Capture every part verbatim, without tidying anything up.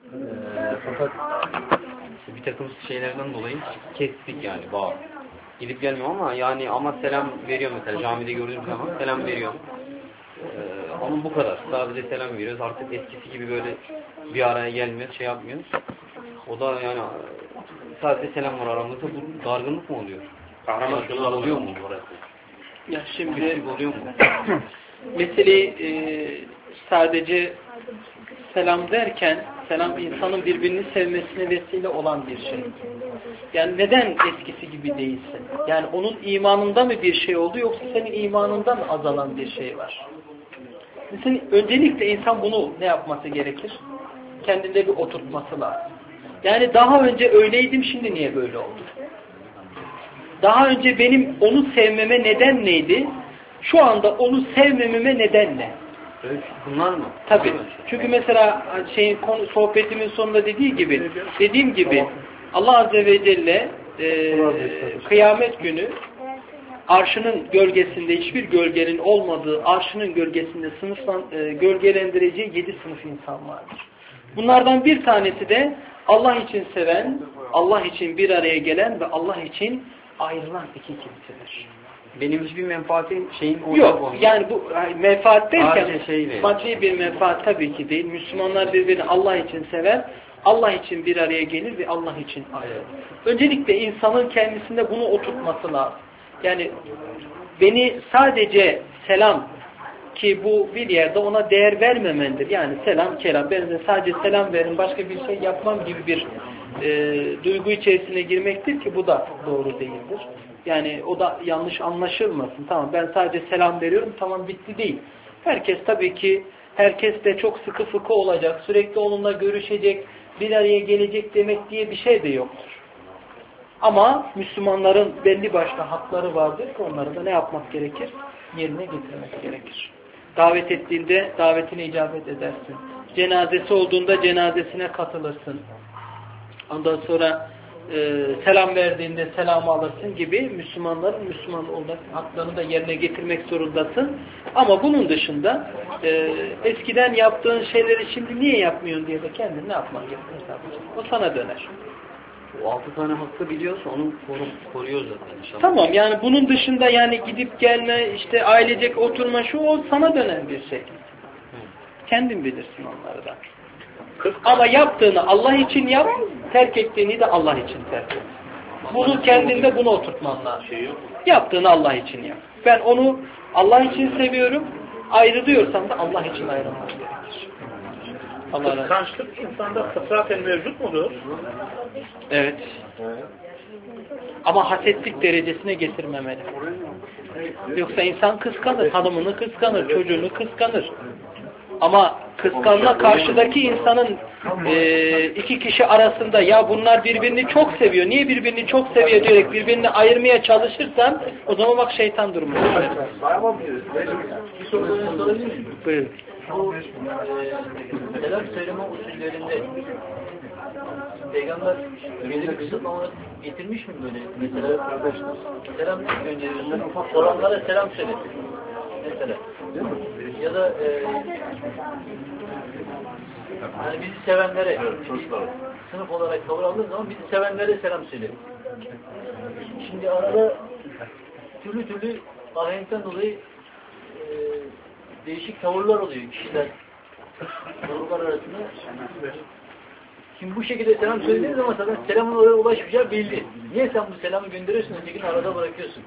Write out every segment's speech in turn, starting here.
Ee, fakat bir takım şeylerden dolayı kestik yani bağ. Gidip gelmiyor ama yani ama selam veriyor mesela camide gördüğüm zaman selam veriyor. Ee, ama bu kadar. Sadece selam veriyoruz. Artık eskisi gibi böyle bir araya gelmiyoruz, şey yapmıyoruz. O da yani sadece selam var aramızda. Bu dargınlık mı oluyor? Kahramanlık oluyor mu? Ya şimdi oluyor mu? meseleyi e, sadece selam derken selam insanın birbirini sevmesine vesile olan bir şey. Yani neden eskisi gibi değilsin? Yani onun imanında mı bir şey oldu yoksa senin imanında mı azalan bir şey var? Mesela öncelikle insan bunu ne yapması gerekir? Kendinde bir oturtması lazım. Yani daha önce öyleydim, şimdi niye böyle oldu? Daha önce benim onu sevmeme neden neydi? Şu anda onu sevmememe neden ne? Bunlar mı? Tabii. Çünkü mesela şeyin konu, sohbetimin sonunda dediği gibi, dediğim gibi Allah Azze ve Celle e, kıyamet günü arşının gölgesinde hiçbir gölgenin olmadığı arşının gölgesinde sınıflan, e, gölgelendireceği yedi sınıf insan vardır. Bunlardan bir tanesi de Allah için seven, Allah için bir araya gelen ve Allah için ayrılan iki kimsedir. Benim hiçbir menfaatim şeyin yok. Oldu. Yani bu menfaat derken şeyle. maddi bir menfaat tabii ki değil. Müslümanlar birbirini Allah için sever, Allah için bir araya gelir ve Allah için ayrılır. Öncelikle insanın kendisinde bunu oturtması lazım. Yani beni sadece selam ki bu bir yerde ona değer vermemendir. Yani selam kelam. Ben de sadece selam verin başka bir şey yapmam gibi bir e, duygu içerisine girmektir ki bu da doğru değildir. Yani o da yanlış anlaşılmasın. Tamam ben sadece selam veriyorum tamam bitti değil. Herkes tabii ki herkes de çok sıkı fıkı olacak. Sürekli onunla görüşecek, bir araya gelecek demek diye bir şey de yoktur. Ama Müslümanların belli başlı hakları vardır ki onları da ne yapmak gerekir? Yerine getirmek gerekir. Davet ettiğinde davetine icabet edersin. Cenazesi olduğunda cenazesine katılırsın. Ondan sonra e, selam verdiğinde selamı alırsın gibi Müslümanların Müslüman olmak haklarını da yerine getirmek zorundasın. Ama bunun dışında e, eskiden yaptığın şeyleri şimdi niye yapmıyorsun diye de kendin ne yapman gerekir? O sana döner. O altı tane hakkı biliyorsa onu koru, koruyor zaten inşallah. Tamam yani bunun dışında yani gidip gelme işte ailecek oturma şu o sana dönen bir şey. Kendin bilirsin onları da. Ama yaptığını Allah için yap, terk ettiğini de Allah için terk et. Bunu kendinde bunu oturtman lazım. Yaptığını Allah için yap. Ben onu Allah için seviyorum, ayrılıyorsam da Allah için ayrılmam gerekir. Kıskançlık insanda fıtraten mevcut mudur? Evet. Ama hasetlik derecesine getirmemeli. Yoksa insan kıskanır, hanımını kıskanır, çocuğunu kıskanır. Ama kıskanma karşıdaki insanın e, iki kişi arasında ya bunlar birbirini çok seviyor, niye birbirini çok seviyor diyerek birbirini ayırmaya çalışırsan o zaman bak şeytan durumu. Bir soru sorabilir miyim? Buyurun. Bu e, selam söyleme usullerinde Peygamber belli bir kısıtlama getirmiş mi böyle? Mesela selam gönderiyorsun, soranlara selam söyle. Mesela. Ya da e, yani bizi sevenlere sınıf olarak tavır aldığı zaman bizi sevenlere selam söyle. Şimdi arada türlü türlü ahenkten dolayı e, değişik tavırlar oluyor kişiler gruplar arasında. Şimdi bu şekilde selam söylediğiniz zaman zaten selamın oraya ulaşmayacağı belli. Niye sen bu selamı gönderiyorsun, ötekini arada bırakıyorsun?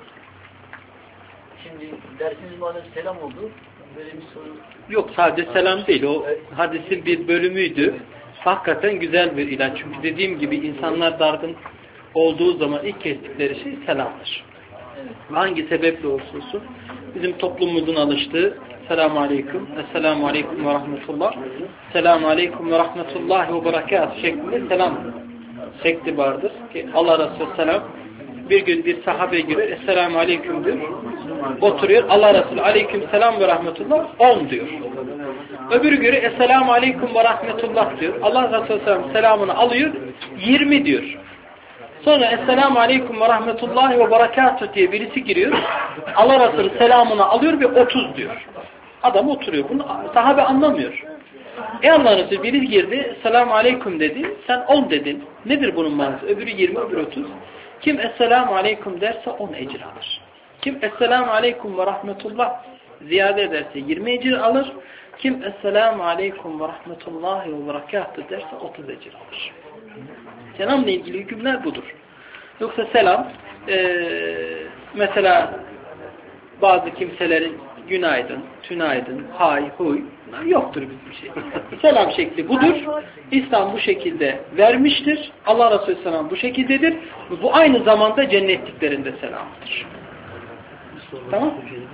Şimdi dersiniz madem selam oldu, böyle bir soru... Yok sadece selam değil, o hadisin bir bölümüydü. Hakikaten güzel bir ilaç. Çünkü dediğim gibi insanlar dargın olduğu zaman ilk kestikleri şey selamdır. Evet. Hangi sebeple olursa olsun bizim toplumumuzun alıştığı selamun aleyküm, esselamu aleyküm ve rahmetullah, selamun aleyküm ve rahmetullahi ve berekat şeklinde selam şekli vardır. Ki Allah Resulü selam bir gün bir sahabe girer, esselamu aleyküm diyor, oturuyor, Allah Resulü aleyküm selam ve rahmetullah on diyor. Öbürü göre esselamu aleyküm ve rahmetullah diyor. Allah Resulü selam selamını alıyor, yirmi diyor. Sonra esselamu aleyküm ve rahmetullahi ve berekatuhu diye birisi giriyor. Allah Resulü selamını alıyor ve otuz diyor. Adam oturuyor. Bunu sahabe anlamıyor. E Allah'ın Resulü biri girdi, selamun aleyküm dedi, sen on dedin. Nedir bunun manası? Öbürü yirmi, öbürü otuz. Kim esselamu aleyküm derse on ecir alır. Kim esselamu aleyküm ve rahmetullah ziyade ederse yirmi ecir alır. Kim esselamu aleyküm ve rahmetullahi ve berekatuhu derse otuz ecir alır. Selamla ilgili hükümler budur. Yoksa selam ee, mesela bazı kimselerin günaydın, tünaydın, hay, huy yoktur bir şey. Selam şekli budur. İslam bu şekilde vermiştir. Allah Resulü selam bu şekildedir. Bu aynı zamanda cennetliklerinde selamdır. Tamam?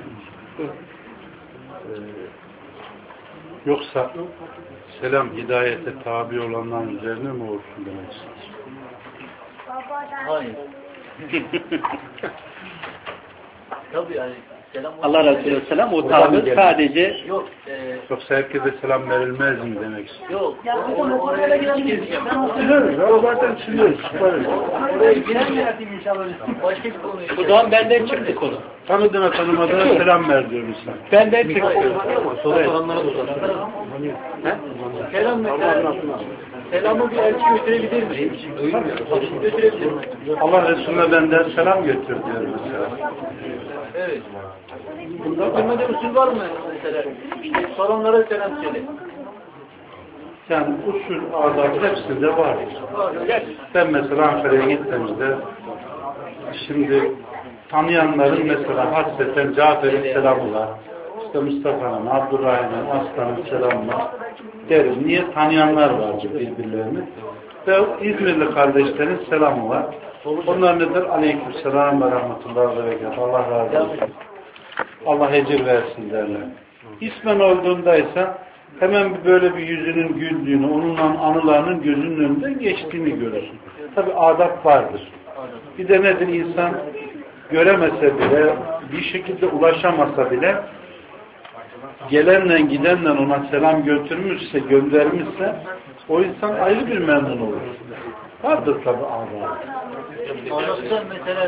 Yoksa selam hidayete tabi olanların üzerine mi olsun demek istiyorsun? Hayır. Tabii yani selam Allah Resulü selam o tabi sadece yok. E, Yoksa herkese selam verilmez mi demek istiyorsun? yok. Oraya, oraya gireceğim. Sileriz. Ya zaten sileriz. Çıkarız. Oraya gireceğim. Başka bir konu. o zaman benden çıktı konu. Tanıdığına tanımadığına selam ver diyoruz sen. Benden çıktı. Soru soranlara da uzat. Selam mesela. Selamı bir elçi götürebilir mi? Götürebilir mi? Allah Resulüne benden selam götür diyor mesela. Evet. Bunda götürmede usul var mı mesela? İşte soranlara selam söyle. Yani usul, adab hepsinde var. Ben mesela Ankara'ya gittiğimizde şimdi tanıyanların mesela hasreten Cafer'in selamı var. İşte Mustafa'nın, Abdurrahim'in, Aslan'ın selamı var. Derim. Niye? Tanıyanlar vardır birbirlerini. Ve İzmirli kardeşlerin selamı var. Onlar nedir? Aleykümselam ve rahmetullahi ve berekatuhu. Allah razı olsun. Allah ecir versin derler. İsmen olduğundaysa hemen böyle bir yüzünün güldüğünü, onunla anılarının gözünün önünden geçtiğini görürsün. Tabi adab vardır. Bir de nedir? İnsan göremese bile, bir şekilde ulaşamasa bile gelenle gidenle ona selam götürmüşse, göndermişse o insan ayrı bir memnun olur. Vardır tabi adab. Anlatsan mesela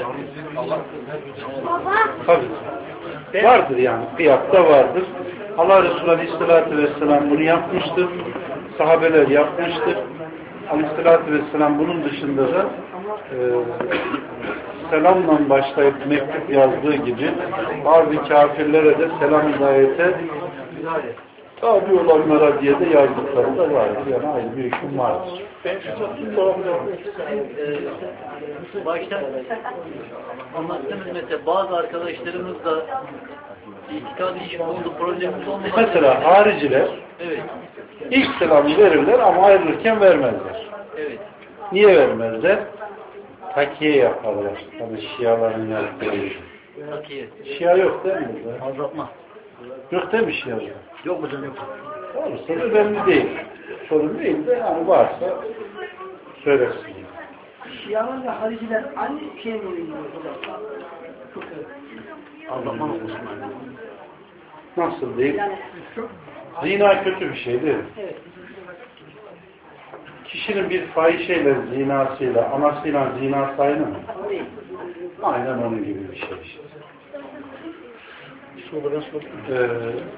Tabii. Vardır yani. Kıyapta vardır. Allah Resulü Aleyhisselatü Vesselam bunu yapmıştır. Sahabeler yapmıştır. Aleyhisselatü Vesselam bunun dışında da e, selamla başlayıp mektup yazdığı gibi bazı kafirlere de selam hidayete tabi olanlara diye de yazdıkları da vardır. Yani ayrı bir hüküm vardır. ben şu e, başta anlattığımız mesela bazı arkadaşlarımız da itikadi iş oldu, projemiz olmadı. Mesela hariciler Evet. ilk selamı verirler ama ayrılırken vermezler. Evet. Niye vermezler? Takiye yaparlar. Tabii Şiaların yaptığı. Takiye. Şia yok değil mi? Azaltma. Yok değil mi Şia'da? Yok hocam yok. Olursa da önemli değil. Sorun değil de yani varsa söylersin. Şialar ve hariciler aynı şey mi oluyor? Azaltma mı olsun? Nasıl değil? Yani çok Zina kötü bir şey değil mi? evet. Kişinin bir fahişeyle, zinasıyla, anasıyla zina sayılır mı? Değil. Aynen onun gibi bir şey işte. Sorudan sor. Ee,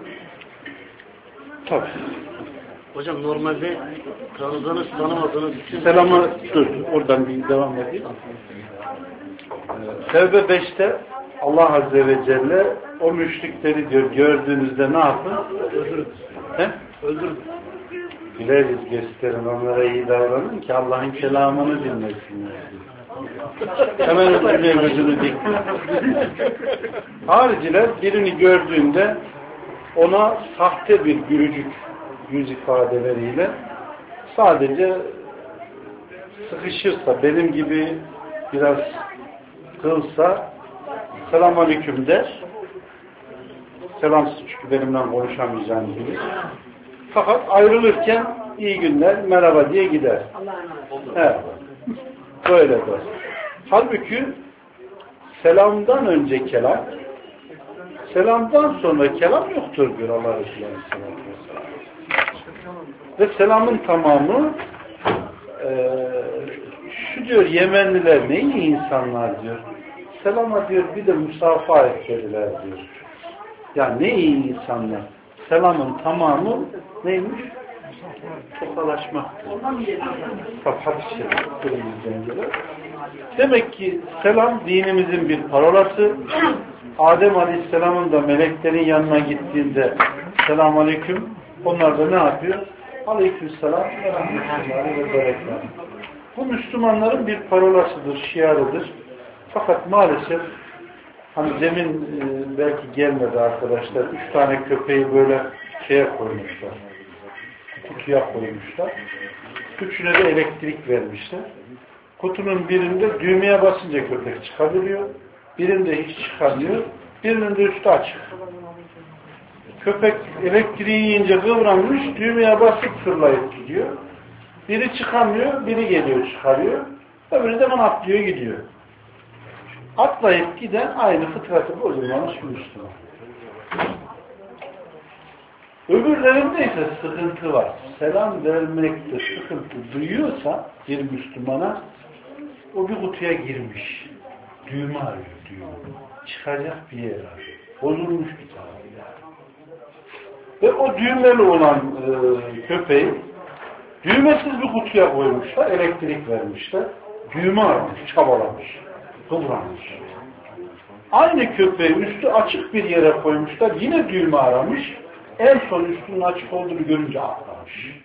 tabii. Hocam normalde tanıdığınız tanımadığınız Selamı dur. Oradan bir devam edeyim. Ee, Tevbe beşte Allah Azze ve Celle o müşrikleri diyor gördüğünüzde ne yapın? öldürün. He? Öldürün. Bileriz gösterin onlara iyi davranın ki Allah'ın kelamını dinlesinler. Hemen öbürüne gözünü dikti. Hariciler birini gördüğünde ona sahte bir gülücük yüz ifadeleriyle sadece sıkışırsa benim gibi biraz kılsa selamünaleyküm der. Selamsız çünkü benimle konuşamayacağını bilir. Fakat ayrılırken iyi günler, merhaba diye gider. Evet. Böyle der. Halbuki selamdan önce kelam, selamdan sonra kelam yoktur diyor Allah Resulü Aleyhisselatü Vesselam. Ve selamın tamamı e, şu diyor Yemenliler ne iyi insanlar diyor. Selama diyor bir de musafaha ettiler diyor. Ya ne iyi insanlar. Selamın tamamı neymiş? Tokalaşma. Hadis-i şerif. Demek ki selam dinimizin bir parolası. Adem Aleyhisselam'ın da meleklerin yanına gittiğinde selamun aleyküm. Onlar da ne yapıyor? Aleykümselam ve rahmetullahi ve berekatuhu. Bu Müslümanların bir parolasıdır, şiarıdır. Fakat maalesef hani demin e, belki gelmedi arkadaşlar. Üç tane köpeği böyle şeye koymuşlar. Kutuya koymuşlar. Üçüne de elektrik vermişler. Kutunun birinde düğmeye basınca köpek çıkabiliyor. Birinde hiç çıkamıyor. Birinin de üstü açık. Köpek elektriği yiyince kıvranmış, düğmeye basıp fırlayıp gidiyor. Biri çıkamıyor, biri geliyor çıkarıyor. Öbürü de hemen atlıyor gidiyor. Atlayıp giden aynı fıtratı bozulmamış Müslüman. Öbürlerinde ise sıkıntı var. Selam vermekte sıkıntı duyuyorsa bir Müslümana o bir kutuya girmiş. Düğme arıyor, düğme. Çıkacak bir yer arıyor. Bozulmuş bir tarafı. Ve o düğmeli olan e, köpeği düğmesiz bir kutuya koymuşlar, elektrik vermişler. Düğme aramış, çabalamış, kıvranmış. Aynı köpeği üstü açık bir yere koymuşlar, yine düğme aramış. En son üstünün açık olduğunu görünce atlamış.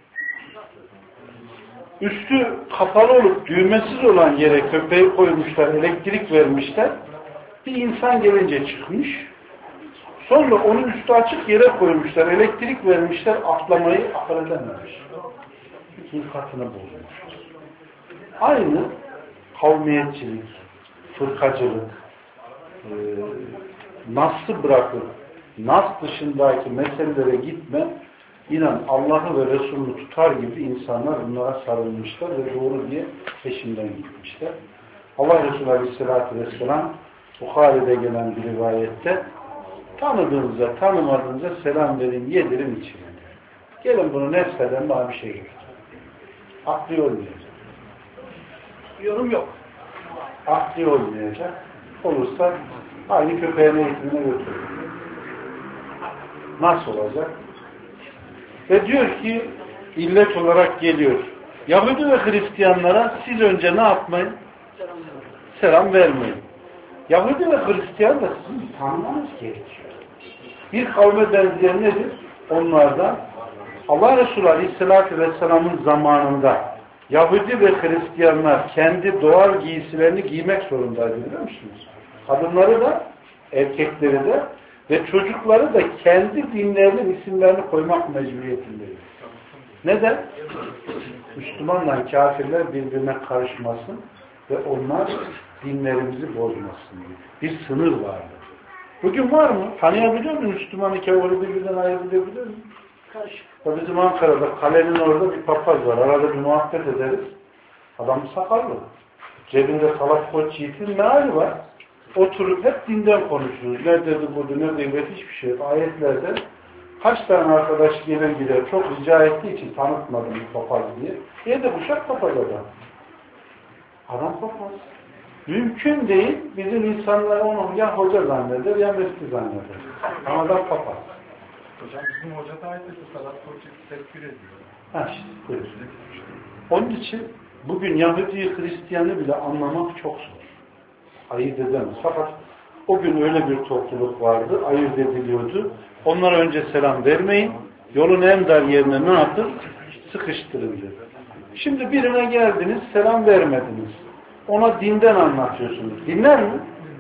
Üstü kapalı olup düğmesiz olan yere köpeği koymuşlar, elektrik vermişler. Bir insan gelince çıkmış. Sonra onun üstü açık yere koymuşlar, elektrik vermişler, atlamayı akıl edememiş. Hilkatını bozmuş. Aynı kavmiyetçilik, fırkacılık, e, nas'ı bırakıp nas dışındaki meselelere gitme, inan Allah'ı ve Resul'ü tutar gibi insanlar bunlara sarılmışlar ve doğru diye peşinden gitmişler. Allah Resulü Aleyhisselatü Vesselam Bukhari'de gelen bir rivayette tanıdığınıza, tanımadığınıza selam verin, yedirin, için. Gelin bunu nefseden bana bir şey götürün. Akli olmayacak. Yorum yok. Akli olmayacak. Olursa aynı köpeğin eğitimine götürün. Nasıl olacak? Ve diyor ki illet olarak geliyor. Yahudi ve Hristiyanlara siz önce ne yapmayın? Selam vermeyin. Yahudi ve Hristiyan da sizin tanımanız gerekiyor. Bir kavme benzeyen nedir? Onlardan Allah Resulü Aleyhisselatü Vesselam'ın zamanında Yahudi ve Hristiyanlar kendi doğal giysilerini giymek zorundaydı, biliyor musunuz? Kadınları da, erkekleri de ve çocukları da kendi dinlerinin isimlerini koymak mecburiyetindeydi. Neden? Müslümanla kafirler birbirine karışmasın ve onlar dinlerimizi bozmasın diye. Bir sınır vardı. Bugün var mı? Tanıyabiliyor musun Müslümanı kavuru birbirinden ayırabiliyor musun? Ya bizim Ankara'da kalenin orada bir papaz var. Arada bir muhabbet ederiz. Adam sakallı. Cebinde salak koç yiğitin meali var. Oturup hep dinden konuşuyoruz. Ne dedi burada, ne dedi, hiçbir şey yok. Ayetlerde kaç tane arkadaş gelir gider çok rica ettiği için tanıtmadım bir papaz diye. Diye de kuşak papaz adam. Adam papaz. Mümkün değil. Bizim insanlar onu ya hoca zanneder ya müftü zanneder. Ama adam papaz. Hocam bizim hoca da ait bu salat koçu tepkir ediyor. Ha işte buyur. Onun için bugün Yahudi'yi, Hristiyan'ı bile anlamak çok zor. Ayırt edemez. Fakat o gün öyle bir topluluk vardı. Ayırt ediliyordu. Onlara önce selam vermeyin. Yolun en dar yerine ne yapın? Sıkıştırın dedi. Şimdi birine geldiniz, selam vermediniz. Ona dinden anlatıyorsunuz. Dinler mi?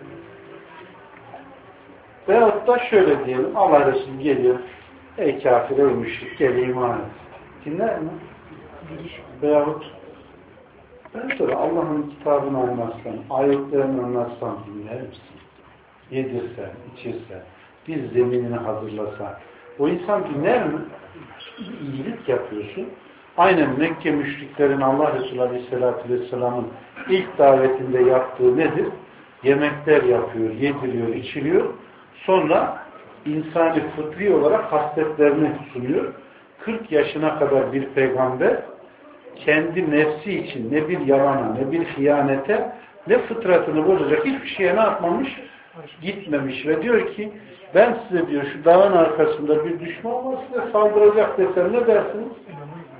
Veyahut da şöyle diyelim. Allah Resulü geliyor. Ey kafir, ey müşrik, gel iman et. Dinler mi? Veyahut ben sonra Allah'ın kitabını anlatsan, ayetlerini anlatsan dinler misin? Yedirsen, içirsen, bir zeminini hazırlasan. O insan dinler mi? İyilik yapıyorsun. Aynen Mekke müşriklerin Allah Resulü Aleyhisselatü Vesselam'ın ilk davetinde yaptığı nedir? Yemekler yapıyor, yediriyor, içiriyor. Sonra insani fıtri olarak hasletlerini sunuyor. kırk yaşına kadar bir peygamber kendi nefsi için ne bir yalana, ne bir hıyanete, ne fıtratını bozacak hiçbir şeye ne yapmamış? Gitmemiş ve diyor ki ben size diyor şu dağın arkasında bir düşman var size saldıracak desem ne dersiniz?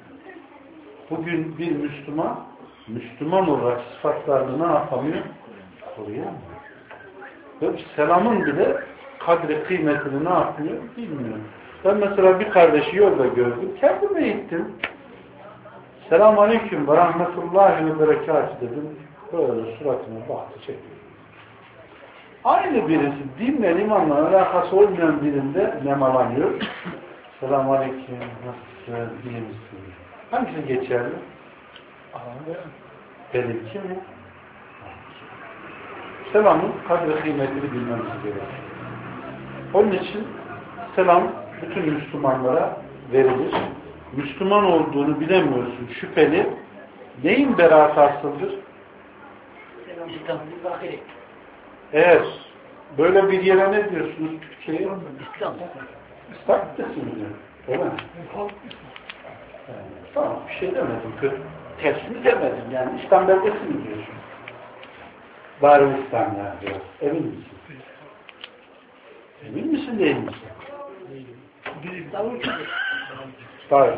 Bugün bir Müslüman, Müslüman olarak sıfatlarını ne yapamıyor? Koruyamıyor. Ve selamın bile kadri kıymetini ne yapıyor? Bilmiyor. Ben mesela bir kardeşi yolda gördüm. Kendime gittim. Selamun aleyküm ve rahmetullahi ve berekatü dedim. Böyle suratına baktı çekti. Aynı birisi dinle imanla alakası olmayan birinde nemalanıyor. Selamun aleyküm, nasılsın, iyi misin? Hangisi geçerli? Benimki mi? Selamın kadri kıymetini bilmemiz gerekiyor. Onun için selam bütün Müslümanlara verilir. Müslüman olduğunu bilemiyorsun, şüpheli. Neyin beraat asıldır? Eğer böyle bir yere ne diyorsunuz Türkiye'ye? İslam. İslam mı diyor? Öyle mi? Yani, tamam, bir şey demedim. Tersini demedim. Yani İslam belgesi mi diyorsun? Darül İslam ya biraz. Emin misin? Emin misin değil misin? Darül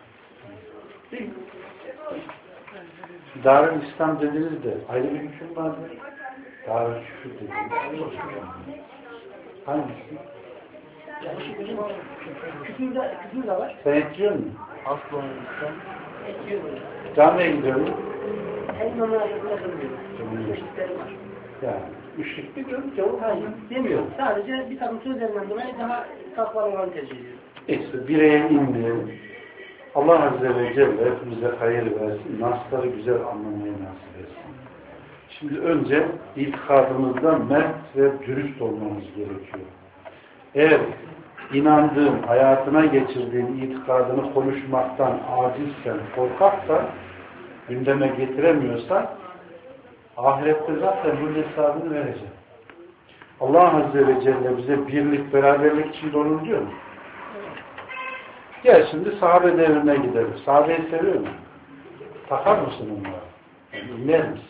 Darül İslam dediniz de ayrı bir hüküm vardı. Darül Küfür dediniz. Hangisi? Küfür de, küfür de var. Sen ekliyor musun? Aslan İslam. Camiye gidiyor musun? Her namına yakınmıyor. Müşrikleri var. Yani müşrik bir diyorum ki o hayır demiyor. Sadece bir takım sözlerinden dolayı daha takvalı olanı tercih ediyor. İşte bireye indi. Allah Azze ve Celle hepimize hayır versin. Nasları güzel anlamayı nasip etsin. Şimdi önce itikadımızda mert ve dürüst olmamız gerekiyor. Eğer inandığın, hayatına geçirdiğin itikadını konuşmaktan acizsen, korkaksan, gündeme getiremiyorsan, ahirette zaten bunun hesabını verecek. Allah Azze ve Celle bize birlik, beraberlik için olur diyor mu? Gel şimdi sahabe devrine gidelim. Sahabeyi seviyor musun? Takar mısın onları? Yani dinler misin?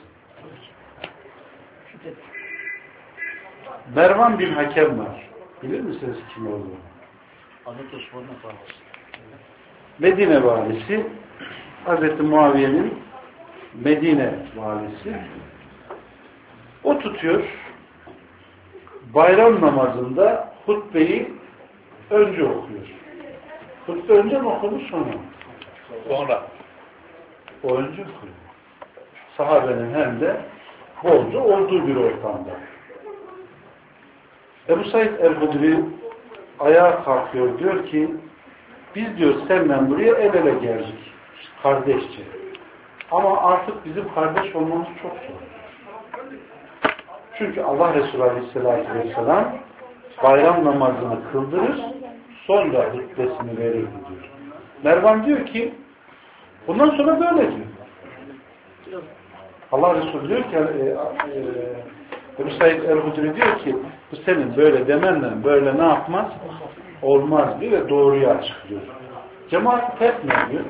Mervan bin Hakem var. Bilir misiniz kim olduğunu? Hazreti Osman'ın valisi. Medine valisi, Hazreti Muaviye'nin Medine valisi. O tutuyor, bayram namazında hutbeyi önce okuyor. Hutbe önce mi okunur sonra mı? Sonra. O önce okuyor. Sahabenin hem de bolca olduğu bir ortamda. Ebu Said el-Hudri ayağa kalkıyor, diyor ki biz diyor seninle buraya el ele geldik. Kardeşçe. Ama artık bizim kardeş olmamız çok zor. Çünkü Allah Resulü Aleyhisselatü Vesselam bayram namazını kıldırır, sonra hutbesini verir diyor. Mervan diyor ki bundan sonra böyle diyor. Allah Resulü diyor ki e, e, Ebu Said el-Hudri diyor ki bu senin böyle demenle böyle ne yapmaz? Olmaz diyor ve doğruyu açıklıyor. Cemaat ters mi diyor?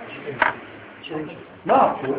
Ne yapıyor?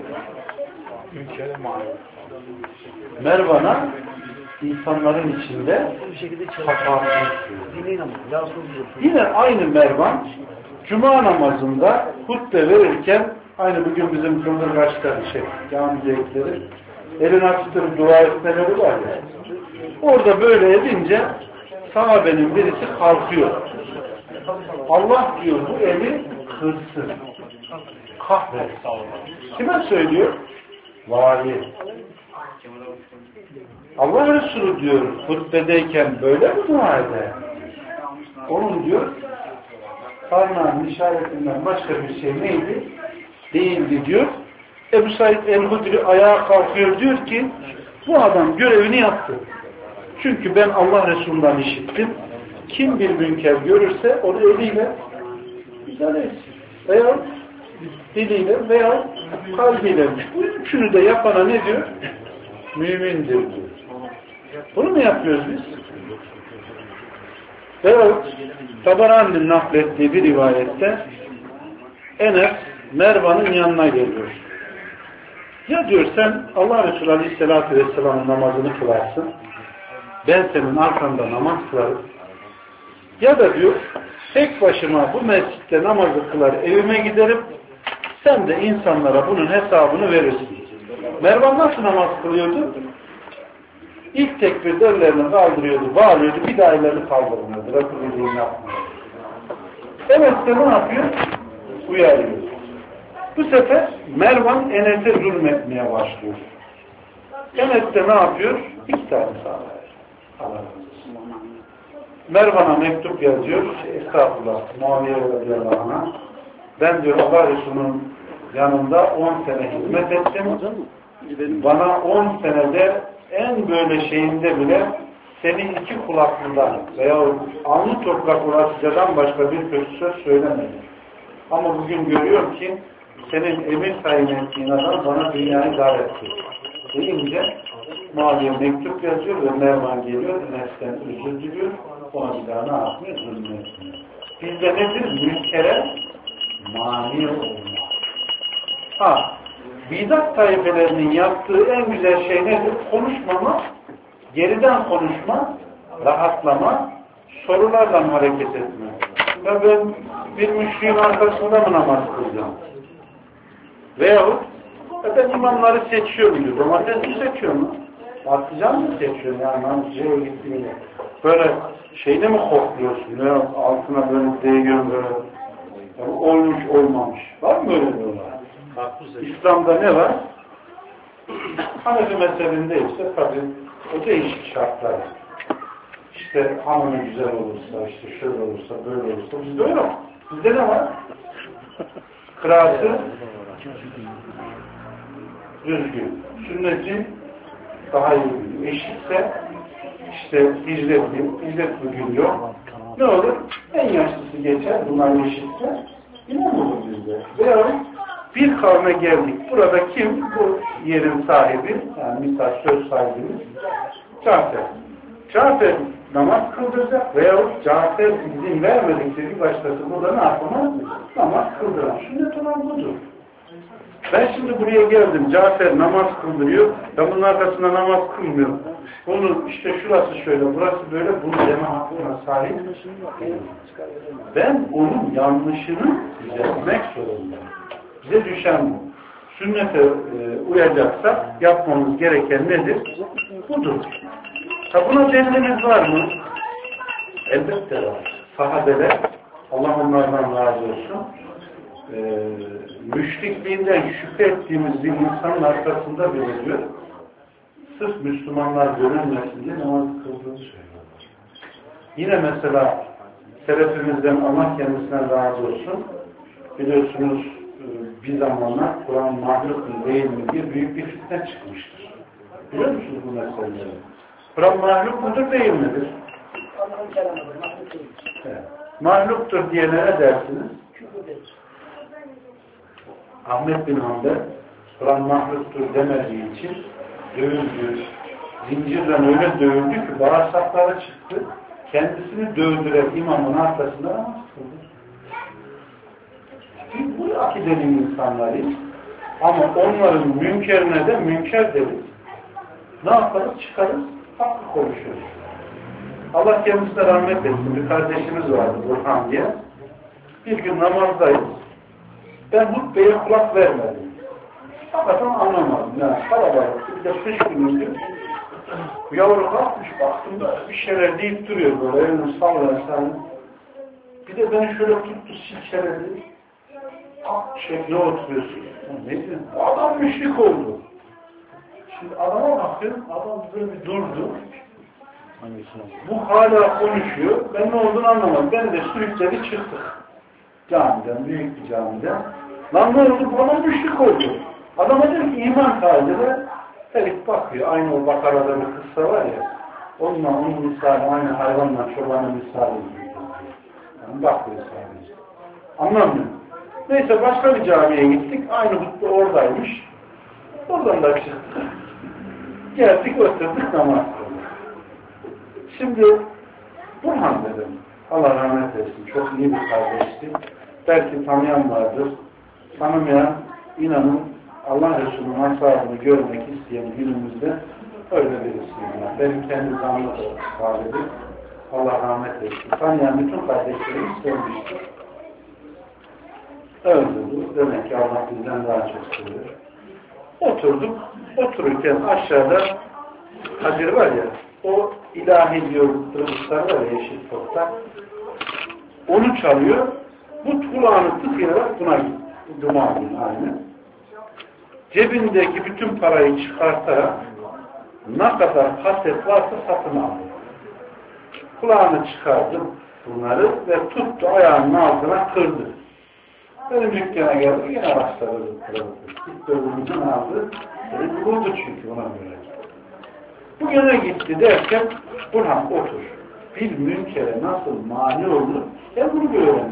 Mervan'a insanların içinde hatasını söylüyor. Yine aynı Mervan Cuma namazında hutbe verirken aynı bugün bizim kıldırgaçları şey, camidekileri elini açtırıp dua etmeleri var ya. Orada böyle edince sahabenin birisi kalkıyor. Allah diyor bu eli kırsın. Kahretsin. Kime söylüyor? Vali. Allah Resulü diyor hutbedeyken böyle mi dua eder? Onun diyor parmağın işaretinden başka bir şey neydi? Değildi diyor. Ebu Said el-Hudri ayağa kalkıyor diyor ki bu adam görevini yaptı. Çünkü ben Allah Resulü'nden işittim. Kim bir münker görürse onu eliyle idare etsin. Veya diliyle veya kalbiyle. Bu üçünü de yapana ne diyor? Mümindir diyor. Bunu mu yapıyoruz biz? Veya Tabarani'nin naklettiği bir rivayette Enes Mervan'ın yanına geliyor. Ya diyor sen Allah Resulü Aleyhisselatü Vesselam'ın namazını kılarsın. Ben senin arkanda namaz kılarım. Ya da diyor tek başıma bu mescitte namazı kılar evime giderim. Sen de insanlara bunun hesabını verirsin. Mervan nasıl namaz kılıyordu? İlk tekbirde ellerini kaldırıyordu, bağırıyordu, bir daha ellerini kaldırmıyordu. Resulü'nün yapmıyordu. Evet de ne yapıyor? Uyarıyor. Bu sefer Mervan Enes'e zulmetmeye başlıyor. Enes de ne yapıyor? İki tane sağlıyor. Mervan'a mektup yazıyor. Estağfurullah. Muaviye radıyallahu anh'a. Ben diyor Allah Resulü'nün yanında on sene hizmet ettim. Bana on senede en böyle şeyinde bile senin iki kulaklıdan veya alnı toprak ulaşıcadan başka bir kötü söz söylemedi. Ama bugün görüyorum ki senin emir tayin ettiğin adam bana dünyayı dar etti. Deyince Muaviye mektup yazıyor ve Mervan geliyor. Enes'ten özür diliyor. Ona bir daha ne yapmıyor? Zulmetmiyor. Bizde nedir? Mülkere mani olmak. Ha, bidat taifelerinin yaptığı en güzel şey nedir? Konuşmama, geriden konuşma, rahatlama, sorularla hareket etme. Ya ben bir müşriğin arkasında mı namaz kılacağım? Veyahut ya ben imamları seçiyorum diyor. Domates mi seçiyor mu? Patlıcan mı seçiyor? Yani namazcıya gittiğinde. Böyle şeyde mi kokluyorsun? Veya altına böyle değiyorsun böyle. Yani olmuş olmamış. Var mı böyle bir olay? İslam'da ne var? Hanefi mezhebinde ise tabii o değişik şartlar. İşte hamuru güzel olursa, işte şöyle olursa, böyle olursa. Bizde öyle mi? Bizde ne var? Kıraatı düzgün. Sünneti daha iyi biliyor. Eşitse işte hicretli, hicretli gün yok. Ne olur? En yaşlısı geçer. Bunlar eşitse imam olur bizde. Veya bir kavme geldik. Burada kim? Bu yerin sahibi, yani misal söz sahibimiz Cafer. Cafer namaz kıldıracak veyahut Cafer izin vermedikçe bir başkası burada ne yapamaz? Namaz kıldıran. Sünnet olan budur. Ben şimdi buraya geldim. Cafer namaz kıldırıyor. Ben bunun arkasında namaz kılmıyorum. Bunun işte şurası şöyle, burası böyle, bunu deme hakkına sahip değilim. Ben onun yanlışını düzeltmek zorundayım. Bize düşen bu. Sünnete e, uyacaksak yapmamız gereken nedir? Budur. Ha, buna deliliniz var mı? Elbette var. Sahabeler, Allah onlardan razı olsun, e, müşrikliğinden şüphe ettiğimiz bir insanın arkasında beliriyor. Sırf Müslümanlar görünmesin diye namaz kıldığını söylüyorlar. Yine mesela selefimizden Allah kendisine razı olsun, biliyorsunuz bir zamanlar Kur'an mahluk mu değil mi diye büyük bir fitne çıkmıştır. Biliyor musunuz bu meseleleri? Kur'an mahluk mudur değil midir? Evet. Mahluktur diye ne dersiniz? Ahmet bin Hanbel Kur'an mahluktur demediği için dövüldü. Zincirden öyle dövüldü ki bağırsakları çıktı. Kendisini dövdüren imamın arkasında namaz kıldı. Biz bu akidenin insanlarıyız. Ama onların münkerine de münker deriz. Ne yaparız? Çıkarız. Hakkı konuşuruz. Allah kendisine rahmet etsin. Bir kardeşimiz vardı Burhan diye. Bir gün namazdayız. Ben hutbeye kulak vermedim. Fakat anlamadım. Yani kalabalıktı. Bir de kış günüydü. Bu yavru kalkmış baktım da bir şeyler deyip duruyor böyle. Elini sallarsan. Bir de beni şöyle tuttu silkeledi. Şekle oturuyorsun. Ne diyorsun? Adam müşrik oldu. Şimdi adama bakıyorum. Adam böyle bir durdu. Bu hala konuşuyor. Ben ne olduğunu anlamadım. Ben de sürükledi çıktık. Camiden, büyük bir camiden. Lan ne oldu? Bu adam müşrik oldu. Adama diyor ki iman tacıda herif bakıyor. Aynı o Bakara'da bir kıssa var ya. Onunla onun misali, aynı hayvanla çobanın misali. Yani bakıyor sadece. Anlamıyor. Neyse başka bir camiye gittik. Aynı hutbe oradaymış. Oradan da çıktık. Geldik oturduk namaz kıldık. Şimdi Burhan dedim. Allah rahmet etsin. Çok iyi bir kardeşti. Belki tanıyan vardır. Tanımayan inanın Allah Resulü'nün ashabını görmek isteyen günümüzde öyle birisiyim. Yani. Benim kendi zanlı da sahibi. Allah rahmet etsin. Tanıyan bütün kardeşlerimiz sevmiştir. öldürdü. Demek ki Allah bizden daha çok seviyor. Oturduk. Otururken aşağıda Hacer var ya, o ilahi diyor tırmızlar var ya, yeşil toprak. Onu çalıyor. Bu kulağını tıkayarak buna gitti. Cuma günü aynı. Cebindeki bütün parayı çıkartarak ne kadar kaset varsa satın aldı. Kulağını çıkardı bunları ve tuttu ayağının altına kırdı. Benim dükkana geldi yine başladı. Gitti öbürümüzün aldı. Beni buldu çünkü ona göre. Bu gene gitti derken Burhan otur. Bir münkere nasıl mani olur? Ya bunu bir öğrenelim.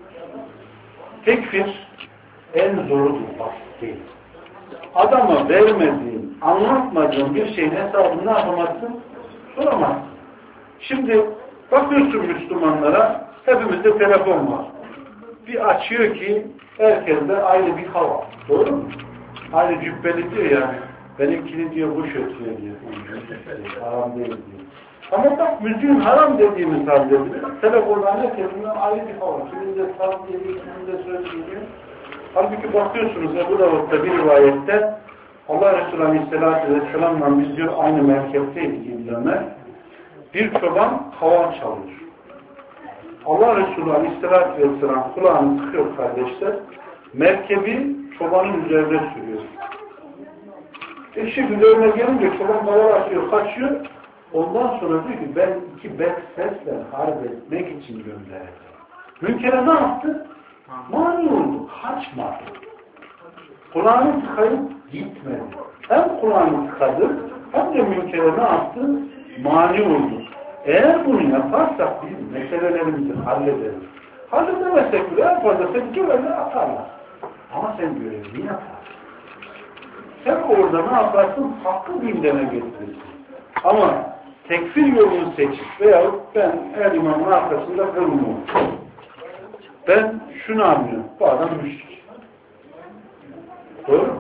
Tekfir en zorudur, basit değil. Adama vermediğin, anlatmadığın bir şeyin hesabını ne yapamazsın? Soramazsın. Şimdi bakıyorsun Müslümanlara, hepimizde telefon var. Bir açıyor ki herkeste ayrı bir hava. Doğru mu? Aynı cübbeli diyor yani. Benimkini diyor kuş ötüyor diyor. Haram değil diyor. Ama bak müziğin haram dediğimiz halde bile telefonlar herkesinden ayrı bir hava. Kiminde saz geliyor, kiminde söz geliyor. Halbuki bakıyorsunuz Ebu Davud'da bir rivayette Allah Resulü Aleyhisselatü Vesselam'la biz diyor aynı merkezteydik İbn-i Bir çoban havan çalıyor. Allah Resulü Aleyhisselatü Vesselam kulağını sıkıyor kardeşler. Merkebi çobanın üzerine sürüyor. Eşi üzerine gelince çoban kavar atıyor, kaçıyor. Ondan sonra diyor ki ben iki bet sesle harp etmek için gönderdim. Münkere ne yaptı? Mani oldu, kaçmadı. Kulağını tıkayıp gitmedi. Hem kulağını tıkadı, hem de münkere ne yaptı? Mani oldu. Eğer bunu yaparsak biz meselelerimizi hallederiz. Halledemezsek bile en fazla seni görevle atarlar. Ama sen görevini yaparsın. Sen orada ne yaparsın? Hakkı gündeme getirirsin. Ama tekfir yolunu seçip veyahut ben her imamın arkasında kılmıyorum. Ben şunu anlıyorum. Bu adam müşrik. Doğru mu?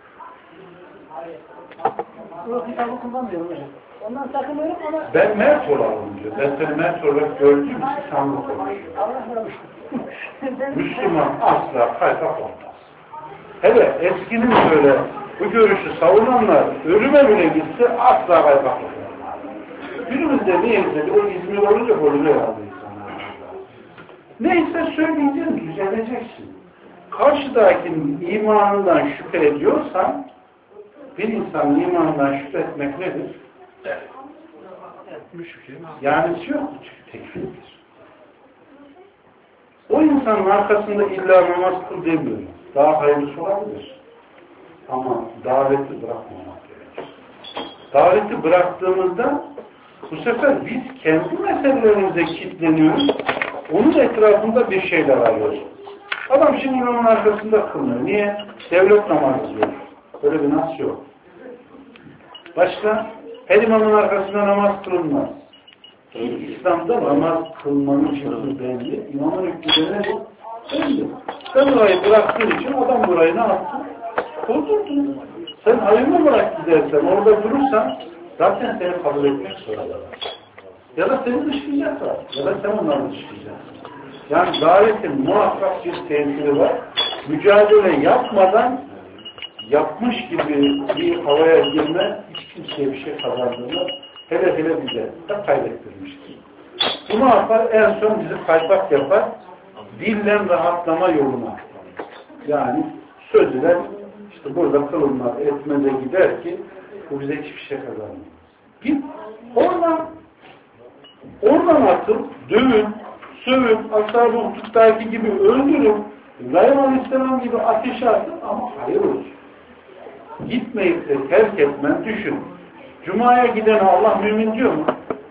Yok, kitabı kullanmıyorum hocam. Ondan sakınıyorum ama... Ben mert olalım diyor. Ben seni mert olarak gördüğüm için sandık olur. Müslüman asla kaypak olmaz. Hele eskinin böyle bu görüşü savunanlar ölüme bile gitse asla kaypak olmaz. Günümüzde neyse o İzmir olunca oluyor herhalde insanlar. Neyse söyleyeceksin, düzeleceksin. Karşıdakinin imanından şüphe ediyorsan bir insanın imanından şüphe etmek nedir? Evet. Yani yok tekfirdir. O insanın arkasında illa namaz kıl demiyorum. Daha hayırlısı olabilir. Ama daveti bırakmamak gerekir. Daveti bıraktığımızda bu sefer biz kendi meselelerimize kilitleniyoruz. Onun etrafında bir şeyler arıyoruz. Adam şimdi imamın arkasında kılmıyor. Niye? Devlet namazı diyor. Böyle bir nas yok. Başka? Her imamın arkasında namaz kılınmaz. İslam'da namaz kılmanın hükmü belli. İmamın hükmü de bu. Belli. Sen burayı bıraktığın için adam burayı ne yaptı? Kıldırdın. Sen hayırlı bırak gidersen, orada durursan zaten seni kabul etmek zorunda. Ya da seni dışlayacaklar. Ya da sen onları dışlayacaksın. Yani davetin muhakkak bir tesiri var. Mücadele yapmadan yapmış gibi bir havaya girme hiç kimseye bir şey kazandırmaz. Hele hele bize de kaybettirmiştir. Bu ne yapar? En son bizi kaypak yapar. Dillen rahatlama yoluna. Yani söz ile işte burada kılınmaz, etmeze gider ki bu bize hiçbir şey kazanmıyor. Git oradan oradan atın, dövün, sövün, ashab-ı hukuktaki gibi öldürün, İbrahim Aleyhisselam gibi ateşe atın ama hayır olsun. Gitmeyip de terk etmen, düşün. Cuma'ya giden Allah mümin diyor mu?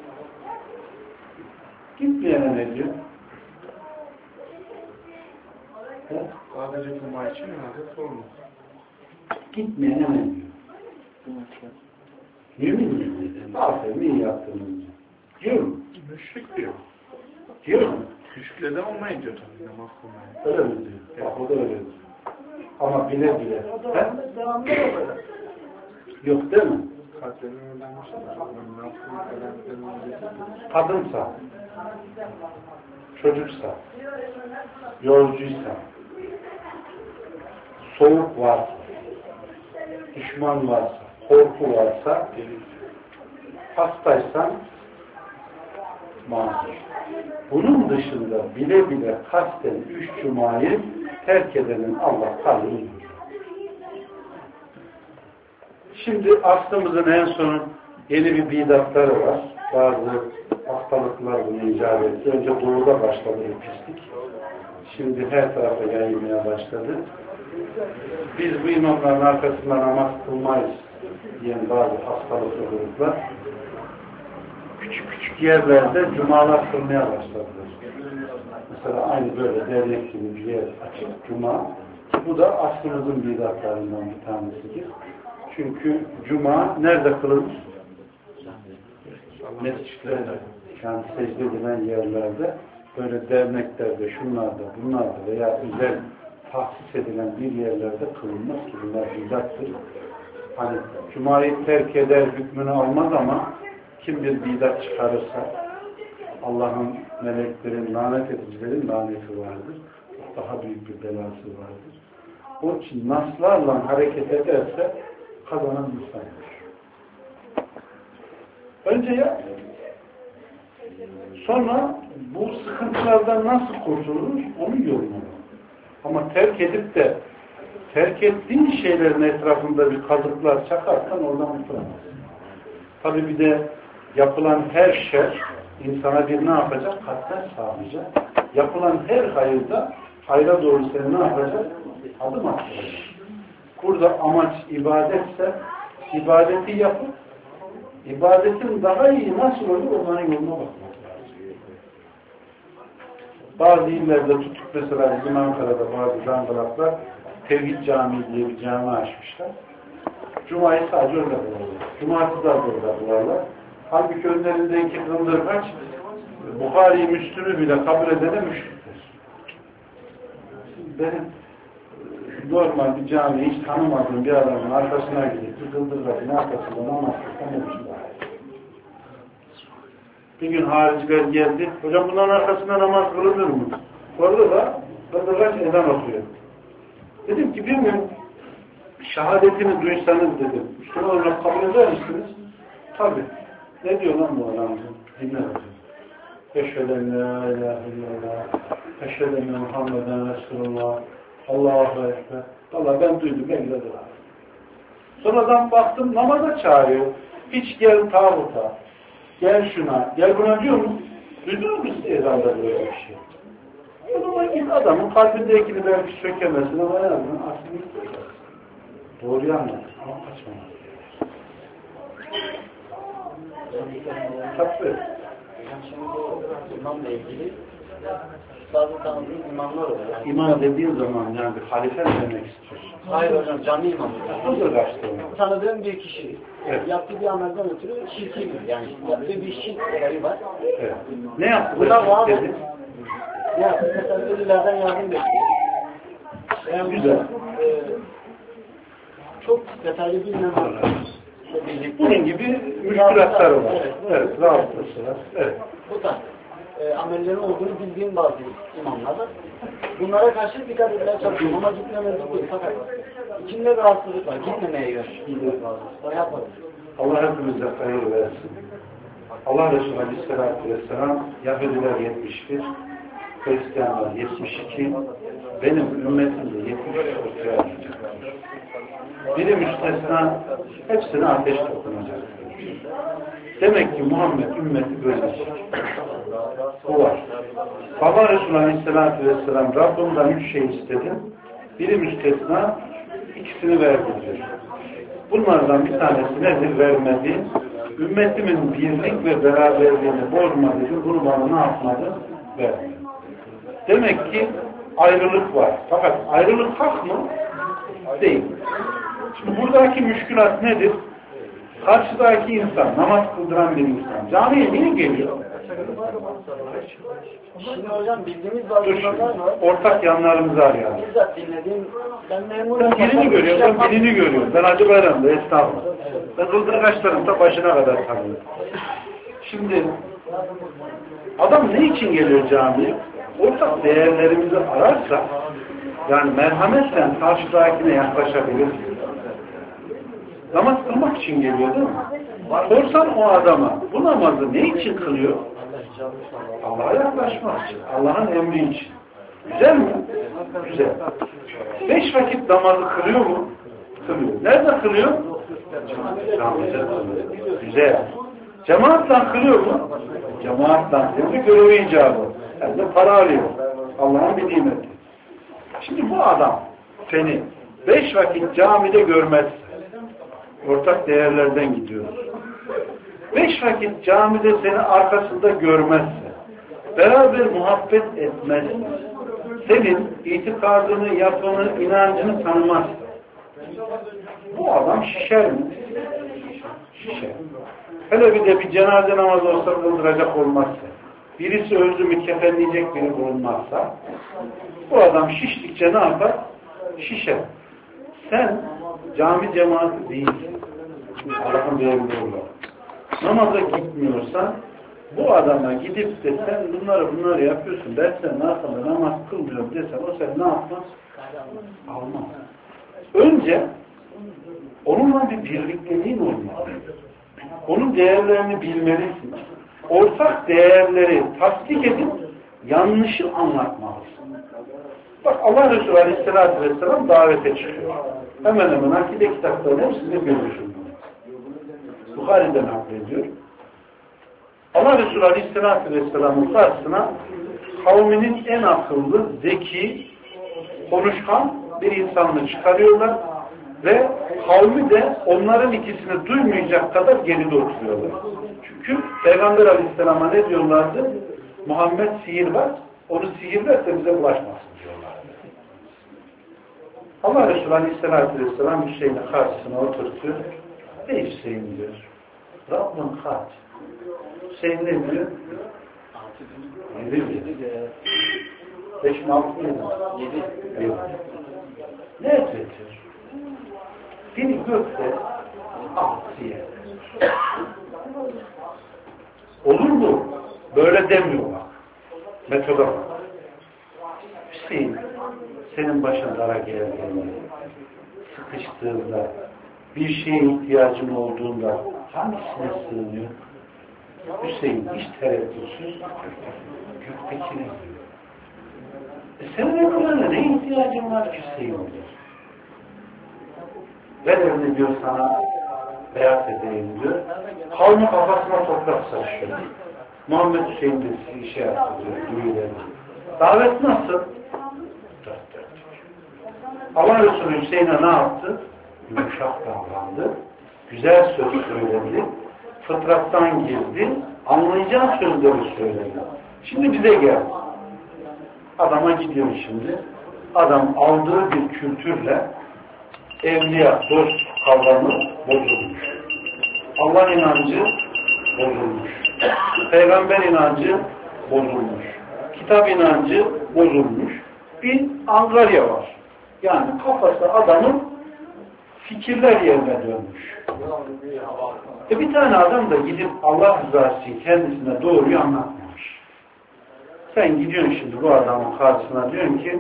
Gitmeyene ne diyor? He? Sadece Cuma için herhalde sorun. Gitmeyene ne diyor? Mümin mi? Aferin iyi yaptığınız diyor. Diyor mu? Müşrik diyor. Diyor mu? Müşrikle de olmayın diyor tabii. Namaz kılmayın. Öyle mi diyor? Bak o da öyle diyor. Ama bile bile. He? Yok değil mi? Kalplerini öğrenmişler. Kadınsa, çocuksa, yolcuysa, soğuk varsa, düşman varsa, korku varsa, hastaysan mazur. Bunun dışında bile bile kasten üç cumayı terk edenin Allah kalbini vurur. Şimdi aslımızın en son yeni bir bidatları var. Bazı hastalıklar bunu icat etti. Önce doğuda başladı bir pislik. Şimdi her tarafa yayılmaya başladı. Biz bu imamların arkasından namaz kılmayız diyen bazı hastalıklı gruplar küçük küçük yerlerde cumalar kılmaya başladılar. Mesela aynı böyle dernek gibi bir yer açık cuma. Bu da aslımızın bidatlarından bir tanesidir. Çünkü cuma nerede kılınır? Mescitlerde, yani secde edilen yerlerde, böyle derneklerde, şunlarda, bunlarda veya özel tahsis edilen bir yerlerde kılınmaz ki bunlar bidattır. Hani cumayı terk eder hükmünü almaz ama kim bir bidat çıkarırsa Allah'ın, meleklerin, lanet edicilerin laneti vardır. Daha büyük bir belası vardır. Onun için naslarla hareket ederse kazanan insandır. Önce ya sonra bu sıkıntılardan nasıl kurtulur onu yorumlar. Ama terk edip de terk ettiğin şeylerin etrafında bir kazıklar çakarsan oradan kurtulamazsın. Tabi bir de yapılan her şer insana bir ne yapacak? Katlar sağlayacak. Yapılan her hayırda hayra doğru seni ne yapacak? Adım atacak. Burada amaç ibadetse ibadeti yapıp ibadetin daha iyi nasıl olur onların yoluna bakmak lazım. Bazı illerde tutup mesela bizim Ankara'da bazı zangılaklar Tevhid Camii diye bir cami açmışlar. Cuma'yı sadece orada bularlar. Cumartesi de orada bularlar. Halbuki önlerindeki kıldırgaç Bukhari-i Müslüm'ü bile kabul edene müşriktir. Benim normal bir camiyi hiç tanımadığım bir adamın arkasına gidip bir kıldırgacın arkasında namaz kılsam bir gün hariciler geldi. Hocam bunların arkasında namaz kılınır mı? Orada da kıldırgaç ezan okuyor. Dedim ki bilmiyorum şehadetini duysanız dedim. Müslüman olarak kabul eder misiniz? Tabii. Ne diyor lan bu adam? Dinle hocam. Eşheden la ilahe illallah. Eşheden Muhammeden Resulullah. Allahu Ekber. Valla ben duydum. Ben gidelim. Sonradan baktım namaza çağırıyor. Hiç gel tağuta. Gel şuna. Gel buna diyor mu? Duydunuz mu size ezanda böyle bir şey? O zaman git adamın kalbindekini belki sökemesin ama en azından aslını söker. Doğruyu anlat. Ama kaçmamak. Tabii. İmamla ilgili bazı tanıdığım imamlar oluyor. Yani İmam dediğin zaman yani bir halife demek istiyorsun. hayır hocam, cami imamı. Nasıl kaçtı onu? Tanıdığım bir kişi. Evet. Yaptığı bir amelden ötürü şirki yani yaptığı bir şirk olayı var. Evet. Ne yaptı? Buna bağlı. Dedi? Ya mesela ölülerden yardım bekliyor. Yani Güzel. E, çok detaylı bilmem. Bunun gibi müşkülatlar var. Evet. Evet. Rahatsızlığı var. Evet. Bu tarz e, amellerin olduğunu bildiğim bazı imamlar var. Bunlara karşı dikkat etmeye çalışıyorum ama gitmemezlik değil. Fakat içinde bir rahatsızlık var. Gitmemeye yönelik. Daha yapmadım. Allah hepimize hayır versin. Allah Resulü Aleyhisselatü Vesselam Yahudiler yetmiş bir, Hristiyanlar yetmiş iki, benim ümmetim de yetmiş üç ortaya çıkacaktır. Biri müstesna, hepsine ateş dokunacaktır. Demek ki Muhammed ümmeti bölecek. Bu var. Baba Resulü Aleyhisselatü Vesselam Rabbimden üç şey istedim. Biri müstesna, ikisini verdi diyor. Bunlardan bir tanesi nedir vermedi? Ümmetimin birlik ve beraberliğini bozmadı. Bunu bana ne yapmadı? Verdi. Demek ki ayrılık var. Fakat ayrılık hak mı? Değil. Şimdi buradaki müşkülat nedir? Karşıdaki insan, namaz kıldıran bir insan. Camiye niye geliyor? Şimdi hocam bildiğimiz bazı insanlar var. Ortak yanlarımızı arayalım. Bizzat dinlediğim, ben memurum. Ben birini görüyorum, ben birini görüyorum. Ben Hacı Bayram'da, estağfurullah. Ben kıldırgaçlarım da başına kadar tanıyorum. Şimdi adam ne için geliyor camiye? Ortak değerlerimizi ararsa Yani merhametle karşıdakine yaklaşabilirsin. Namaz kılmak için geliyor değil mi? Sorsan o adama bu namazı ne için kılıyor? Allah'a yaklaşmak için. Allah'ın emri için. Güzel mi? Güzel. Beş vakit namazı kılıyor mu? Kılıyor. Nerede kılıyor? Camide kılıyor. Güzel. Cemaatle kılıyor mu? Cemaatle kılıyor. Bir görevi icabı. Yani de para alıyor. Allah'ın bir nimeti. Şimdi bu adam seni beş vakit camide görmezse, ortak değerlerden gidiyoruz. Beş vakit camide seni arkasında görmezse, beraber muhabbet etmezse, senin itikadını, yapını, inancını tanımazsa, bu adam şişer mi? Şişer. Hele bir de bir cenaze namazı olsa kıldıracak olmazsa, birisi öldü mü kefenleyecek biri olmazsa, bu adam şiştikçe ne yapar? Şişer. Sen cami cemaati değilsin. Allah'ın bir emri olarak. Namaza gitmiyorsan bu adama gidip de sen bunları bunları yapıyorsun dersen, ne yapalım, namaz kılmıyorum desen, o sen ne yapmaz? Almaz. Önce onunla bir birlikteliğin olmalı. Onun değerlerini bilmelisin. Ortak değerleri tasdik edip yanlışı anlatmalısın. Bak Allah Resulü Aleyhisselatü Vesselam davete çıkıyor. Hemen hemen akide kitaplarının hepsinde görürsün. Bukhari'den naklediyor. Allah Resulü Aleyhisselatü Vesselam'ın karşısına kavminin en akıllı, zeki, konuşkan bir insanını çıkarıyorlar ve kavmi de onların ikisini duymayacak kadar geride oturuyorlar. Çünkü Peygamber Aleyhisselam'a ne diyorlardı? Muhammed sihirbaz, onu sihirlerse bize bulaşmasın diyorlardı. Allah Resulü Aleyhisselatü Vesselam Hüseyin'i karşısına oturtuyor. Ey Hüseyin diyor. Rabbim kaç? Hüseyin ne diyor? Yedi diyor. Beş mi altı mı? Yedi. Ne ediyor? Biri gökte, altı yerde. Olur mu? Böyle demiyorlar. Metoda bak. Hüseyin, senin başın dara geldiğinde, sıkıştığında, bir şeye ihtiyacın olduğunda hangisine sığınıyor? Hüseyin hiç tereddütsüz göktekine diyor. E senin ömrüne ne ihtiyacın var ki Hüseyin diyor. Ben evde diyor sana beyaz edeyim diyor. Kavmi kafasına toprak saçıyor. Muhammed Hüseyin de sizi işe yaptı diyor. Duyuyor. Davet nasıl? Allah Resulü Hüseyin'e ne yaptı? Yumuşak davrandı. Güzel söz söyledi. Fıtrattan girdi. Anlayacağı sözleri söyledi. Şimdi bize gel. Adama gidiyor şimdi. Adam aldığı bir kültürle evliya, dost kavramı bozulmuş. Allah inancı bozulmuş. Peygamber inancı bozulmuş. Kitap inancı bozulmuş. Bir angarya var. Yani kafası adamın fikirler yerine dönmüş. E bir tane adam da gidip Allah rızası kendisine doğruyu anlatmamış. Sen gidiyorsun şimdi bu adamın karşısına diyorsun ki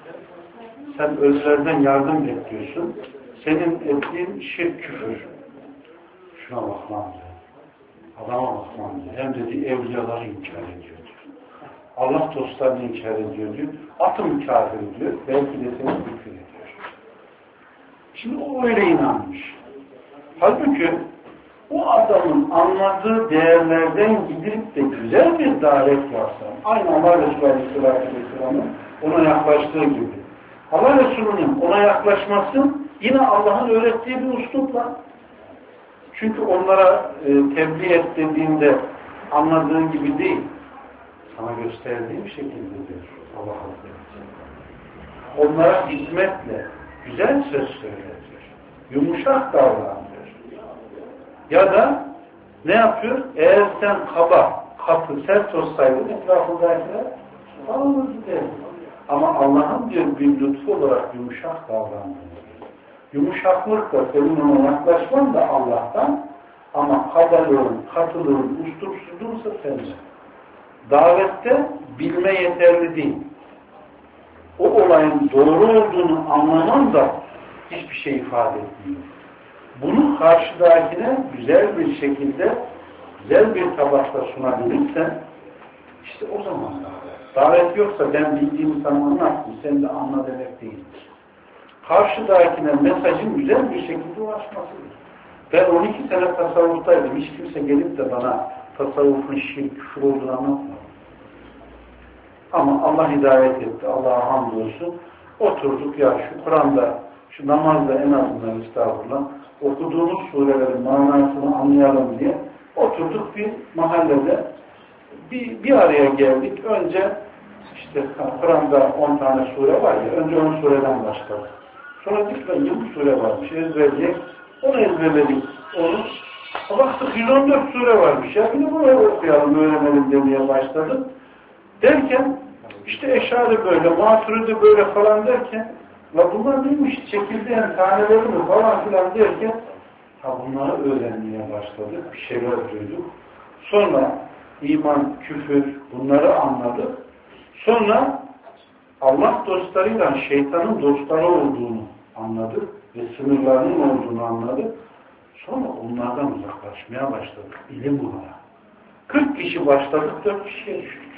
sen özlerden yardım bekliyorsun. Senin ettiğin şirk küfür. Şuna bak lan diyor. Adama bak lan diyor. Hem dedi evliyaları inkar ediyor diyor. Allah dostlarını inkar ediyor diyor. Atım kafir diyor. Belki de seni küfür ediyor. Şimdi o öyle inanmış. Halbuki o adamın anladığı değerlerden gidip de güzel bir davet varsa, aynı Allah Resulü Aleyhisselatü Vesselam'ın ona yaklaştığı gibi. Allah Resulü'nün ona yaklaşması yine Allah'ın öğrettiği bir uslupla. Çünkü onlara e, tebliğ et dediğinde anladığın gibi değil. Sana gösterdiğim şekilde diyor Allah Hazretleri. Onlara hizmetle güzel söz söyletiyor. Yumuşak davranıyor. Ya da ne yapıyor? Eğer sen kaba, katı, sert olsaydın etrafındakiler alınırdı der. Ama Allah'ın diyor bir lütfu olarak yumuşak davranıyor. Yumuşaklık da senin ona yaklaşman da Allah'tan, ama kabalığın, katılığın, ustupsuzluğunsa sende. Davette bilme yeterli değil. o olayın doğru olduğunu anlaman da hiçbir şey ifade etmiyor. Bunu karşıdakine güzel bir şekilde, güzel bir tabakta sunabilirsen, işte o zaman davet yoksa ben bildiğimi sana anlattım, sen de anla demek değildir. Karşıdakine mesajın güzel bir şekilde ulaşmasıdır. Ben on iki sene tasavvuftaydım. Hiç kimse gelip de bana tasavvufun şirk, küfür olduğunu anlatmadı. Ama Allah hidayet etti. Allah'a hamdolsun. Oturduk ya şu Kur'an'da, şu namazda en azından estağfurullah okuduğumuz surelerin manasını anlayalım diye oturduk bir mahallede bir, bir araya geldik. Önce işte Kur'an'da on tane sure var ya, önce on sureden başladık. Sonra dikkat yirmi sure varmış. Ezberleyecek. Onu ezberledik. Onu. Baktık yüz on dört sure varmış. Ya bir de bunu okuyalım, öğrenelim demeye başladık. Derken işte Eşari böyle, Maturidi böyle falan derken la bunlar neymiş? Çekirdeğin taneleri mi falan filan derken ha bunları öğrenmeye başladık. Bir şeyler duyduk. Sonra iman, küfür bunları anladık. Sonra Allah dostlarıyla şeytanın dostları olduğunu anladık ve sınırlarının olduğunu anladık. Sonra onlardan uzaklaşmaya başladık. İlim bunlara. kırk kişi başladık, dört kişiye düştük.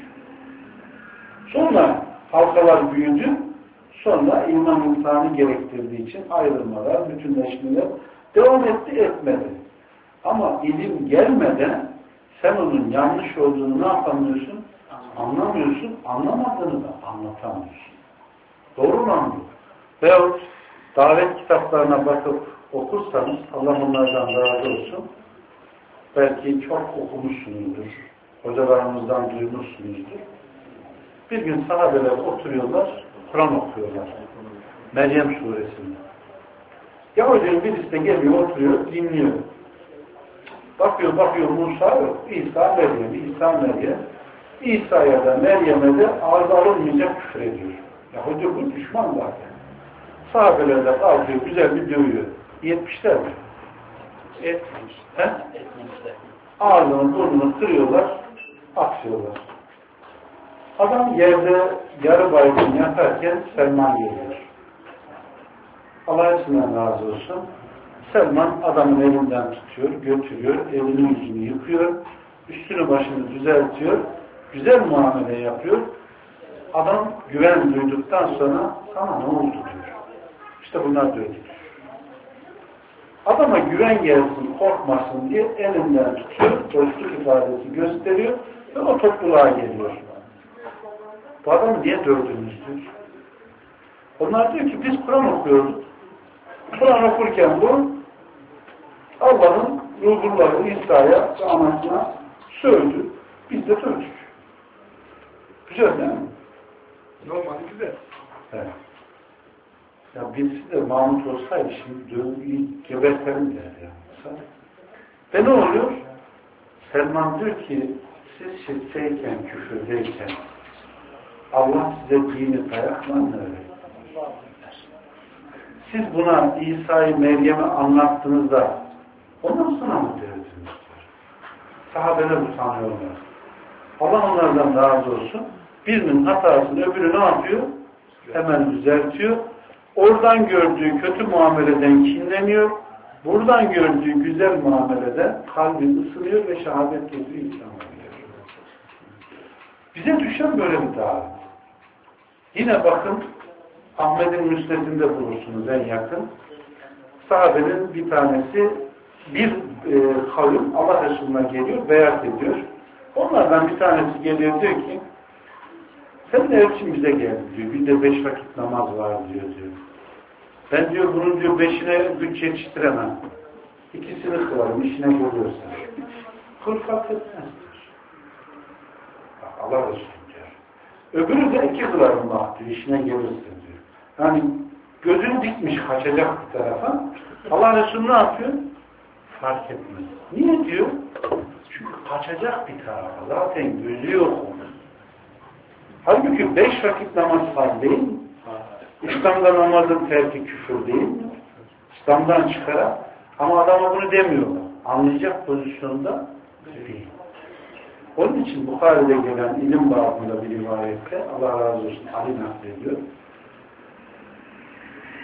Sonra halkalar büyüdü. Sonra iman imtihanı gerektirdiği için ayrılmalar, bütünleşmeler devam etti, etmedi. Ama ilim gelmeden sen onun yanlış olduğunu ne yapamıyorsun? Anlamıyorsun. Anlamadığını da anlatamıyorsun. Doğru mu anlıyor? Veyahut davet kitaplarına bakıp okursanız, Allah onlardan razı olsun, belki çok okumuşsunuzdur. Hocalarımızdan duymuşsunuzdur. Bir gün sahabeler oturuyorlar, Kur'an okuyorlar. Meryem suresinde. Yahudinin birisi de geliyor, oturuyor, dinliyor. Bakıyor, bakıyor Musa yok. İsa Meryem, İsa Meryem. İsa'ya da Meryem'e de ağzı alınmayacak küfür ediyor. Yahudi bu düşman zaten. Sahabeler de kalkıyor, güzel bir dövüyor. Yetmişler mi? Etmiş. He? Etmişler. Ağzını, burnunu kırıyorlar, atıyorlar. Adam yerde yarı baygın yatarken Selman geliyor. Allah için razı olsun. Selman adamın elinden tutuyor, götürüyor, elini yüzünü yıkıyor, üstünü başını düzeltiyor, güzel muamele yapıyor. Adam güven duyduktan sonra sana ne oldu diyor. İşte bunlar dövdük. Adama güven gelsin, korkmasın diye elinden tutuyor, dostluk ifadesi gösteriyor ve o topluluğa geliyor. Bu adamı niye dövdünüz diyor. Onlar diyor ki biz Kur'an okuyorduk. Kur'an okurken bu Allah'ın ruhulları İsa'ya ve anasına sövdü. Biz de dövdük. Güzel değil mi? Normal güzel. Evet. Ya birisi de Mahmut olsaydı şimdi dövdüğü gebertelim der yani. Ve ne oluyor? Selman diyor ki siz şirkteyken, küfürdeyken Allah size dini dayakla öğretti. Siz buna İsa'yı Meryem'e anlattığınızda ondan sonra mı dövdünüz? Sahabeler utanıyorlar. Allah onlardan razı olsun. Birinin hatasını öbürü ne yapıyor? Hemen düzeltiyor. Oradan gördüğü kötü muameleden kinleniyor. Buradan gördüğü güzel muameleden kalbi ısınıyor ve şehadet getiriyor insan oluyor. Bize düşen böyle bir davet. Yine bakın Ahmet'in müsnedinde bulursunuz en yakın. Sahabenin bir tanesi bir e, kavim Allah Resulü'ne geliyor, beyat ediyor. Onlardan bir tanesi geliyor diyor ki sen de elçin bize geldi diyor. Bir de beş vakit namaz var diyor diyor. Ben diyor bunun diyor beşine güç yetiştiremem. İkisini kılarım, işine görüyorsun. Kıl fark etmez diyor. Bak Allah Resulü diyor. Öbürü de iki kılarım bak diyor, işine gelirsin diyor. Yani gözünü dikmiş kaçacak bir tarafa. Allah Resulü ne yapıyor? Fark etmez. Niye diyor? Çünkü kaçacak bir tarafa. Zaten gözü yok onun. Halbuki beş vakit namaz farz değil mi? İslam'da namazın terki küfür değil mi? İslam'dan çıkarak. Ama adama bunu demiyorlar. Anlayacak pozisyonda değil. Onun için Bukhari'de gelen ilim babında bir rivayette Allah razı olsun Ali naklediyor.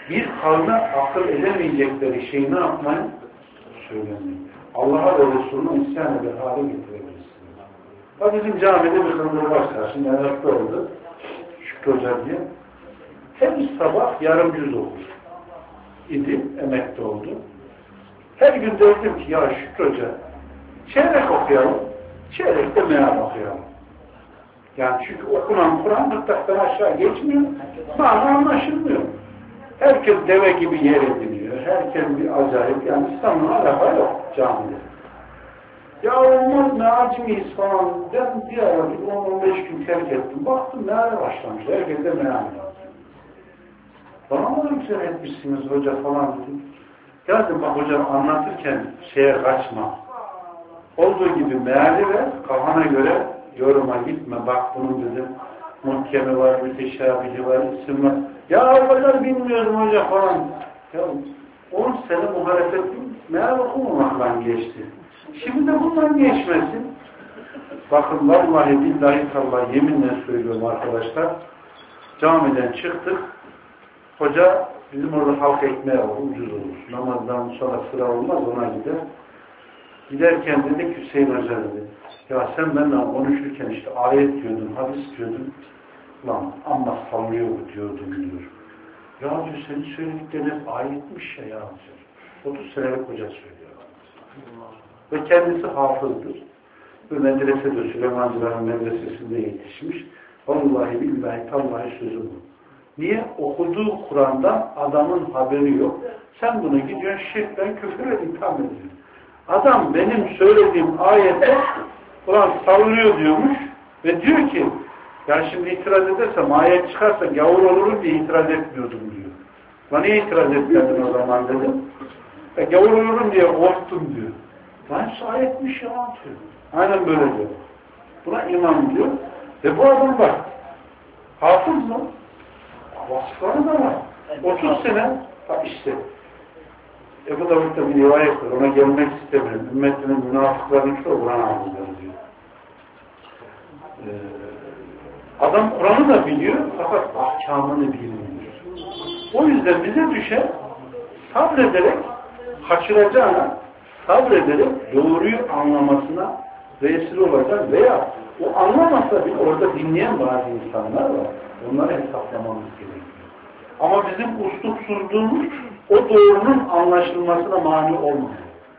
bir kavme akıl edemeyecekleri şeyi ne yapmayın? Söylemeyin. Allah'a ve Resulü'nün isyan eder hale getirebilirsiniz. Ha bizim camide bir kızımız varsa, şimdi emekli oldu, Şükrü Hoca diye. Her sabah yarım cüz okur. İdi, emekli oldu. Her gün derdim ki ya Şükrü Hoca, çeyrek okuyalım, çeyrek de meal okuyalım. Yani çünkü okunan Kur'an gırtlaktan aşağı geçmiyor, mana anlaşılmıyor. Herkes deve gibi yer ediniyor, herkes bir acayip, yani İslam'ın alaka yok camide. Ya olmaz mealci miyiz falan, ben bir ara bir on on beş gün terk ettim, baktım meale başlamış, herkes de meal var. Bana mı güzel etmişsiniz hoca falan dedim. Ya dedim bak hocam anlatırken şeye kaçma. Olduğu gibi meali ver, kafana göre yoruma gitme. Bak bunun dedim muhkemi var, müteşabihi var, isim var. Ya hocam bilmiyorum hoca falan. Ya on sene muhalefetin meal okumamakla geçti. Şimdi de bundan geçmesin. Bakın vallahi billahi tallahi yeminle söylüyorum arkadaşlar. Camiden çıktık. Hoca bizim orada halk ekmeği var, ucuz olur. Namazdan sonra sıra olmaz, ona gider. Giderken dedi ki Hüseyin Hoca dedi. Ya sen benimle konuşurken işte ayet diyordun, hadis diyordun. Lan amma sallıyor bu diyordum diyor. Ya diyor senin söylediklerin hep ayetmiş ya ya diyor. otuz senelik hoca söylüyor. Ve kendisi hafızdır. Ve medresede Süleymancıların medresesinde yetişmiş. Vallahi billahi tallahi sözü bu. Niye? Okuduğu Kur'an'dan adamın haberi yok. Sen bunu gidiyorsun şirkten küfür itham ediyorsun. Adam benim söylediğim ayette Kur'an savuruyor diyormuş ve diyor ki yani şimdi itiraz edersem ayet çıkarsa gavur olurum diye itiraz etmiyordum diyor. Lan niye itiraz etmedin o zaman dedim. E, gavur olurum diye korktum diyor. Lan ayetmiş ya diyor. Aynen böyle diyor. Buna imam diyor. Ve bu adam bak hafız mı? Vasıfları da var. otuz sene ha işte Ebu Davud'da bir rivayet var. Ona gelmek istemiyorum. Ümmetinin münafıklarının çoğu Kur'an hafızları diyor. Ee, adam Kur'an'ı da biliyor fakat ahkamını bilmiyor. O yüzden bize düşer sabrederek kaçıracağına sabrederek doğruyu anlamasına vesile olacak veya o anlamasa bile orada dinleyen bazı insanlar var. Onları hesaplamamız gerekiyor. Ama bizim uslupsuzluğumuz o doğrunun anlaşılmasına mani olmuyor.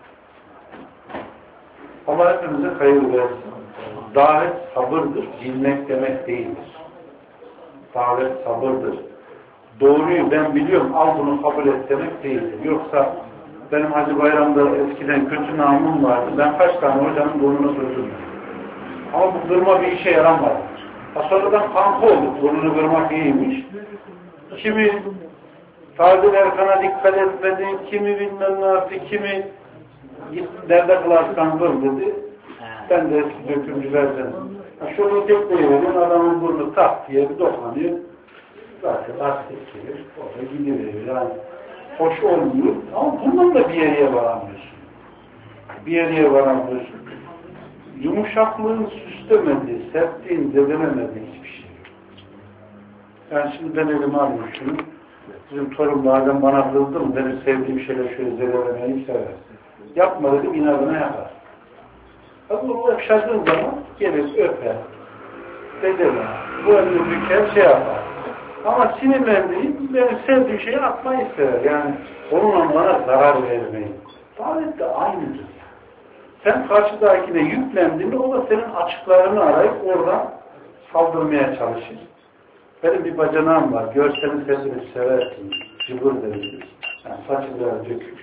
Allah hepimize hayır versin. Davet sabırdır, bilmek demek değildir. Davet sabırdır. Doğruyu ben biliyorum, al bunu kabul et demek değildir. Yoksa benim Hacı Bayram'da eskiden kötü namım vardı. Ben kaç tane hocanın burnunu kırdım. Ama bu kırma bir işe yaramadı. Sonradan kanka olduk. Burnunu kırmak iyiymiş. Kimi Fadıl Erkan'a dikkat etmedi, kimi bilmem ne yaptı, kimi git nerede kılarsan kıl dedi. Ben de eski dökümcülerden. Şunu tekleyiverin, adamın burnu tak diye bir dokanıyor. Zaten lastik gelir, orada gidiyor. Yani hoş olmuyor ama bundan da bir yere varamıyorsun. Bir yere varamıyorsun. Yumuşaklığın süslemediği, sertliğin zedelemediği hiçbir şey yok. Yani şimdi ben elime alayım şunu. Bizim torun bazen bana kızdı mı, benim sevdiğim şeyler şöyle zedelemeyi sever. Yapma dedim, inadına yapar. Tabi bunu okşadığın zaman gelir öper, zedeler, bu önünü büker, şey yapar. Ama sinirlendiğim, benim sevdiğim şeyi atmayı sever. Yani onunla bana zarar vermeyin. Davet de aynıdır. Sen karşıdakine yüklendiğinde o da senin açıklarını arayıp oradan saldırmaya çalışır. Benim bir bacanağım var. Görseniz sesini seversin. Cıvır deriz. Yani saçı biraz dökük.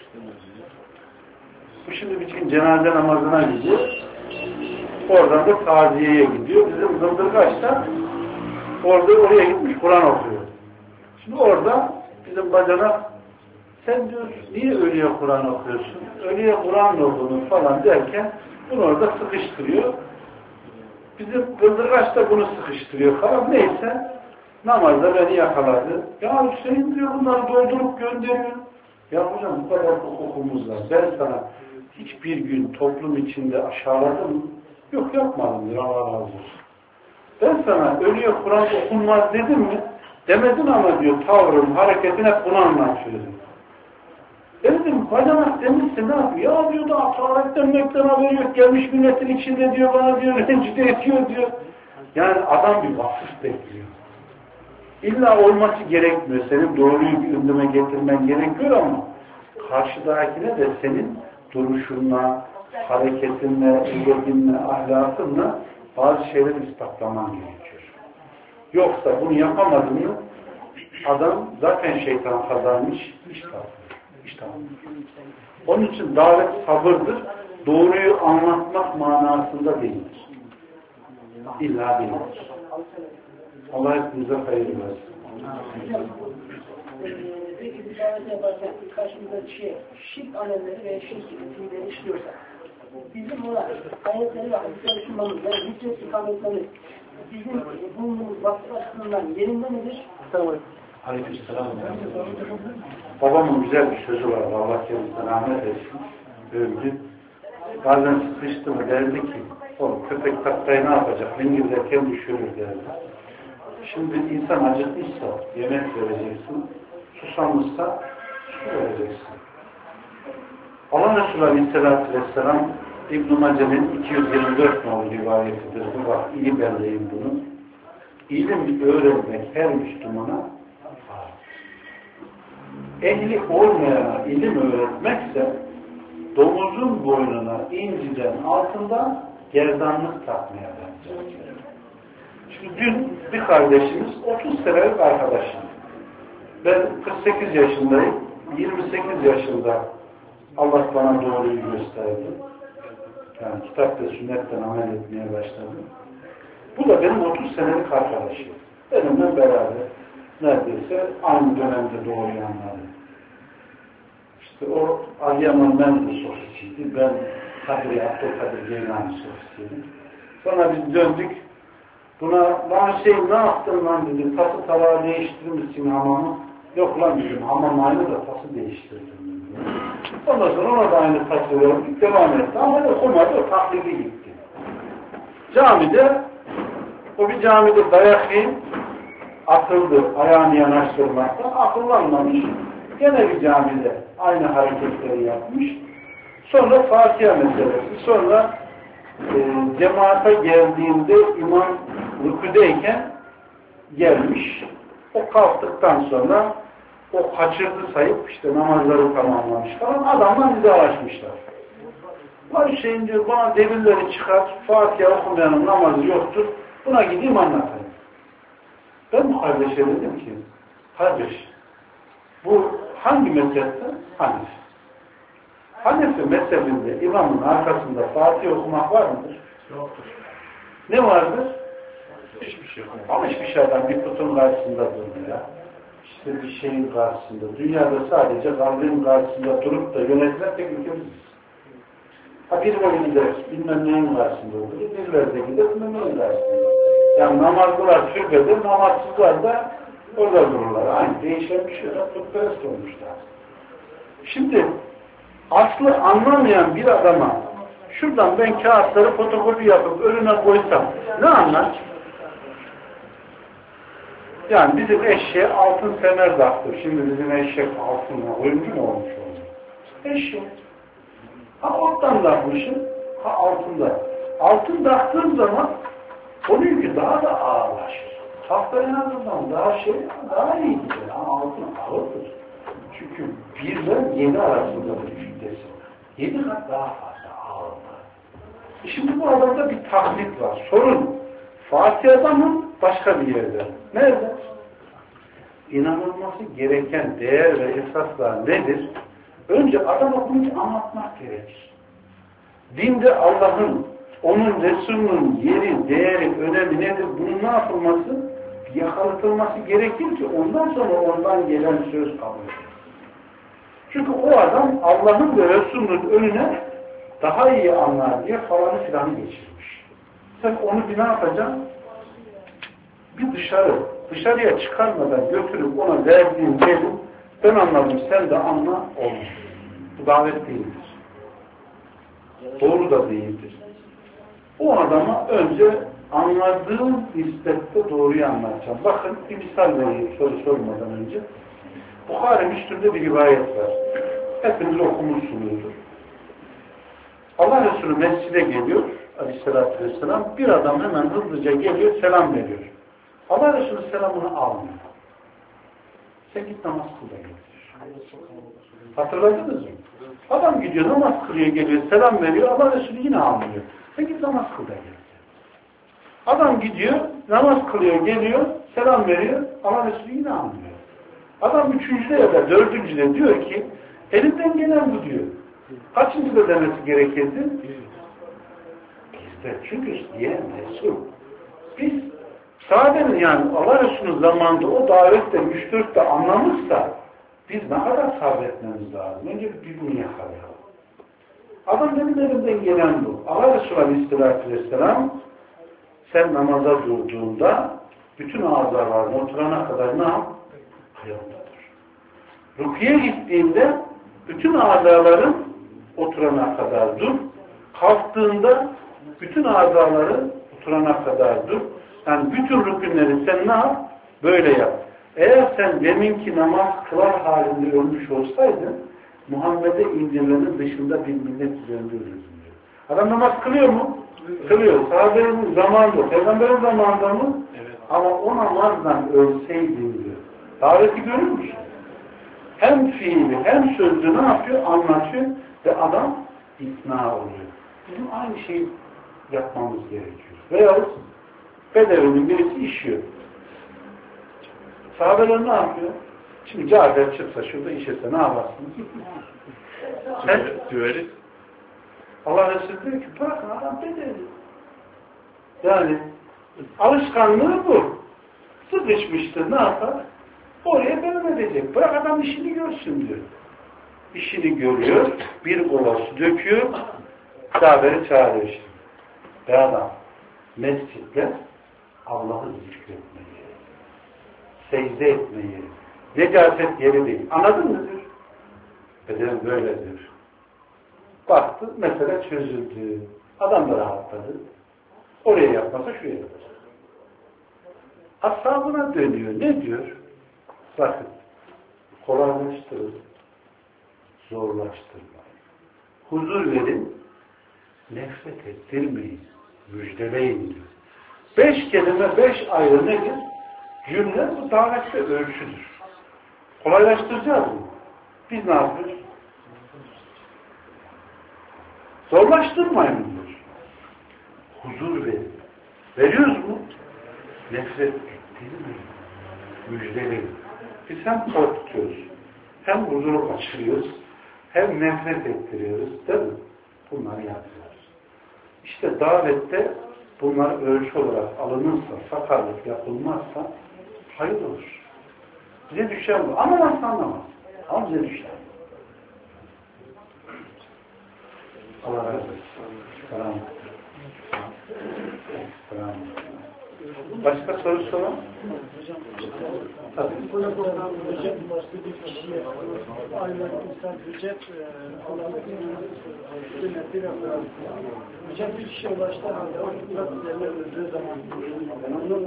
Bu şimdi bir için cenaze namazına gidiyor. Oradan da taziyeye gidiyor. Bizim Zıldırgaç'ta orada oraya gitmiş Kur'an okuyor. Şimdi orada bizim bacanak sen diyor niye ölüye Kur'an okuyorsun? Ölüye Kur'an olduğunu falan derken bunu orada sıkıştırıyor. Bizim Zıldırgaç da bunu sıkıştırıyor falan. Neyse namazda beni yakaladı. Ya Hüseyin diyor bunları doldurup gönderiyor. Ya hocam bu kadar hukukumuz var. Ben sana hiçbir gün toplum içinde aşağıladım mı? Yok yapmadım diyor Allah razı olsun. Ben sana ölüye Kur'an okunmaz dedim mi? Demedin ama diyor tavrın, hareketin hep bunu anlatıyor. Dedim bacanak demişsin ne yapıyor? Ya diyor da ataretten mekten haberi yok. Gelmiş milletin içinde diyor bana diyor rencide ediyor diyor. Yani adam bir vasıf bekliyor. İlla olması gerekmiyor. Senin doğruyu gündeme getirmen gerekiyor ama karşıdakine de senin duruşunla, hareketinle, edebinle, ahlakınla bazı şeyleri ispatlaman gerekiyor. Yoksa bunu yapamadığını adam zaten şeytan kazanmış, iş kalmıyor. İş tamam. Onun için davet sabırdır. Doğruyu anlatmak manasında değildir. İlla değildir. Allah hepinize hayır versin. Peki bir davet yaparken karşımıza şey, şirk alemleri ve şirk fiilleri işliyorsa bizim ona ayetleri ve hadisleri sunmamız yani hüccet ikametleri bizim bulunduğumuz vakti açısından yerinde midir? Tamam. Aleykümselam. Babamın güzel bir sözü vardı. Allah kendisine rahmet etsin. Övdü. Bazen sıkıştı mı derdi ki oğlum köpek taktayı ne yapacak? Lingirderken düşürür derdi. Şimdi insan acıkmışsa yemek vereceksin. Susamışsa su vereceksin. Allah Resulü Aleyhisselatü Vesselam İbn-i Mace'nin iki yüz yirmi dört nolu rivayetidir. Bu bak iyi belleyin bunu. İlim öğrenmek her Müslümana ehli olmayana ilim öğretmekse domuzun boynuna inciden altından gerdanlık takmaya benzer. Şimdi dün bir kardeşimiz otuz senelik arkadaşım. Ben kırk sekiz yaşındayım. yirmi sekiz yaşında Allah bana doğruyu gösterdi. Yani kitap ve sünnetten amel etmeye başladım. Bu da benim otuz senelik arkadaşım. Benimle beraber neredeyse aynı dönemde doğuyanlar. İşte o Adıyaman Mendil sofisiydi. Ben Kadir Abdülkadir Geylani sofisiydim. Sonra biz döndük. Buna lan şey ne yaptın lan dedim. Tası talağı değiştirmişsin hamamı. Yok lan dedim. Hamam aynı da tası değiştirdim. Dedim. Ondan sonra ona da aynı tası verdik. Devam etti. Ama okumadı. O taklidi gitti. Camide o bir camide dayak yiyip atıldı. Ayağını yanaştırmaktan. Akıllanmamış. Gene bir camide aynı hareketleri yapmış. Sonra Fatiha meselesi. Sonra e, cemaate geldiğinde imam rüküdeyken gelmiş. O kalktıktan sonra o kaçırdı sayıp işte namazları tamamlamış falan. Adamla vidalaşmışlar. Var şeyin diyor bana delilleri çıkart. Fatiha okumayanın namazı yoktur. Buna gideyim anlatayım. Ben bu kardeşe dedim ki kardeş bu hangi mezhepte? Hanefi. Hanefi mezhebinde imamın arkasında Fatiha okumak var mıdır? Yoktur. Ne vardır? Hiçbir şey yok. Ama hiçbir şeyden bir putun karşısında duruyor. İşte bir şeyin karşısında. Dünyada sadece kavlinin karşısında durup da yönetilen tek ülkemiz. Ha birileri gider, bilmem neyin karşısında olur. Birileri de gider, bilmem neyin karşısında. Yani namazlılar türbede, namazsızlar da orada dururlar. Aynı değişen bir şeyler putperest olmuşlar. Şimdi aslı anlamayan bir adama şuradan ben kağıtları fotokopi yapıp önüne koysam ne anlar? Yani bizim eşeğe altın semer taktı. Şimdi bizim eşek altınla oyuncu mu olmuş oldu? Eşek. Ha alttan takmışım, ha altında. Altın taktığım zaman onun yükü daha da ağırlaşır. Tahta en azından daha şey, daha iyi gider. Ama altın ağırdır. Çünkü birle yedi arasında bir kütlesi. Yedi kat daha fazla ağırdır. E şimdi bu adamda bir taklit var. Sorun Fatiha'da mı? Başka bir yerde. Nerede? İnanılması gereken değer ve esaslar nedir? Önce adama bunu anlatmak gerekir. Dinde Allah'ın, onun Resulünün yeri, değeri, önemi nedir? Bunun ne yapılması? Yakalatılması gerekir ki ondan sonra ondan gelen söz kabul edilir. Çünkü o adam Allah'ın ve Resulünün önüne daha iyi anlar diye falanı filanı geçirmiş. Sen onu bir ne yapacaksın? Bir dışarı, dışarıya çıkarmadan götürüp ona verdiğin verin, ben anladım sen de anla olmuş. Bu davet değildir. Doğru da değildir. O adama önce anladığım nispette doğruyu anlatacağım. Bakın bir misal vereyim soru sormadan önce. Bukhari Müslüm'de bir rivayet var. Hepiniz okumuşsunuzdur. Allah Resulü mescide geliyor aleyhissalatü vesselam. Bir adam hemen hızlıca geliyor, selam veriyor. Allah Resulü selamını almıyor. Sen git namaz kıl da geliyor. Hatırladınız mı? Adam gidiyor, namaz kılıyor, geliyor, selam veriyor. Allah Resulü yine almıyor. Sen git namaz kıl da geliyor. Adam gidiyor, namaz kılıyor, geliyor, selam veriyor. Allah Resulü yine almıyor. Adam üçüncüde ya da dördüncüde diyor ki elimden gelen bu diyor. Kaçıncıda demesi gerekirdi? Bizde çünkü diye Resul. Biz sahabenin yani Allah Resulü'nün zamanında o davette üç dörtte anlamışsa biz ne kadar sabretmemiz lazım? Önce bir bunu yakalayalım. Adam benim elimden gelen bu. Allah Resulü Aleyhisselatü Vesselam sen namaza durduğunda bütün azalarına oturana kadar ne yap? Ayaktadır. Rukiye gittiğinde bütün azaların oturana kadar dur. Kalktığında bütün azaları oturana kadar dur. Yani bütün rükünleri sen ne yap? Böyle yap. Eğer sen deminki namaz kılar halinde ölmüş olsaydın Muhammed'e indirilenin dışında bir millet üzerinde ölürdün diyor. Adam namaz kılıyor mu? Kılıyor. Sahabenin zamanında, Peygamberin zamanında mı? Evet. Ama o namazdan ölseydin diyor. Daveti görür müsün? Hem fiili hem sözlü ne yapıyor? Anlatıyor ve adam ikna oluyor. Bizim aynı şeyi yapmamız gerekiyor. Veyahut Bedevi'nin birisi işiyor. Sahabeler ne yapıyor? Şimdi Cafer çıksa şurada işese ne yaparsınız? Sen Düveriz. Allah Resulü diyor ki bırakın adam Bedevi. Yani alışkanlığı bu. Sıkışmıştır ne yapar? Oraya devam edecek. Bırak adam işini görsün diyor. İşini görüyor. Bir kova su döküyor. Cafer'i çağırıyor şimdi. Be adam mescitte Allah'ı zikretmeyi, secde etmeyi, necaset yeri değil. Anladın mı diyor? Bedevi böyledir. Baktı, mesele çözüldü. Adam da rahatladı. Oraya yapmasa şuraya yapacak. Ashabına dönüyor. Ne diyor? Bakın, kolaylaştırın, zorlaştırmayın. Huzur verin, nefret ettirmeyin, müjdeleyin diyor. Beş kelime, beş ayrı nedir? Cümle bu davette ölçüdür. Kolaylaştıracağız mı? Biz ne yapıyoruz? Zorlaştırmayın diyor. Huzur verin. Veriyoruz mu? Nefret ettirmeyin, müjdeleyin. Biz hem korkutuyoruz, hem huzuru kaçırıyoruz, hem nefret ettiriyoruz, değil mi? Bunları yapıyoruz. İşte davette bunlar ölçü olarak alınırsa, sakarlık yapılmazsa hayır olur. Bize düşen bu. Anlamazsa anlamaz. Ama bize düşen. Allah razı olsun. Selam. Selam. Başka soru sorun? Tabii. Hocam başka bir kişiye aynen insan ücret olarak sünnetli ve hocam bir kişiye ulaştığı halde o biraz üzerine öldüğü zaman onun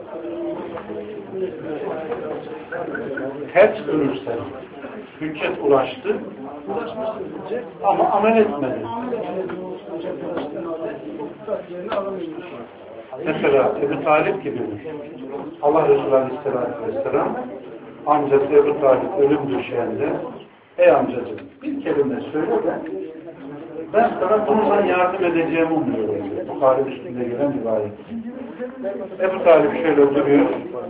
ters dönürse hüccet ulaştı ulaşmıştır hüccet ama amel etmedi. Amel etmedi. Hocam ulaştığı halde tutak yerine alamaymış. Mesela Ebu Talip gibi Allah Resulü Aleyhisselatü Vesselam amcası Ebu Talip ölüm döşeğinde ey amcacığım bir kelime söyle de ben sana bundan yardım edeceğimi umuyorum. Bukhari üstünde gelen rivayet. Ebu Talip şöyle duruyor.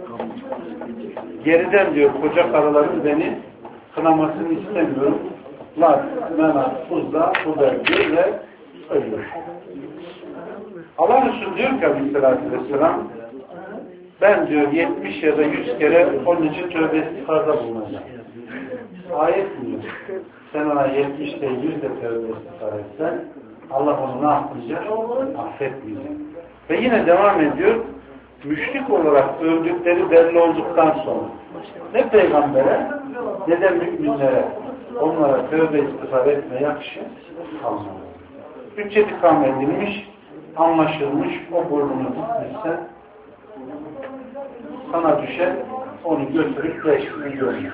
Geriden diyor koca karıların beni kınamasını istemiyorum. Lan, mena, buzda, burada diyor ve ölüyor. Allah Resulü diyor ki Aleyhisselatü Vesselam ben diyor yetmiş ya da yüz kere onun için tövbe istiğfarda bulunacağım. Ayet mi diyor? Sen ona yetmiş değil yüz de tövbe istiğfar etsen Allah onu ne yapmayacak? Affetmeyecek. Ve yine devam ediyor. Müşrik olarak öldükleri belli olduktan sonra ne peygambere ne de müminlere onlara tövbe istiğfar etme yakışı kalmadı. Hüccet ikame edilmiş. anlaşılmış, o burnunu tutmuşsa sana düşer, onu götürüp değiştirmeyi görmüş.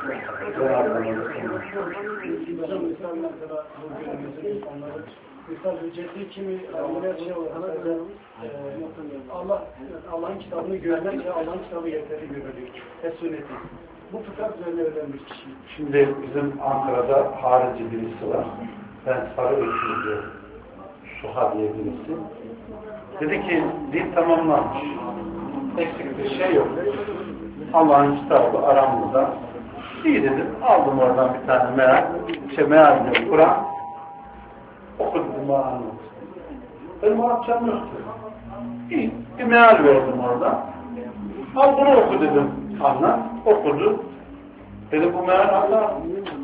Mesela hüccetli kimi ameliyat şey olur. Allah Allah'ın kitabını görmek ve Allah'ın kitabı yeterli görülüyor. Ve sünneti. Bu fıkra üzerine öğrenmiş kişi. Şimdi bizim Ankara'da harici birisi var. Ben Sarı Öküz diyor. Suha diye birisi. Dedi ki din tamamlanmış. Eksik bir şey yok. Allah'ın kitabı aramızda. İyi dedim. Aldım oradan bir tane meal. Şey meal diyor. Kur'an. Okudum bana anlattım. Benim Arapçam yoktu. İyi. Bir meal verdim orada. Al bunu oku dedim. Anlat. Okudu. Dedim bu meal hata.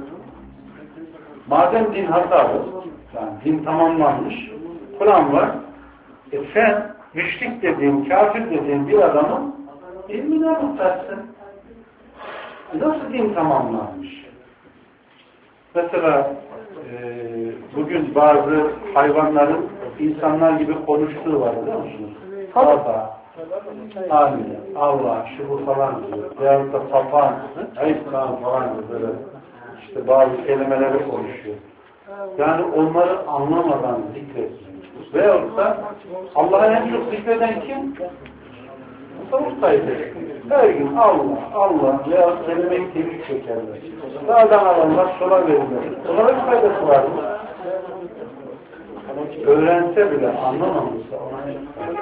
Madem din hatalı, yani din tamamlanmış, Kur'an var. E sen müşrik dediğin, kafir dediğin bir adamın ilmine muhtaçsın. Nasıl din tamamlanmış? Mesela e, bugün bazı hayvanların insanlar gibi konuştuğu var biliyor musunuz? Baba, amin, Allah, şu bu falan diyor. Veyahut da papağan, ayıpkan falan diyor. Böyle işte bazı kelimeleri konuşuyor. Yani onları anlamadan zikretmiyor. Veyahut da Allah'a en çok zikreden kim? Tasavvuf sayıdır. Her gün Allah, Allah veya kelime-i tevhid çekerler. Sağdan alanlar sola verirler. Onlara bir faydası var mı? Öğrense bile anlamamışsa ona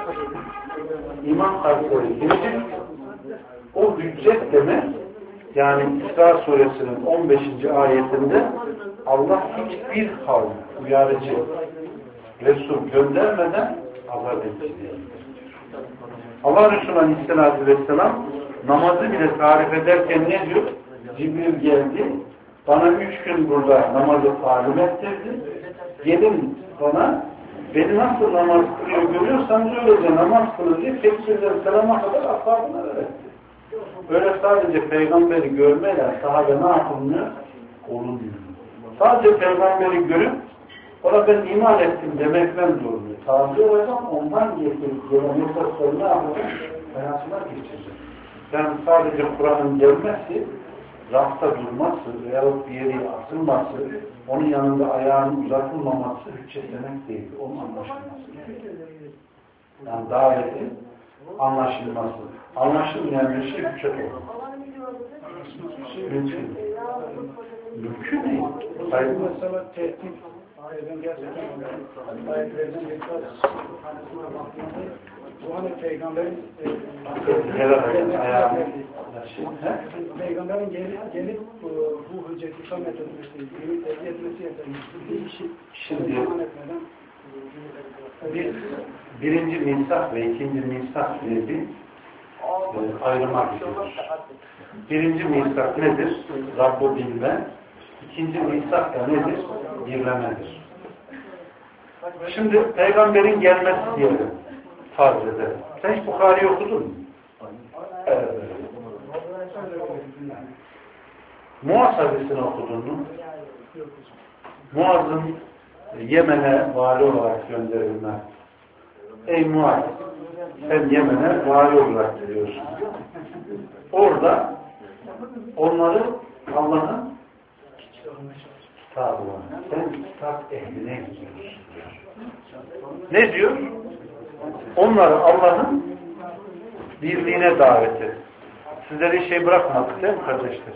İman kartları girecek. O hüccet demek, yani İsra suresinin on beşinci ayetinde Allah hiçbir kavm, uyarıcı, Resul göndermeden azap edici. Allah Resulü Aleyhisselatü Vesselam namazı bile tarif ederken ne diyor? Cibril geldi, bana üç gün burada namazı talim ettirdi. Gelin bana, beni nasıl namaz kılıyor görüyorsanız öylece namaz kılın diye tekbirden selama kadar ashabına öğretti. Öyle sadece peygamberi görmeyle sahabe ne yapılmıyor? Olunmuyor. Sadece peygamberi görüp ona ben iman ettim demekten durmuyor. Tabi olacağım ondan getirip gelen mesajları ne yapacağım? Hayatına geçecek. Yani sadece Kur'an'ın gelmesi, rafta durması veyahut bir yere asılması, onun yanında ayağının uzatılmaması hüccet demek değil. Onun anlaşılması. Yani davetin anlaşılması. Anlaşılmayan bir şey hüccet olur. Mümkün. Mümkün değil. Hayır. Mesela tehdit, ben gerçekten ayetlerden bir tanesine baktığımda bu hani peygamberin peygamberin gelip, gelip bu hücceti ikam etmesi, yeni tehdit etmesi yeterli. Şimdi biz birinci misak ve ikinci misak diye bir e, ayrıma gidiyoruz. Birinci misak nedir? Rabb'u bilme. İkinci misak da nedir? Birlemedir. Şimdi peygamberin gelmesi diyelim. Farz edelim. Sen hiç Bukhari'yi okudun mu? Evet. Muaz hadisini okudun mu? Muaz'ın Yemen'e vali olarak gönderilme. Ey Muaz, sen Yemen'e vali olarak geliyorsun. Orada onları Allah'ın kitabı var. Sen kitap ehline gidiyorsun. Ne diyor? Onları Allah'ın birliğine davet et. Sizlere şey bırakmadık değil mi kardeşler?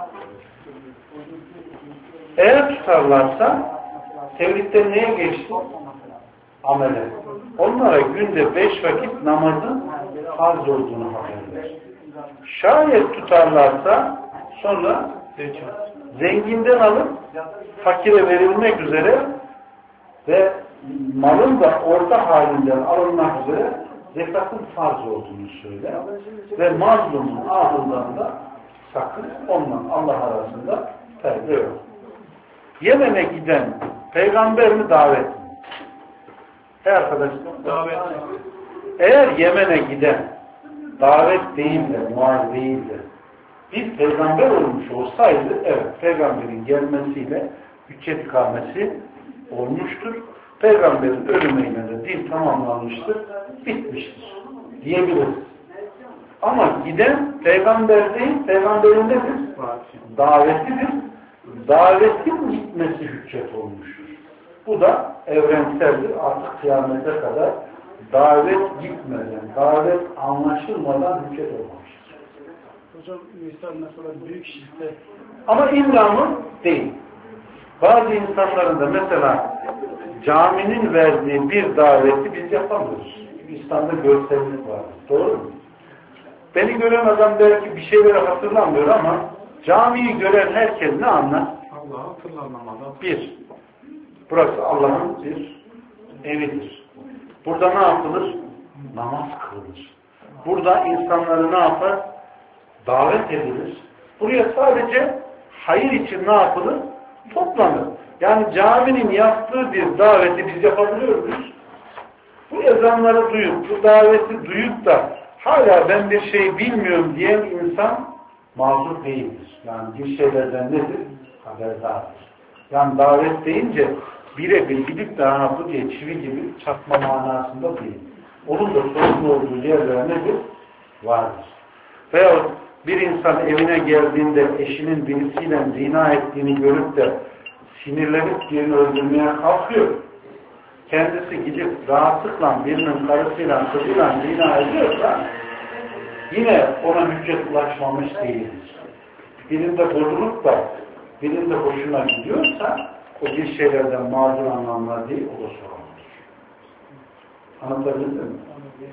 Eğer tutarlarsa tevhidden neye geçti? Amele. Onlara günde beş vakit namazın farz olduğunu haber ver. Şayet tutarlarsa sonra zenginden alıp fakire verilmek üzere ve malın da orta halinden alınmak üzere zekatın farz olduğunu söyler ve mazlumun ağzından da sakın onunla Allah arasında perde yok. Yemen'e giden peygamber mi davet mi? Hey arkadaşlar, davet. Eğer Yemen'e giden davet değil de, muaz değil de bir peygamber olmuş olsaydı, evet, peygamberin gelmesiyle hüccet ikamesi olmuştur. Peygamberin ölümüyle de din tamamlanmıştır, bitmiştir diyebiliriz. Ama giden peygamber değil, peygamberin nedir? Davetidir. Davetin gitmesi hüccet olmuştur. Bu da evrenseldir. Artık kıyamete kadar davet gitmeden, davet anlaşılmadan hüccet olmamıştır. Hocam misal mesela büyük şirkte ama imramı değil. Bazı insanların da mesela caminin verdiği bir daveti biz yapamıyoruz. İslam'da görsellik var. Doğru mu? Beni gören adam belki bir şeyleri hatırlamıyor ama camiyi gören herkes ne anlar? Allah'ı hatırlamamadan. Bir, burası Allah'ın bir evidir. Burada ne yapılır? Namaz kılınır. Burada insanları ne yapar? Davet edilir. Buraya sadece hayır için ne yapılır? Toplanır. Yani caminin yaptığı bir daveti biz yapabiliyor muyuz? Bu ezanları duyup, bu daveti duyup da hala ben bir şey bilmiyorum diyen insan mazur değildir. Yani bir şeylerden nedir? Haberdardır. Yani davet deyince birebir gidip de ha bu diye çivi gibi çakma manasında değil. Onun da sorumlu olduğu yerler nedir? Vardır. Veyahut bir insan evine geldiğinde eşinin birisiyle zina ettiğini görüp de sinirlenip birini öldürmeye kalkıyor. Kendisi gidip rahatlıkla birinin karısıyla kızıyla zina ediyorsa yine ona hüccet ulaşmamış değildir. Birinde bozulup da birinde hoşuna gidiyorsa o bir şeylerden mağdur anlamlar değil, o da sorumludur. Anlatabildim mi?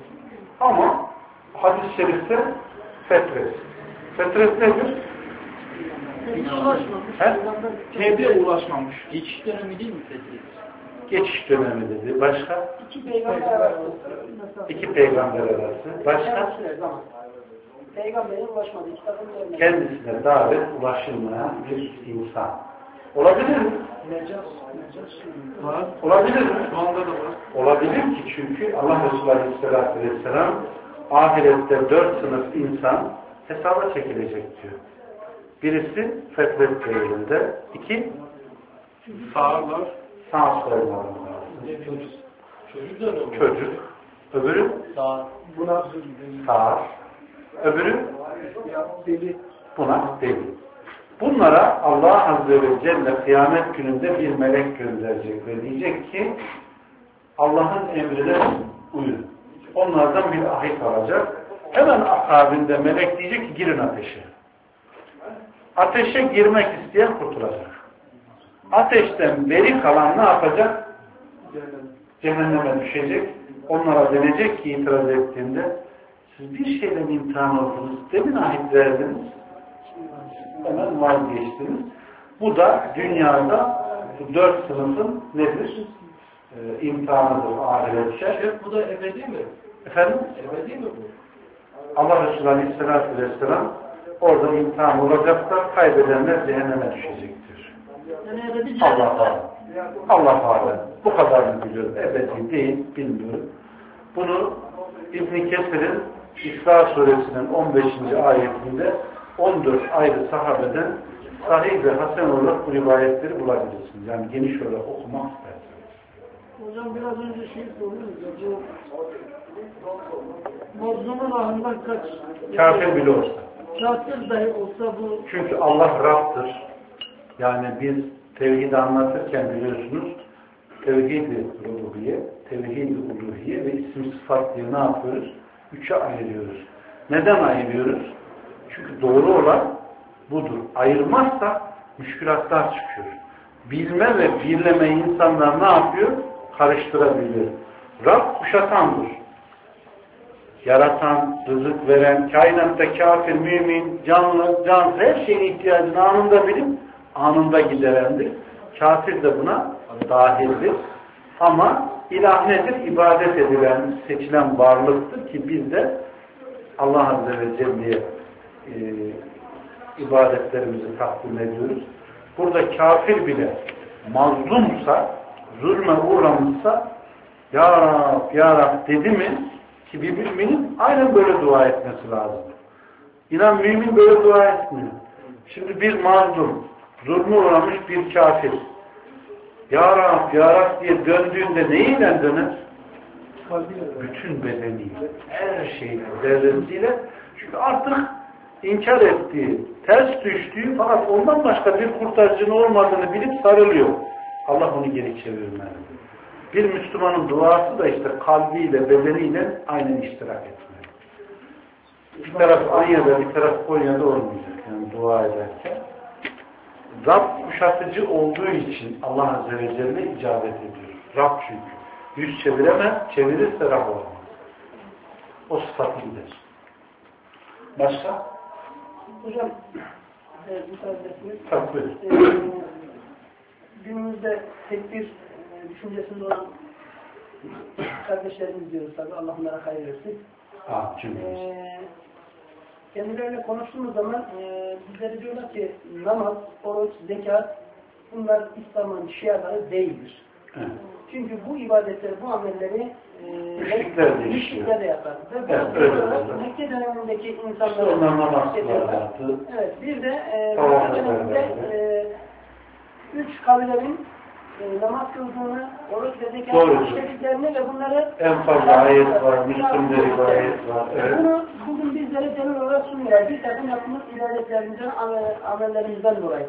Ama hadis-i şerifte fetres. Fetres nedir? Hiç ulaşmamış. He? Tevbe ulaşmamış. Geçiş dönemi değil mi Fethiye? Geçiş dönemi dedi. Başka? İki peygamber arası. İki peygamber arası. Başka? Peygamberin ulaşmadığı kitabın üzerine. Kendisine davet ulaşılmayan bir insan. Olabilir mi? Necas. Necas. Var. Olabilir mi? Şu anda da var. Olabilir ki çünkü Allah Resulü Aleyhisselatü Vesselam ahirette dört sınıf insan hesaba çekilecek diyor. Birisi fetret devrinde, iki Sağırlar. sağ soymalarında. Çocuk. Çocuk dönemi. Çocuk. Öbürü Sağ. Buna sağır. Öbürü deli. buna deli. Bunlara Allah Azze ve Celle kıyamet gününde bir melek gönderecek ve diyecek ki Allah'ın emrine uyun. Onlardan bir ahit alacak. Hemen akabinde melek diyecek ki girin ateşe. Ateşe girmek isteyen kurtulacak. Ateşten beri kalan ne yapacak? Cehenneme düşecek. Onlara denecek ki itiraz ettiğinde siz bir şeyle imtihan oldunuz. Demin ahit verdiniz. Hemen vazgeçtiniz. Bu da dünyada bu dört sınıfın nedir? Ee, imtihanıdır ahirette. Şef bu da ebedi mi? Efendim? Ebedi mi bu? Allah Resulü Aleyhisselatü Vesselam orada imtihan olacaklar, kaybedenler cehenneme düşecektir. Yani ebedi Allah Allah. Allah Allah. Bu kadarını biliyorum. Ebedi değil, bilmiyorum. Bunu İbn-i Kesir'in İsra suresinin on beşinci ayetinde on dört ayrı sahabeden sahih ve hasen olarak bu rivayetleri bulabilirsiniz. Yani geniş olarak okumak isterseniz. Hocam biraz önce şey sordunuz ya, bu mazlumun ahından kaç? Kafir bile olsa. Kafir dahi olsa bu... Çünkü Allah Rab'dır. Yani biz tevhidi anlatırken biliyorsunuz tevhid-i rububiye, tevhid-i uluhiye ve isim sıfat diye ne yapıyoruz? Üçe ayırıyoruz. Neden ayırıyoruz? Çünkü doğru olan budur. Ayırmazsa müşkülatlar çıkıyor. Bilme ve birleme insanlar ne yapıyor? Karıştırabilir. Rab kuşatandır. Yaratan, rızık veren, kainatta kafir, mümin, canlı, cansız her şeyin ihtiyacını anında bilip anında giderendir. Kafir de buna dahildir. Ama ilah nedir? İbadet edilen, seçilen varlıktır ki biz de Allah Azze ve Celle'ye e, ibadetlerimizi takdim ediyoruz. Burada kafir bile mazlumsa, zulme uğramışsa Ya Rab, Ya Rab dedi mi ki bir müminin aynen böyle dua etmesi lazım. İnan mümin böyle dua etmiyor. Şimdi bir mazlum, zulme uğramış bir kafir Ya Rab, Ya Rab diye döndüğünde neyle döner? Bütün bedeniyle, her şeyle, zerresiyle. Çünkü artık inkar ettiği, ters düştüğü fakat ondan başka bir kurtarıcının olmadığını bilip sarılıyor. Allah onu geri çevirmeli. Bir Müslümanın duası da işte kalbiyle, bedeniyle aynen iştirak etmeli. Bir taraf Anya'da, bir taraf Konya'da olmayacak. Yani dua ederken. Rab kuşatıcı olduğu için Allah Azze ve Celle icabet ediyor. Rab çünkü. Yüz çeviremez, çevirirse Rab olmaz. O sıfatlıdır. Başka? Hocam, evet, müsaadesiniz. Tabii. Ee, günümüzde tekbir e, düşüncesinde olan kardeşlerimiz diyoruz tabi. Allah onlara hayır versin. Ah, cümlemiz. Ee, kendileriyle konuştuğumuz zaman e, bizlere diyorlar ki namaz, oruç, zekat bunlar İslam'ın şiarları değildir. Evet. Çünkü bu ibadetleri, bu amelleri müşrikler de müşrikler de yapar. Ve evet, bu öyle olarak Mekke dönemindeki insanlar onlar namaz kılarlardı. Evet, bir de e, Tamam, Mekke döneminde e, üç kabilerin e, namaz kıldığını, oruç ve zekat işlediklerini ve bunları en fazla ayet var, Müslüm'de rivayet var. Evet. Bunu bugün bizlere delil olarak sunuyorlar. Bir takım yapmış ibadetlerimizden, amellerimizden dolayı.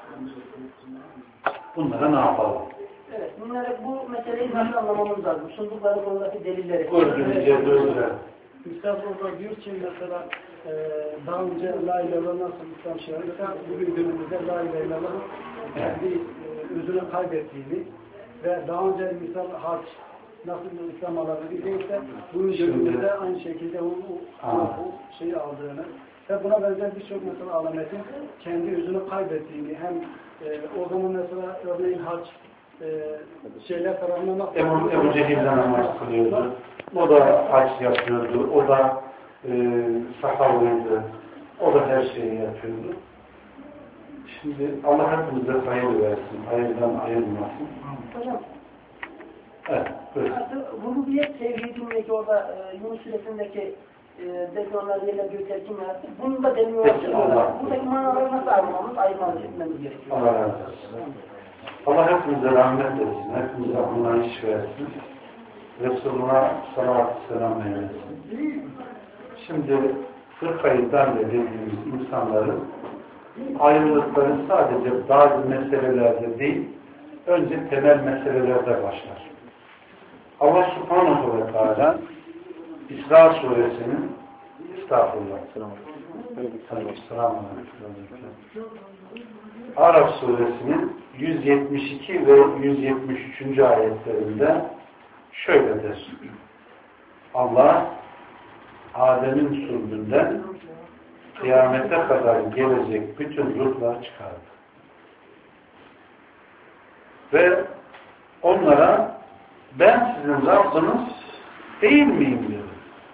Bunlara ne yapalım? Evet, bunları, bu meseleyi nasıl anlamamız lazım? Sundukları konudaki delilleri. Gördüğünüzce döndüren. Üstad orada diyor ki mesela e, daha önce La ilahe illallah nasıl İslam şiarıysa bugün günümüzde La ilahe illallah kendi e, özünü kaybettiğini ve daha önce misal hac nasıl İslam alanı değilse bugün günümüzde aynı şekilde o, o, o şeyi aldığını ve buna benzer birçok mesela alametin kendi özünü kaybettiğini hem e, o zaman mesela örneğin hac e, şeyler tarafından nasıl Ebu, Ebu Cehil'den namaz kılıyordu. O da hac yapıyordu. O da e, sahavlıydı. O da her şeyi yapıyordu. Şimdi Allah hepimize hayır versin. Hayırdan ayırmasın. Hocam. Evet. Buyurun. Rububiyet tevhidindeki orada e, Yunus suresindeki e, deklarlar yerine bir telkin yarattı. Bunu da delil olarak söylüyorlar. Buradaki manaları nasıl ayırmamız, ayırmamız etmemiz gerekiyor. Allah razı olsun. Allah hepimize rahmet etsin. Hepimize anlayış versin. Resuluna sallallahu selam eylesin. Şimdi fırkayı darbe dediğimiz insanların ayrılıkları sadece bazı meselelerde değil, önce temel meselelerde başlar. Allah subhanahu ve teala İsra suresinin estağfurullah Araf suresinin yüz yetmiş iki ve yüz yetmiş üçüncü ayetlerinde şöyledir. Allah Adem'in sulbünden kıyamete kadar gelecek bütün ruhlar çıkardı. Ve onlara ben sizin Rabbiniz değil miyim diyor.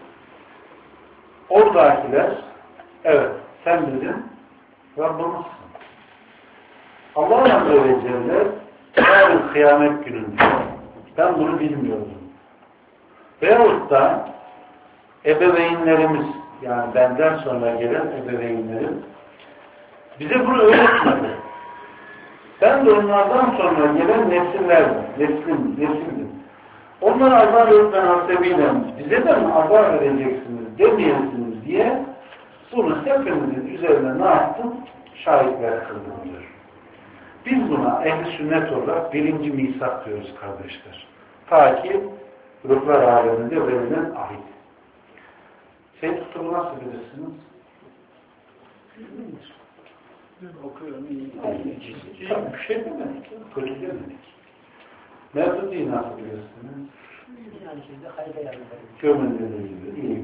Oradakiler evet sen bizim Rabbimizsin. Allah Azze ve Celle yarın kıyamet gününde ben bunu bilmiyordum. Veyahut da ebeveynlerimiz yani benden sonra gelen ebeveynlerim bize bunu öğretmedi. Ben de onlardan sonra gelen nesillerdim. Neslim, nesildim. Onlara azar öğretmen hasebiyle bize de mi azar vereceksiniz demeyesiniz diye bunu hepinizin üzerine ne yaptım? Şahitler kıldım diyor. Biz buna ehl-i sünnet olarak birinci misak diyoruz kardeşler. Ta ki ruhlar aleminde verilen ahit. Şey tutumu nasıl bilirsiniz? Okuyorum iyi. Tabii bir şey demedik. Kötü demedik. Mevzudiyi nasıl bilirsiniz? Yani şeyde hayda yardım. Gömüldüğü gibi iyi.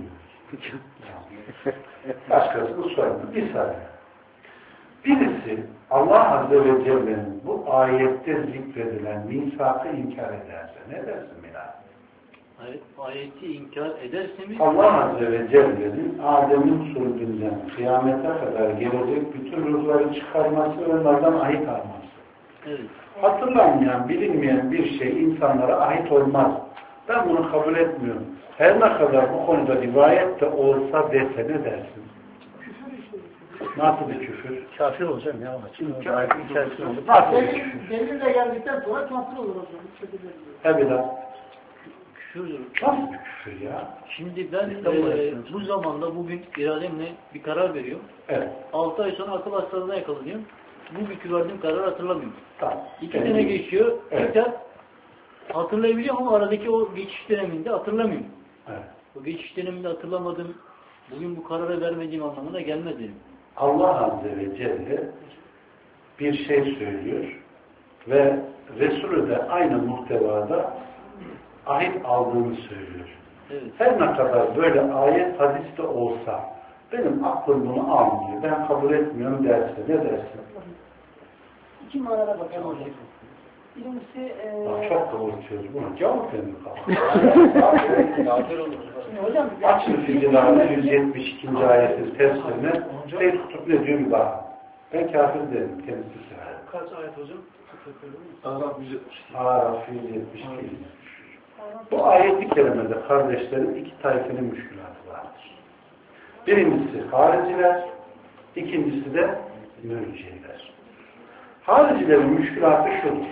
Başkasını sormadı. Bir saniye. Birisi Allah Azze ve Celle'nin bu ayette zikredilen misakı inkar ederse ne dersin Bilal? Ayet, ayeti inkar ederseniz Allah Azze ve Celle'nin Adem'in sulbünden kıyamete kadar gelecek bütün ruhları çıkarması ve onlardan ahit alması. Evet. Hatırlanmayan, bilinmeyen bir şey insanlara ait olmaz. Ben bunu kabul etmiyorum. Her ne kadar bu konuda rivayet de olsa dese ne dersin? Nasıl bir küfür? Kafir olacağım ya. Şimdi Ayetin içerisinde olur. Nasıl bir küfür? Delil de geldikten sonra kafir olur hocam. Tabii lan. Küfürdür. Nasıl bir küfür ya? Şimdi ben e, bu zamanda bugün irademle bir karar veriyorum. Evet. altı ay sonra akıl hastalığına yakalanıyorum. Bugünkü verdiğim kararı hatırlamıyorum. Tamam. İki Evet. sene geçiyor. Evet. Tekrar hatırlayabiliyorum ama aradaki o geçiş döneminde hatırlamıyorum. Evet. O geçiş döneminde hatırlamadım. Bugün bu kararı vermediğim anlamına gelmez benim. Allah Azze ve Celle bir şey söylüyor ve Resulü de aynı muhtevada ahit aldığını söylüyor. Evet. Her ne kadar böyle ayet hadiste olsa benim aklım bunu almıyor, ben kabul etmiyorum derse ne dersin? İki manada bakalım hocam. Birincisi e, Bak, çok kavurtuyoruz bunu. Cevap verin Kafir olur. şimdi hocam Açın Ficilâ'nın yüz yetmiş ikinci ayetin tefsirine şey tutup ne diyor bir bakın. Ben kafir derim, kendisi sever. Kaç ayet hocam? Arap yüz yetmiş. Araf yüz yetmiş iki. Bu ayet-i kerimede kardeşlerin iki tayfenin müşkülatı vardır. Birincisi hariciler, ikincisi de mürciyeler. Haricilerin müşkülatı şudur.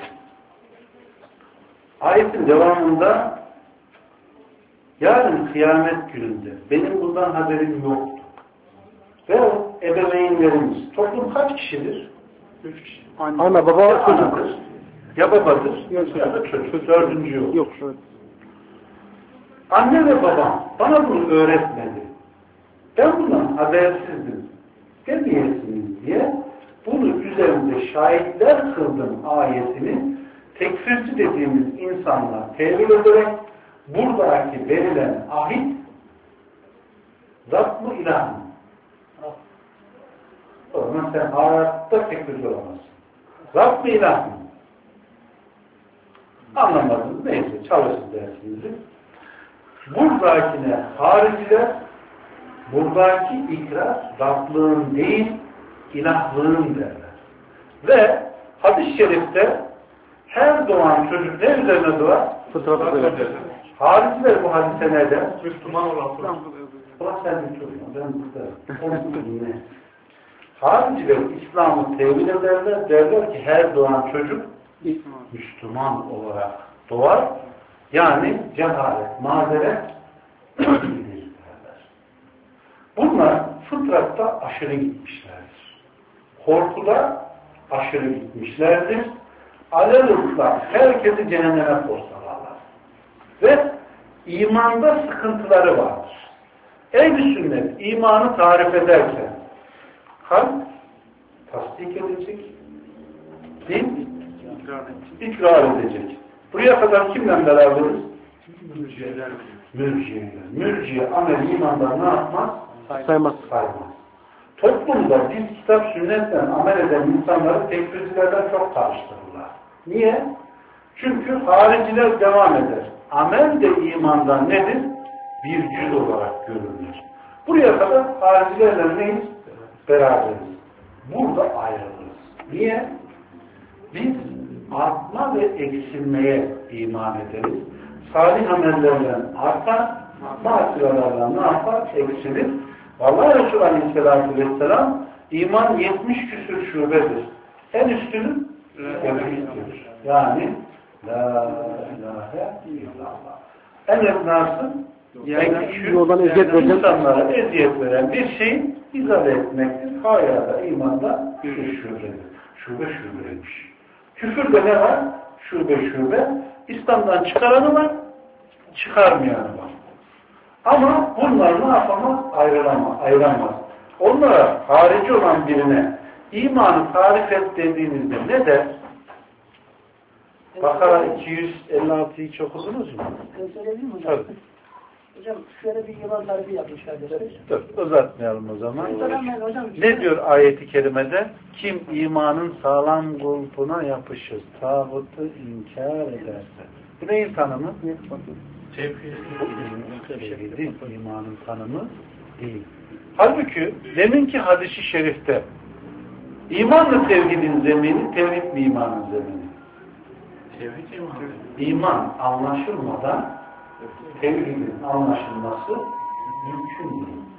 Ayetin devamında yarın kıyamet gününde benim bundan haberim yoktu. Ve o ebeveynlerimiz, toplum kaç kişidir? Üç kişi. Ana, baba, ya anadır, ya babadır, ya da çocuk. Dördüncü yok. Yok. Evet. Anne ve babam bana bunu öğretmedi. Ben bundan habersizdim. Demeyesiniz diye bunu üzerinde şahitler kıldım ayetini tekfirci dediğimiz insanlar tevil ederek buradaki verilen ahit Rab mı ilah mı? O zaman sen hayatta tekfirci olamazsın. Rab mı ilah mı? Anlamadınız. Neyse çalışın dersinizi. Buradakine hariciler buradaki ikrar Rablığın değil ilahlığın derler. Ve hadis-i şerifte her doğan çocuk ne üzerine doğar? Fıtratı üzerine. Hariciler bu hadise neden? Müslüman olan. Ulan sen bir sorma. Ben burada. Ne? Hariciler İslam'ı tevil ederler. Derler ki her doğan çocuk Müslüman olarak doğar. Yani cehalet, mazeret değildir derler. Bunlar fıtratta aşırı gitmişlerdir. Korkuda aşırı gitmişlerdir. Alelutla herkesi cehenneme postalarlar. Ve imanda sıkıntıları vardır. Ehl-i sünnet imanı tarif ederken kalp tasdik edecek, dil ikrar edecek. Buraya kadar kimle beraberiz? Mürciyeler. Mürciyeler. Mürciye amel imandan ne yapmaz? Saymaz. Saymaz. Toplumda biz kitap sünnetten amel eden insanları tekfircilerden çok karıştırırlar. Niye? Çünkü hariciler devam eder. Amel de imandan nedir? Bir cüz olarak görülür. Buraya kadar haricilerle neyiz? Beraberiz. Burada ayrılırız. Niye? Biz artma ve eksilmeye iman ederiz. Salih amellerle artar, masiyelerle ne yapar? Eksilir. Vallahi Resulü Aleyhisselatü Vesselam iman yetmiş küsür şubedir. En üstünü tevhiddir. Yani la ilahe illallah. En esnası en küçük insanlara eziyet veren bir şeyi izale etmektir. Hayada, imanda bir şubedir. Şube şubeymiş. Küfürde ne var? Şube şube. İslam'dan çıkaranı var, çıkarmayanı var. Ama bunlar ne yapamaz? Ayrılamaz. ayıramaz. Onlara harici olan birine imanı tarif et dediğinizde ne der? Bakara iki yüz elli altıyı hiç okudunuz mu? Ben söyleyebilir miyim hocam? Tabii. Hocam şöyle bir yılan tarifi yapmış kardeşler. Dur, uzatmayalım o zaman. Hocam, hocam, Ne diyor ayeti kerimede? Kim imanın sağlam kulpuna yapışır, tağutu inkar ederse. Bu neyin tanımı? Tevhidin imanın tanımı değil. Halbuki deminki hadis-i şerifte imanla tevhidin zemini, tevhid mi imanın zemini? Tevhid imanı. İman anlaşılmadan tevhidin anlaşılması mümkün değil.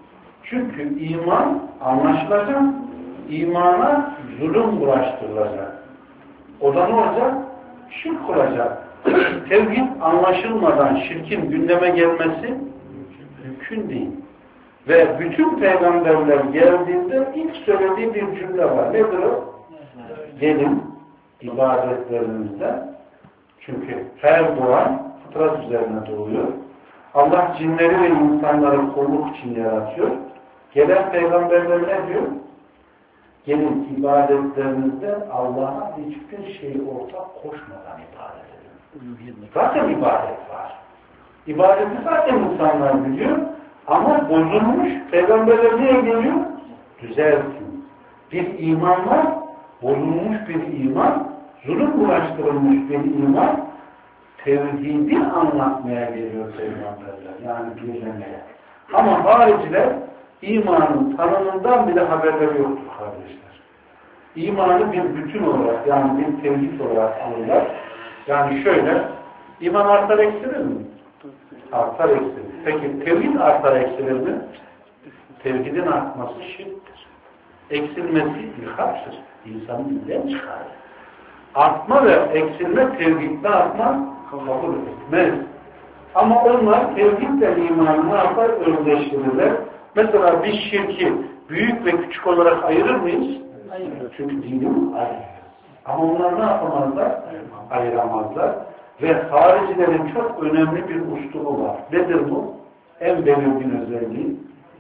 Çünkü iman anlaşılacak, imana zulüm bulaştırılacak. O da ne olacak? Şirk olacak. Tevhid anlaşılmadan şirkin gündeme gelmesi mümkün değil. Ve bütün peygamberler geldiğinde ilk söylediği bir cümle var. Nedir o? Gelin ibadetlerimizde. Çünkü her doğan fıtrat üzerine doğuyor. Allah cinleri ve insanları kulluk için yaratıyor. Gelen peygamberler ne diyor? Gelin ibadetlerinizde Allah'a hiçbir şeyi ortak koşmadan ibadet edin. Zaten ibadet var. İbadeti zaten insanlar biliyor. Ama bozulmuş, peygamberler niye geliyor? Düzeltin. Bir iman var, bozulmuş bir iman, zulüm bulaştırılmış bir iman, tevhidi anlatmaya geliyor peygamberler. Yani birlemeye. Ama hariciler imanın tanımından bile haberleri yoktur kardeşler. İmanı bir bütün olarak, yani bir tevhid olarak alırlar. Yani şöyle, iman artar eksilir mi? Artar eksilir. Peki tevhid artar eksilir mi? Tevhidin artması şirktir. Eksilmesi ilhattır. İnsanın dinden çıkarır. Artma ve eksilme tevhidle artma kabul etmez. Ama onlar tevhidle imanı ne yapar? Özdeştirirler. Mesela biz şirki büyük ve küçük olarak ayırır mıyız? Hayır. Çünkü dinimiz ayırır. Ama onlar ne yapamazlar? Ayıramazlar. Ve haricilerin çok önemli bir uslubu var. Nedir bu? En belirgin özelliği.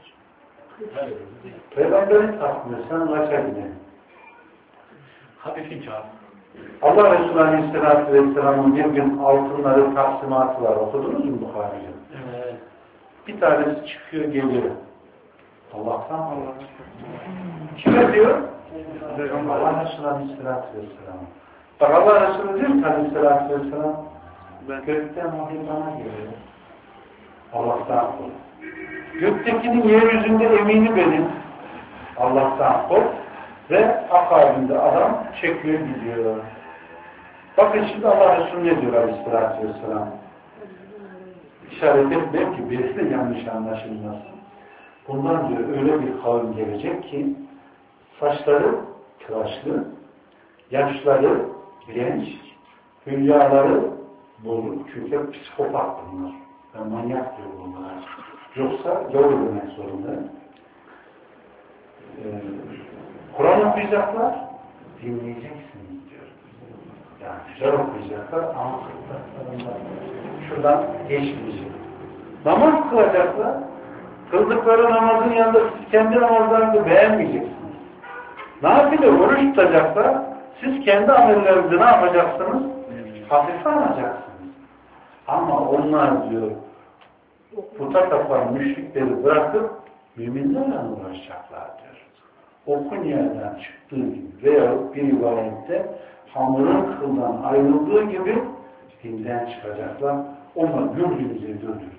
Peygamberin takmıyor. Sen kaça gidelim? Hafifin çağır. Allah Resulü Aleyhisselatü Vesselam'ın bir gün altınları taksimatı var. Okudunuz mu Bukhari'de? Evet. Bir tanesi çıkıyor geliyor. Allah'tan Allah. Kime diyor? Allah Resulü Aleyhisselatü Vesselam. Bak Allah Resulü diyor ki Aleyhisselatü Vesselam gökten vahiy bana geliyor. Allah'tan kork. Göktekinin yeryüzünde emini benim. Allah'tan kork. Ve akabinde adam çekiyor gidiyor. Bakın şimdi Allah Resulü ne diyor Aleyhisselatü Vesselam? İşaret etmiyor ki birisi yanlış anlaşılmasın. Bundan diyor öyle bir kavim gelecek ki saçları tıraşlı, yaşları genç, hülyaları bozuk. Çünkü hep psikopat bunlar. Yani manyak diyor bunlar. Yoksa doğru demek zorunda. Ee, Kur'an okuyacaklar, dinleyeceksiniz diyor. Yani güzel okuyacaklar ama kıldıklarında şuradan geçmeyecek. Namaz kılacaklar, kıldıkları namazın yanında siz kendi namazlarınızı beğenmeyeceksiniz. Nafile oruç tutacaklar, siz kendi amellerinizi ne yapacaksınız? Hafife alacaksınız. Ama onlar diyor, puta tapan müşrikleri bırakıp müminlerle uğraşacaklar diyor. Okun yerden çıktığı gibi veya bir rivayette hamurun kıldan ayrıldığı gibi dinden çıkacaklar. Onlar güldüğünüze güldürür.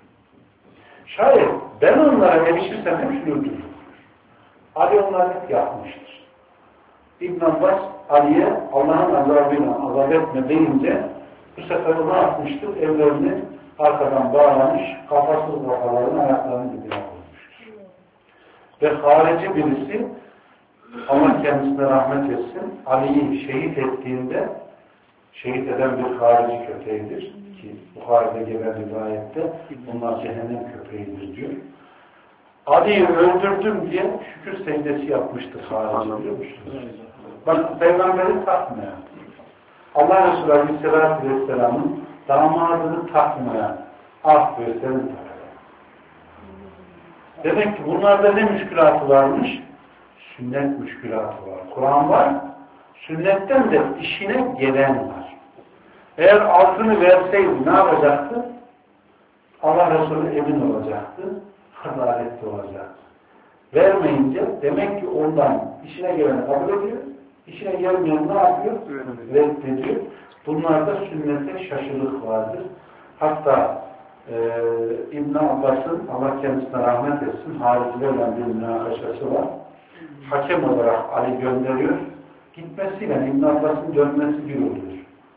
Şayet ben onlara erişirsem hepsini öldürürüm. Ali onları hep yapmıştır. İbn Abbas Ali'ye Allah'ın azabıyla azap etme deyince bu sefer ne yapmıştır? Ellerini arkadan bağlamış, kafasız kafaların ayaklarını dibine koymuştur. Ve harici birisi Allah kendisine rahmet etsin, Ali'yi şehit ettiğinde şehit eden bir harici köpeğidir ki Bukhari'de gelen rivayette bunlar cehennem köpeğidir diyor. Ali'yi öldürdüm diye şükür secdesi yapmıştır harici, biliyor musunuz? Bak peygamberi takmayan, Allah Resulü Aleyhisselatü Vesselam'ın damadını takmayan, ah böyle seni takmayan. Demek ki bunlarda ne müşkülatı varmış? Sünnet müşkülatı var. Kur'an var, sünnetten de işine gelen var. Eğer altını verseydi ne yapacaktı? Allah Resulü emin olacaktı, adaletli olacaktı. Vermeyince demek ki ondan işine geleni kabul ediyor, işine gelmeyen ne yapıyor? Reddediyor. Bunlarda sünnete şaşılık vardır. Hatta e, İbn Abbas'ın, Allah kendisine rahmet etsin, haricilerle bir münakaşası var. Hakem olarak Ali gönderiyor. Gitmesiyle İbn Abbas'ın dönmesi bir oluyor.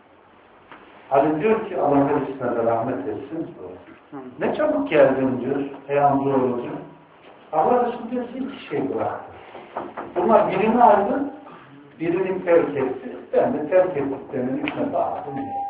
Ali diyor ki Allah kendisine de rahmet etsin. Ne çabuk geldin diyor. Ey amcaoğlu diyor. Allah Resulü hiç şey bıraktı. Bunlar birini aldı, birini terk etti. Ben de terk ettiklerinin üstüne bağladım.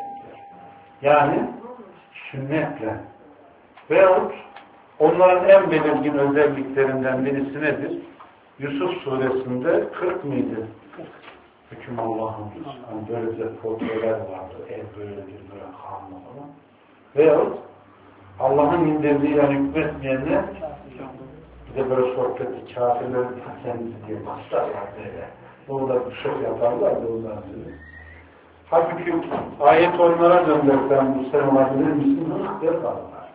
Yani sünnetle veyahut onların en belirgin özelliklerinden birisi nedir? Yusuf suresinde kırk mıydı? Hüküm Allah'ın yani böyle de portreler vardı. Ev böyledir, böyle kanlı falan. Veyahut Allah'ın indirdiğiyle hükmetmeyenler bir de böyle sohbeti kafirlerin kendisi diye başlarlar böyle. Burada bir şey yaparlar da ondan sonra. Halbuki ayet onlara döndürsen bu sen olabilir misin? Hıh der kalırlar.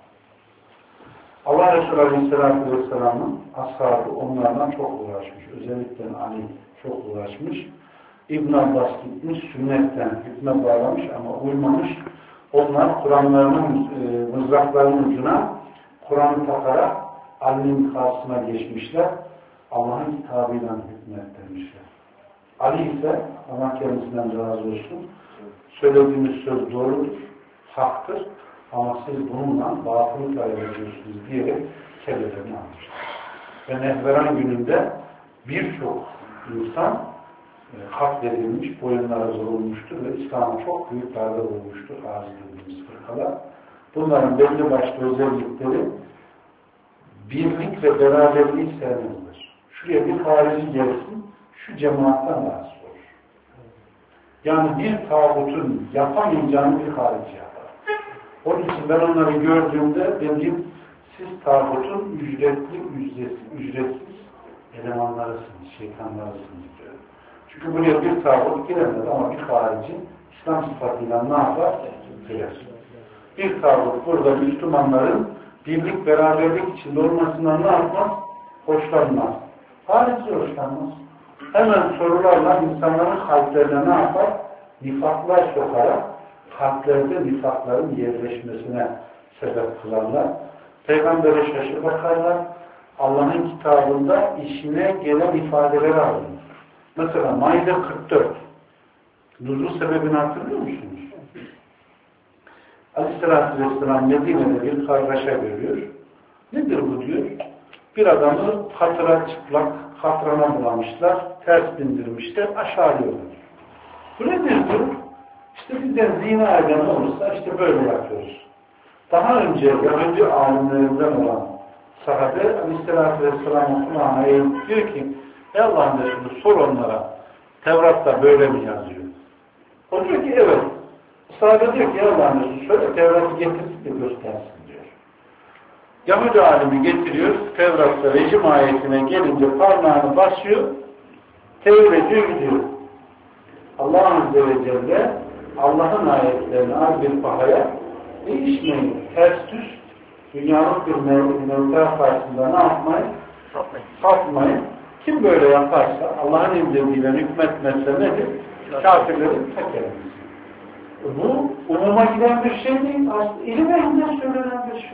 Allah Resulü Aleyhisselatü Vesselam'ın ashabı onlardan çok uğraşmış. Özellikle Ali çok uğraşmış. İbn Abbas gitmiş, sünnetten hükme bağlamış ama uymamış. Onlar Kur'anlarının e, mızraklarının ucuna Kur'an'ı takarak Ali'nin karşısına geçmişler. Allah'ın kitabıyla hükmet demişler. Ali ise Allah kendisinden razı olsun. Söylediğimiz söz doğrudur, haktır. Ama siz bununla batılı talep ediyorsunuz diyerek kellelerini almışlar. Ve Nehveran gününde birçok insan e, katledilmiş, boyunlara vurulmuştur ve İslam'a çok büyük darbe vurmuştur arz edildiğimiz fırkalar. Bunların belli başlı özellikleri birlik ve beraberliği sevmezler. Şuraya bir harici gelsin, şu cemaatten rahatsız olur. Yani bir tağutun yapamayacağını bir harici yapar. Onun için ben onları gördüğümde dedim, siz tağutun ücretli, ücretsiz, ücretsiz elemanlarısınız, şeytanlarısınız diyor. Çünkü buraya bir tağut giremez ama bir harici İslam sıfatıyla ne yapar? Girer. Bir tağut burada Müslümanların birlik, beraberlik içinde olmasından ne yapmaz? Hoşlanmaz. Harici hoşlanmaz. Hemen sorularla insanların kalplerine ne yapar? Nifaklar sokarak kalplerde nifakların yerleşmesine sebep kılarlar. Peygamber'e şaşı bakarlar. Allah'ın kitabında işine gelen ifadeleri alır. Mesela Maide kırk dört. Nuzul sebebini hatırlıyor musunuz? Aleyhisselatü Vesselam Medine'de bir kargaşa görüyor. Nedir bu diyor? Bir adamı hatıra çıplak, hatrana bulamışlar, ters bindirmişler, aşağılıyorlar. Bu nedir diyor? İşte bizden zina eden olursa işte böyle yapıyoruz. Daha önce Yahudi alimlerinden olan sahabe Aleyhisselatü Vesselam'ın kulağına eğilip diyor ki ey Allah'ın Resulü sor onlara Tevrat'ta böyle mi yazıyor? O diyor ki evet. Sahabe diyor ki ey Allah'ın Resulü şöyle Tevrat'ı getirip de göstersin diyor. Yahudi alimi getiriyor Tevrat'ta rejim ayetine gelince parmağını basıyor tevhid ediyor gidiyor. Allah Azze ve Celle Allah'ın ayetlerini az bir pahaya değişmeyin. Ters düz dünyanın bir mevzular karşısında ne yapmayın? Satmayın. Kim böyle yaparsa Allah'ın indirdiğiyle hükmetmezse nedir? Kafirlerin tekerimiz. Bu umuma giden bir şey değil. Aslında ilim ehlinden söylenen bir şey.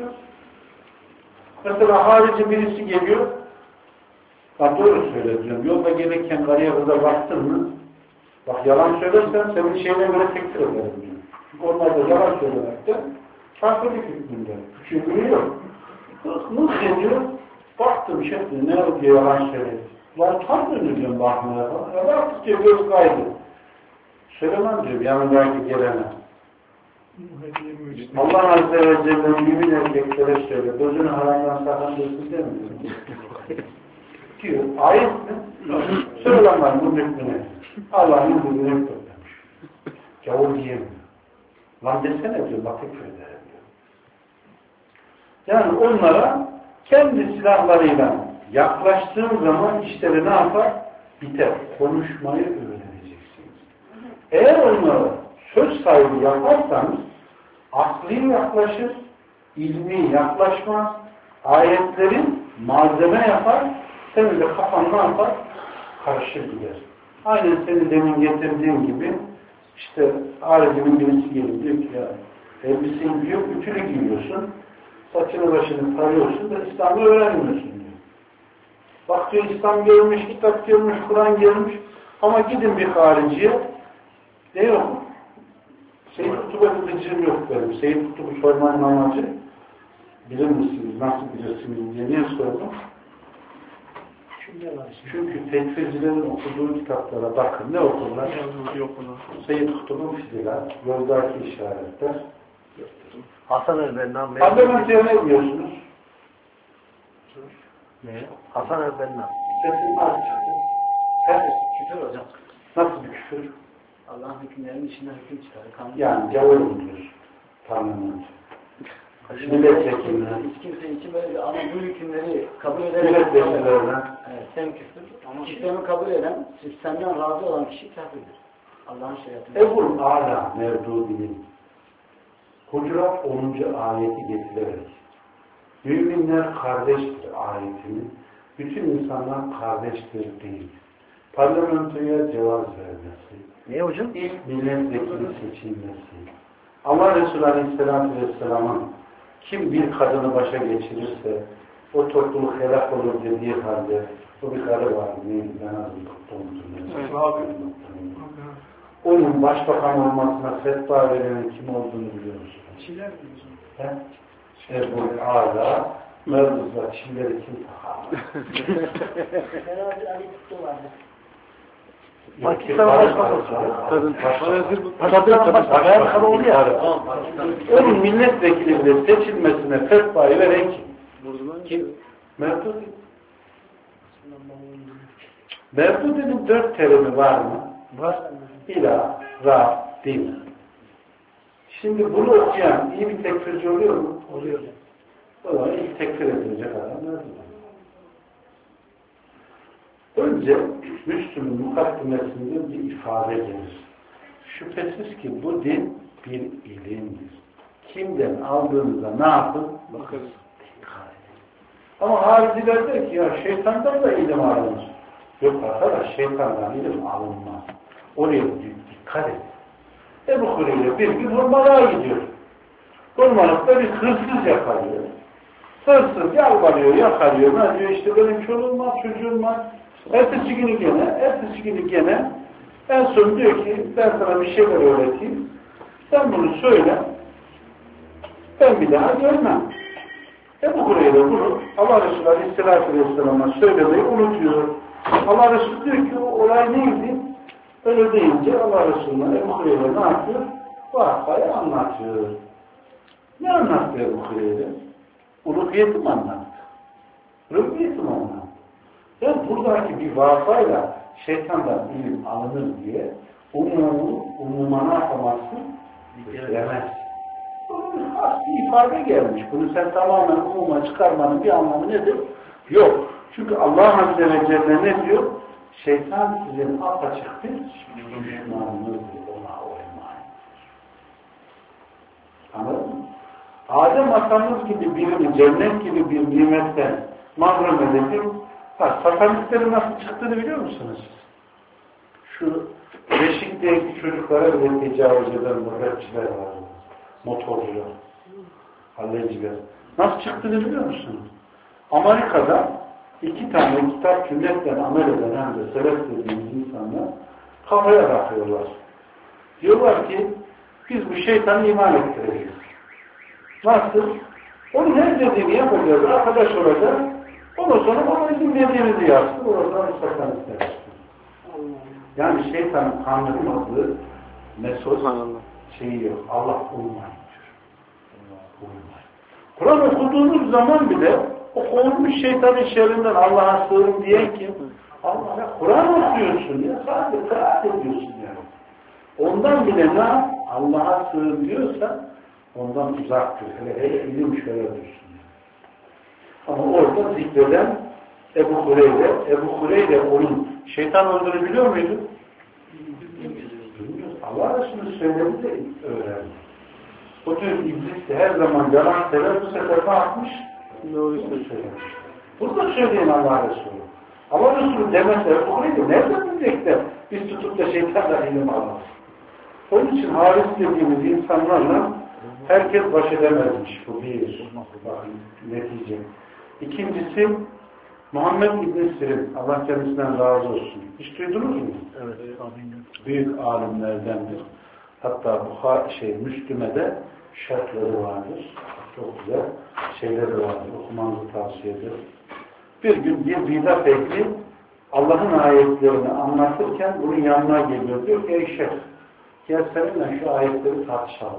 Mesela harici birisi geliyor. Ben doğru söylüyorum. Yolda gelirken karıya kıza baktın mı? Bak yalan söylersen senin şeyine göre tektir ederim diyor. Çünkü onlar da yalan söylemekte kafirlik hükmünde. Küçüğünü yok. Nasıl diyor? Baktım şekli ne diye yalan söyledi. Lan tam döneceğim bakmaya falan. Ya baktık diyor göz kaydı. Söylemem diyor yanındaki gelene. Allah Azze ve Celle'nin mümin erkeklere söyle. Gözünü haramdan sakındırsın demiyor. Diyor. Ayet mi? Söylemem bu hükmüne. Allah'ın hükmüne hükmetmiş. Gavur diyemiyor. Lan desene diyor. Bakıp öyle diyor. Yani onlara kendi silahlarıyla yaklaştığın zaman işleri ne yapar? Biter. Konuşmayı öğreneceksiniz. Eğer onlara söz sahibi yaparsanız akli yaklaşır, ilmi yaklaşmaz, ayetlerin malzeme yapar, senin de kafan ne yapar? Karışır gider. Aynen seni demin getirdiğim gibi işte ailecimin birisi gelip diyor ki ya elbiseyi giyiyor, ütülü giyiyorsun, saçını başını tarıyorsun da İslam'ı öğrenmiyorsun diyor. Bak diyor İslam görmüş, kitap görmüş, Kur'an görmüş ama gidin bir hariciye ne yok? Seyyid Kutub'a gideceğim yok benim. Seyyid Kutub'u sormanın amacı bilir misiniz, nasıl bilirsiniz diye niye sordum? Çünkü tekfircilerin okuduğu kitaplara bakın. Ne okurlar? Seyyid Kutub'un Fiziler, Yoldaki işaretler. Hasan el-Benna. Parlamentoya ne diyorsunuz? Ne? Hasan el-Benna. Sesin az çıktı. He? Küfür hocam. Nasıl bir küfür? Allah'ın hükümlerinin içinden hüküm çıkarır. Kanun. Yani gavur mu diyorsun? Parlamento. Milletvekillerine. Hiç kimse için böyle bir, ama bu hükümleri kabul eden Milletvekillerine. evet, hem küfür ama sistemi kabul eden, sistemden razı olan kişi kafirdir. Allah'ın şeriatını. Ebu'l Ala Mevdudi'nin Hucurat onuncu ayeti getirerek müminler kardeştir ayetini bütün insanlar kardeştir değil. Parlamentoya cevaz vermesi, Niye hocam? ilk milletvekili seçilmesi, Allah Resulü Aleyhisselatü Vesselam'ın kim bir kadını başa geçirirse o topluluk helak olur dediği halde o bir karı var. Neydi? Ben azım tuttuğumuzun. Onun başbakan olmasına fetva verenin kim olduğunu biliyor musun? Çiler mi? Ebu'l Ala Mevzu'da Çilleri kim takar? Beraber Ali Kutlu vardı. Pakistan başbakanı. Pakistan'ın başbakanı oldu ya. Onun milletvekili bile seçilmesine fetvayı veren kim? Kim? Mevdudi. Mevdudi'nin dört terimi var mı? Var. İlah, Rab, din. Şimdi bunu okuyan iyi bir tekfirci oluyor mu? Oluyor. O zaman ilk tekfir edilecek adam Mevdudi. Önce Müslüm'ün mukaddimesinde bir ifade gelir. Şüphesiz ki bu din bir ilimdir. Kimden aldığınızda ne yapın? Bakarız. Dikkat edin. Ama hariciler der ki ya şeytandan da ilim alınır. Yok arkadaş şeytandan ilim alınmaz. Oraya dikkat edin. Ebu Hureyre bir gün hurmalığa gidiyor. Hurmalıkta bir hırsız yakalıyor. Hırsız yalvarıyor, yakalıyor. Ne diyor işte benim çoluğum var, çocuğum var. Ertesi günü gene, ertesi günü gene en son diyor ki ben sana bir şeyler öğreteyim. Sen bunu söyle. Ben bir daha görmem. Ebu Hureyre bunu Allah Resulü Aleyhisselatü Vesselam'a söylemeyi unutuyor. Allah Resulü diyor ki o olay neydi? Öyle deyince Allah Resulü'ne Ebu Hureyre ne yapıyor? Vakayı anlatıyor. Ne anlattı Ebu Hureyre? Uluhiyeti mi anlattı? Rübbiyeti mi anlattı? Yani buradaki bir vakayla şeytandan ilim alınır diye umumu, umuma ne yapamazsın? Bitiremez. Bunun bir has bir ifade gelmiş. Bunu sen tamamen umuma çıkarmanın bir anlamı nedir? Yok. Çünkü Allah Azze ve Celle ne diyor? Şeytan sizin apaçık bir düşmanınızdır. Ona uymayın. Anladın mı? Adem atamız gibi birini, cennet gibi bir nimetten mahrum edip ha, satanistlerin nasıl çıktığını biliyor musunuz? Şu Beşik'teki çocuklara bile tecavüz eden mürebbeciler var. Motorcular, halleciler. Nasıl çıktığını biliyor musunuz? Amerika'da iki tane kitap cümletten amel eden hem de sebep dediğimiz insanlar kafaya bakıyorlar. Diyorlar ki biz bu şeytanı iman ettireceğiz. Nasıl? Onun her dediğini yapacağız, arkadaş olacağız. Ondan sonra ona izin verdiğimizi yapsın. Oradan satanistler. Yani şeytanın kandırmadığı mesaj şeyi yok. Allah uymayın diyor. Kur'an okuduğunuz zaman bile o kovulmuş şeytanın şerrinden Allah'a sığın diyen kim? Allah'a Kur'an okuyorsun ya. Sadece kıraat ediyorsun yani. Ondan bile ne? Allah'a sığın diyorsa ondan uzak dur. Hele hele ilim şöyle dursun. Ama orada zikreden Ebu Hureyre, Ebu Hureyre onun şeytan olduğunu biliyor muydu? Bilmiyoruz. Allah Resulü söyledi de öğrendi. O diyor iblis de her zaman yalan sever, bu sefer ne yapmış? Doğru söylemiş. Burada söyleyen Allah Resulü. Allah Resulü demese Ebu Hureyre nereden bilecek de biz tutup da şeytandan ilim almaz. Onun için haris dediğimiz insanlarla herkes baş edemezmiş. Bu bir. Bakın netice. İkincisi Muhammed İbn Sirin. Allah kendisinden razı olsun. Hiç duydunuz mu? Evet. Büyük alimlerdendir. Hatta bu şey Müslüme'de şartları vardır. Çok güzel şeyleri vardır. Okumanızı tavsiye ederim. Bir gün bir bidat ehli Allah'ın ayetlerini anlatırken bunun yanına geliyor. Diyor ki ey şeyh, gel seninle şu ayetleri tartışalım.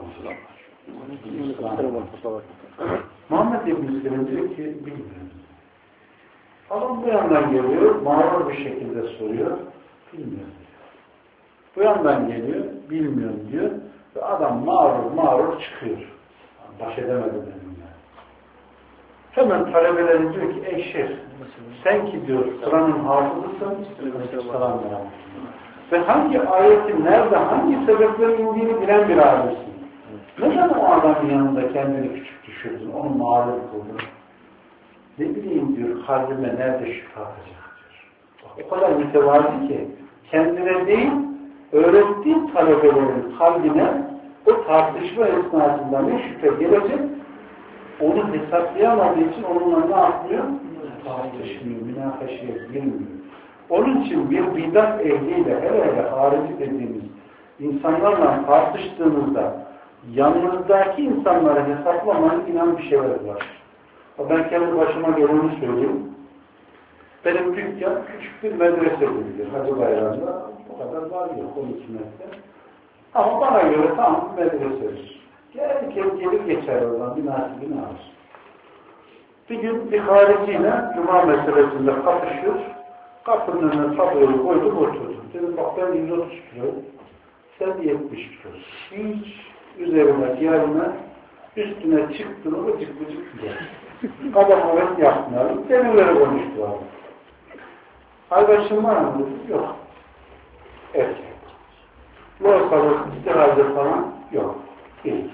Muhammed İbn Sirin diyor ki bilmiyorum. Adam bu yandan geliyor, mağrur bir şekilde soruyor, bilmiyorum. Bu yandan geliyor, bilmiyorum diyor ve adam mağrur mağrur çıkıyor. Baş edemedi benimle. Hemen talebeleri diyor ki ey şeyh, sen ki diyor Kur'an'ın hafızısın, Kur'an ve hangi ayetin nerede, hangi sebeplerin indiğini bilen bir alimsin. Neden o adamın yanında kendini küçük düşürdün, onu mağrur kıldın? Ne bileyim diyor, kalbime nerede şüphe atacak diyor. O kadar mütevazi ki, kendine değil, öğrettiği talebelerin kalbine o tartışma esnasında ne şüphe gelecek, onu hesaplayamadığı için onunla ne yapmıyor? Tartışmıyor, münakaşaya girmiyor. Onun için bir bidat ehliyle, hele hele harici dediğimiz insanlarla tartıştığınızda yanınızdaki insanları hesaplamanın inan bir şeyler var. Ben kendi başıma geleni söyleyeyim. Benim dükkan küçük bir medrese gibidir. Hacı Bayram'da o kadar var yok, on iki metre. Ama bana göre tam bir medresedir. Herkes gelir geçer oradan, bir nasibini alır. Bir gün bir hariciyle Cuma meselesinde kapışıyor. Kapının önüne tabloyu koydum, oturdum. Dedim bak ben yüz otuz kilo, sen yetmiş kilo. Hiç üzerine gelme, üstüne çıktın o bıcık bıcık gider. Kadar evet yapmayalım, kendileri konuştular. Arkadaşım var mı? Yok. Erkek. Loğusalık, istirahat falan yok. Değil.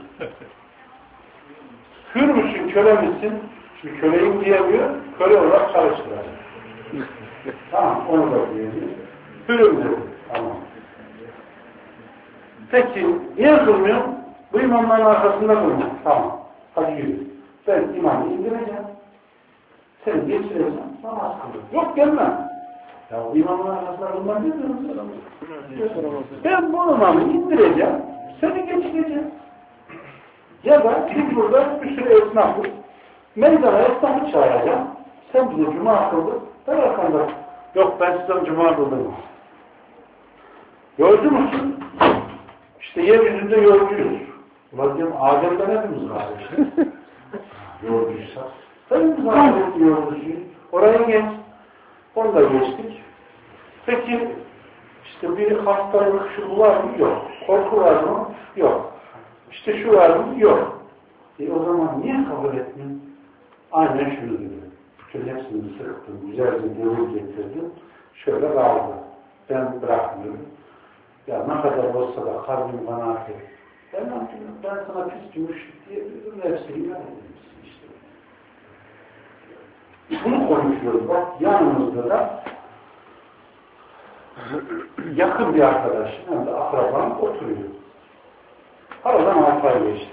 Hür müsün, köle misin? Şimdi köleyim diyemiyor, köle olarak çalıştıracak. Tamam, onu da diyemiyor. Hürüm dedi. Tamam. Peki, niye kılmıyor? Bu imamların arkasında kılmıyor. Tamam. Hadi yürü. Ben imamı indireceğim. Seni geçireceğim. Namaz kılıyor. Yok gelmem. Ya bu imamların arkasında kılmam değil mi? Ben bu imamı indireceğim. Seni geçireceğim. Ya da biz burada bir sürü esnafız. Meydana esnafı çağıracağım. Sen bize cuma kıldın. Ben arkanda. Yok ben size cuma kıldım. Yolcu musun? İşte yeryüzünde yolcuyuz. Ulan diyorum Adem'den hepimiz var. Yolcuysa. Hepimiz Adem'den yolcuyuz. Oraya geç. Onu da geçtik. Peki işte bir hastalık şu var mı? Yok. Korku var mı? Yok. İşte şu var mı? Yok. E o zaman niye kabul etmiyorsun? Aynen şunu dedi. Bütün hepsini sıktım. Güzelce devir getirdim. Şöyle kaldı. Ben bırakmıyorum. Ya ne kadar olsa da kalbim kanaat et. Ben, ben sana pis gümüşlük diyebilirim. Hepsini iman edilmişsin işte. Bunu konuşuyoruz. Bak yanımızda da yakın bir arkadaşım hem de akrabam oturuyor. Aradan altı ay geçti.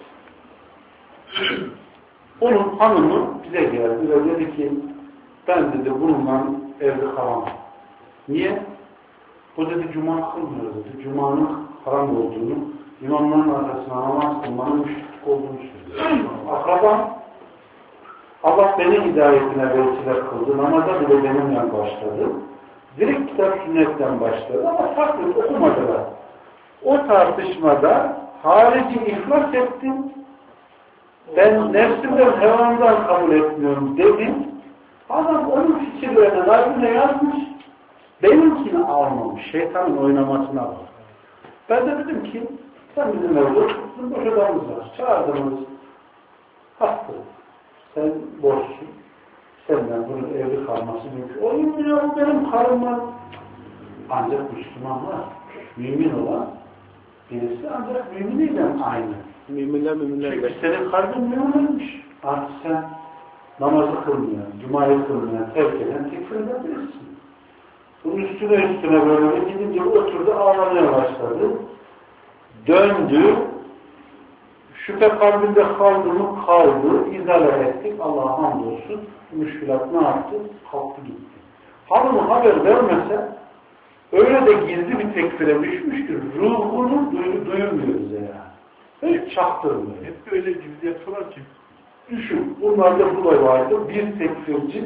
Onun hanımı bize geldi ve dedi ki ben dedi bununla evde kalamam. Niye? O dedi cuma kılmıyor dedi. Cuma'nın haram olduğunu, imamların arkasına namaz kılmanın müşrik olduğunu söylüyor. Akrabam Allah beni hidayetine vesile kıldı. Namaza bile benimle başladı. Direkt kitap sünnetten başladı ama farklı okumadılar. O tartışmada harici iflas ettim. Ben nefsimden, hevamdan kabul etmiyorum dedim. Adam onun fikirlerine kalbine yazmış. Benimkini almamış. Şeytanın oynamasına bak. Ben de dedim ki sen bizim evde oturtun, boş odamız var. Çağırdınız. Hastı. Sen borçsun. Senden bunun evli kalması mümkün. O mümin olan benim karım var. Ancak Müslümanlar, mümin olan birisi ancak müminiyle aynı. Müminler müminler. Çünkü senin kalbin müminmiş. Artık sen namazı kılmayan, cumayı kılmayan, terk eden tekfir edebilirsin. Bunun üstüne üstüne böyle gidince oturdu, ağlamaya başladı. Döndü. Şüphe kalbinde kaldı mı? Kaldı. İzale ettik. Allah'a hamdolsun. Müşkülat ne yaptı? Kalktı gitti. Hanımı haber vermese öyle de gizli bir tekfire düşmüştür. Ruhunu duy duyurmuyor bize yani. Hiç çaktırmıyor. Hep böyle gizli yapıyorlar ki. Düşün. Bunlarda bu da vardı. Bir tekfirci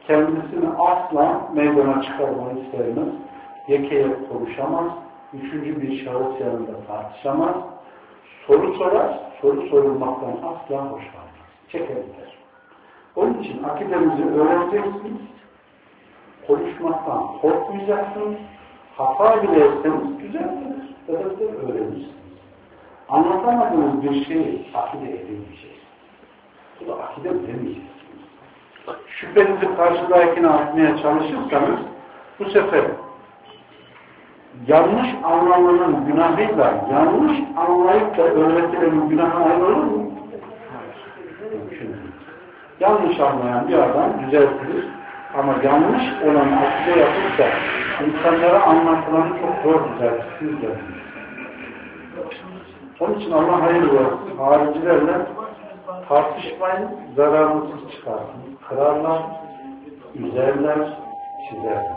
kendisini asla meydana çıkarmayı sevmez. Yekeye konuşamaz. Üçüncü bir şahıs yanında tartışamaz. Soru sorar, soru sorulmaktan asla hoşlanmaz. Çekebilir. Onun için akidemizi öğreneceksiniz. Konuşmaktan korkmayacaksınız. Hata bile etseniz güzeldir. Öğrenir, öğrenirsiniz. Anlatamadığınız bir şeyi akide edemeyeceksiniz. Bu da akide demeyeceksiniz. Şüphenizi karşıdakine atmaya çalışırsanız bu sefer yanlış anlamanın günahıyla yanlış anlayıp da öğretilenin günahı ayrı olur mu? Mümkün değil. Yanlış anlayan bir adam düzeltilir ama yanlış olan akide yapıp da insanlara anlatılanı çok zor düzeltirsiniz de. Onun için Allah hayır versin. Haricilerle tartışmayın, zararınızı çıkarsın. Kırarlar, üzerler, çizerler.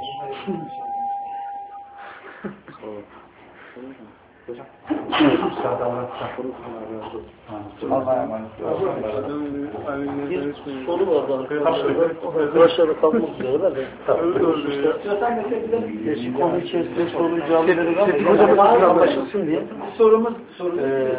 Allah'a emanet olun. Bir soru vardı arkadaşlar kalmak üzere de. Konu içerisinde soruyu cevap verelim ama anlaşılsın diye. Sorumuz, sorumuz. Ee,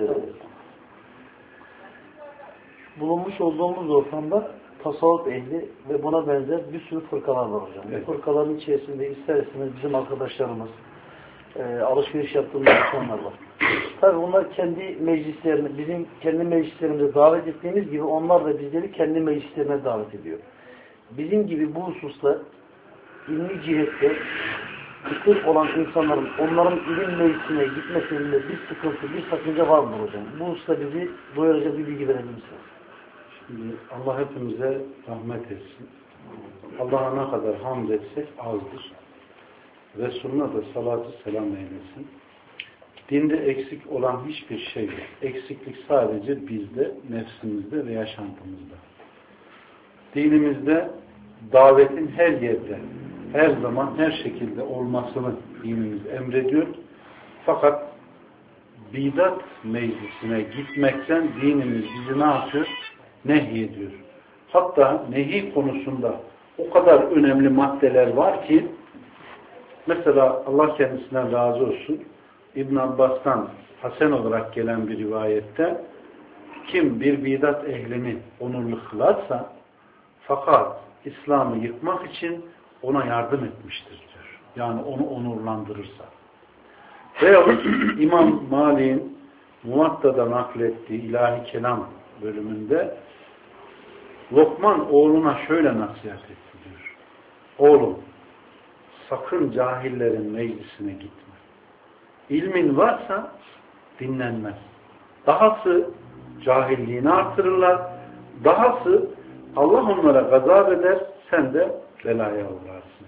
bulunmuş olduğumuz ortamda tasavvuf ehli ve buna benzer bir sürü fırkalar var hocam. Evet. Bu fırkaların içerisinde ister istemez bizim arkadaşlarımız, e, alışveriş yaptığımız insanlar var. Tabii onlar kendi meclislerine, bizim kendi meclislerimize davet ettiğimiz gibi onlar da bizleri kendi meclislerine davet ediyor. Bizim gibi bu hususta ilmi cihette kısır olan insanların onların ilim meclisine gitmesinde bir sıkıntı, bir sakınca var mı hocam? Bu hususta bizi doyuracak bir bilgi verebilir misiniz? Şimdi Allah hepimize rahmet etsin. Allah'a ne kadar hamd etsek azdır. Resulüne de salatü selam eylesin. Dinde eksik olan hiçbir şey yok. Eksiklik sadece bizde, nefsimizde ve yaşantımızda. Dinimizde davetin her yerde, her zaman, her şekilde olmasını dinimiz emrediyor. Fakat bidat meclisine gitmekten dinimiz bizi ne yapıyor? Nehyediyor. Hatta nehi konusunda o kadar önemli maddeler var ki mesela Allah kendisinden razı olsun İbn Abbas'tan hasen olarak gelen bir rivayette kim bir bidat ehlini onurlu kılarsa fakat İslam'ı yıkmak için ona yardım etmiştir diyor. Yani onu onurlandırırsa. Veyahut İmam Malik'in Muvatta'da naklettiği ilahi kelam bölümünde Lokman oğluna şöyle nasihat etti diyor. Oğlum sakın cahillerin meclisine gitme. İlmin varsa dinlenmez. Dahası cahilliğini artırırlar. Dahası Allah onlara gazap eder, sen de belaya uğrarsın.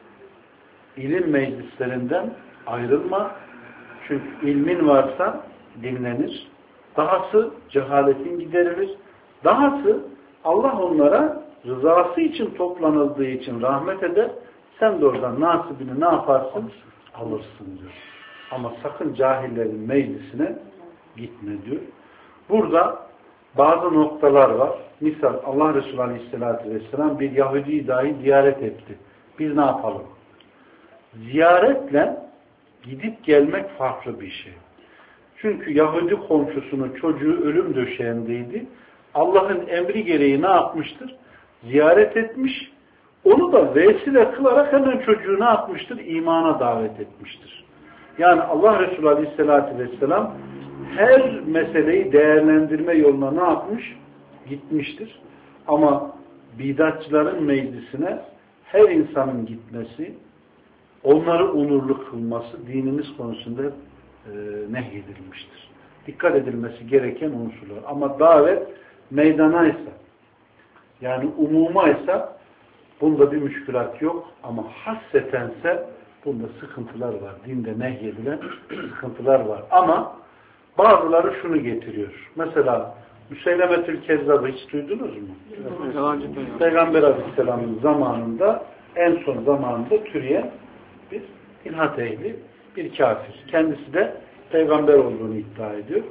İlim meclislerinden ayrılma. Çünkü ilmin varsa dinlenir. Dahası cehaletin giderilir. Dahası Allah onlara rızası için toplanıldığı için rahmet eder. Sen de oradan nasibini ne yaparsın? Alırsın diyor. Ama sakın cahillerin meclisine gitme diyor. Burada bazı noktalar var. Misal Allah Resulü Aleyhisselatü Vesselam bir Yahudi dahi ziyaret etti. Biz ne yapalım? Ziyaretle gidip gelmek farklı bir şey. Çünkü Yahudi komşusunun çocuğu ölüm döşeğindeydi. Allah'ın emri gereği ne yapmıştır? Ziyaret etmiş. Onu da vesile kılarak hemen çocuğu ne yapmıştır? İmana davet etmiştir. Yani Allah Resulü Aleyhisselatü Vesselam her meseleyi değerlendirme yoluna ne yapmış? Gitmiştir. Ama bidatçıların meclisine her insanın gitmesi, onları onurlu kılması dinimiz konusunda e, nehyedilmiştir. Dikkat edilmesi gereken unsurlar. Ama davet meydanaysa, yani umumaysa bunda bir müşkülat yok. Ama hassetense bunda sıkıntılar var. Dinde nehyedilen sıkıntılar var. Ama bazıları şunu getiriyor. Mesela Müseylemetül Kezzab'ı hiç duydunuz mu? Evet. Peygamber Aleyhisselam'ın zamanında, en son zamanında türeyen bir ilhat ehli, bir kafir. Kendisi de peygamber olduğunu iddia ediyor.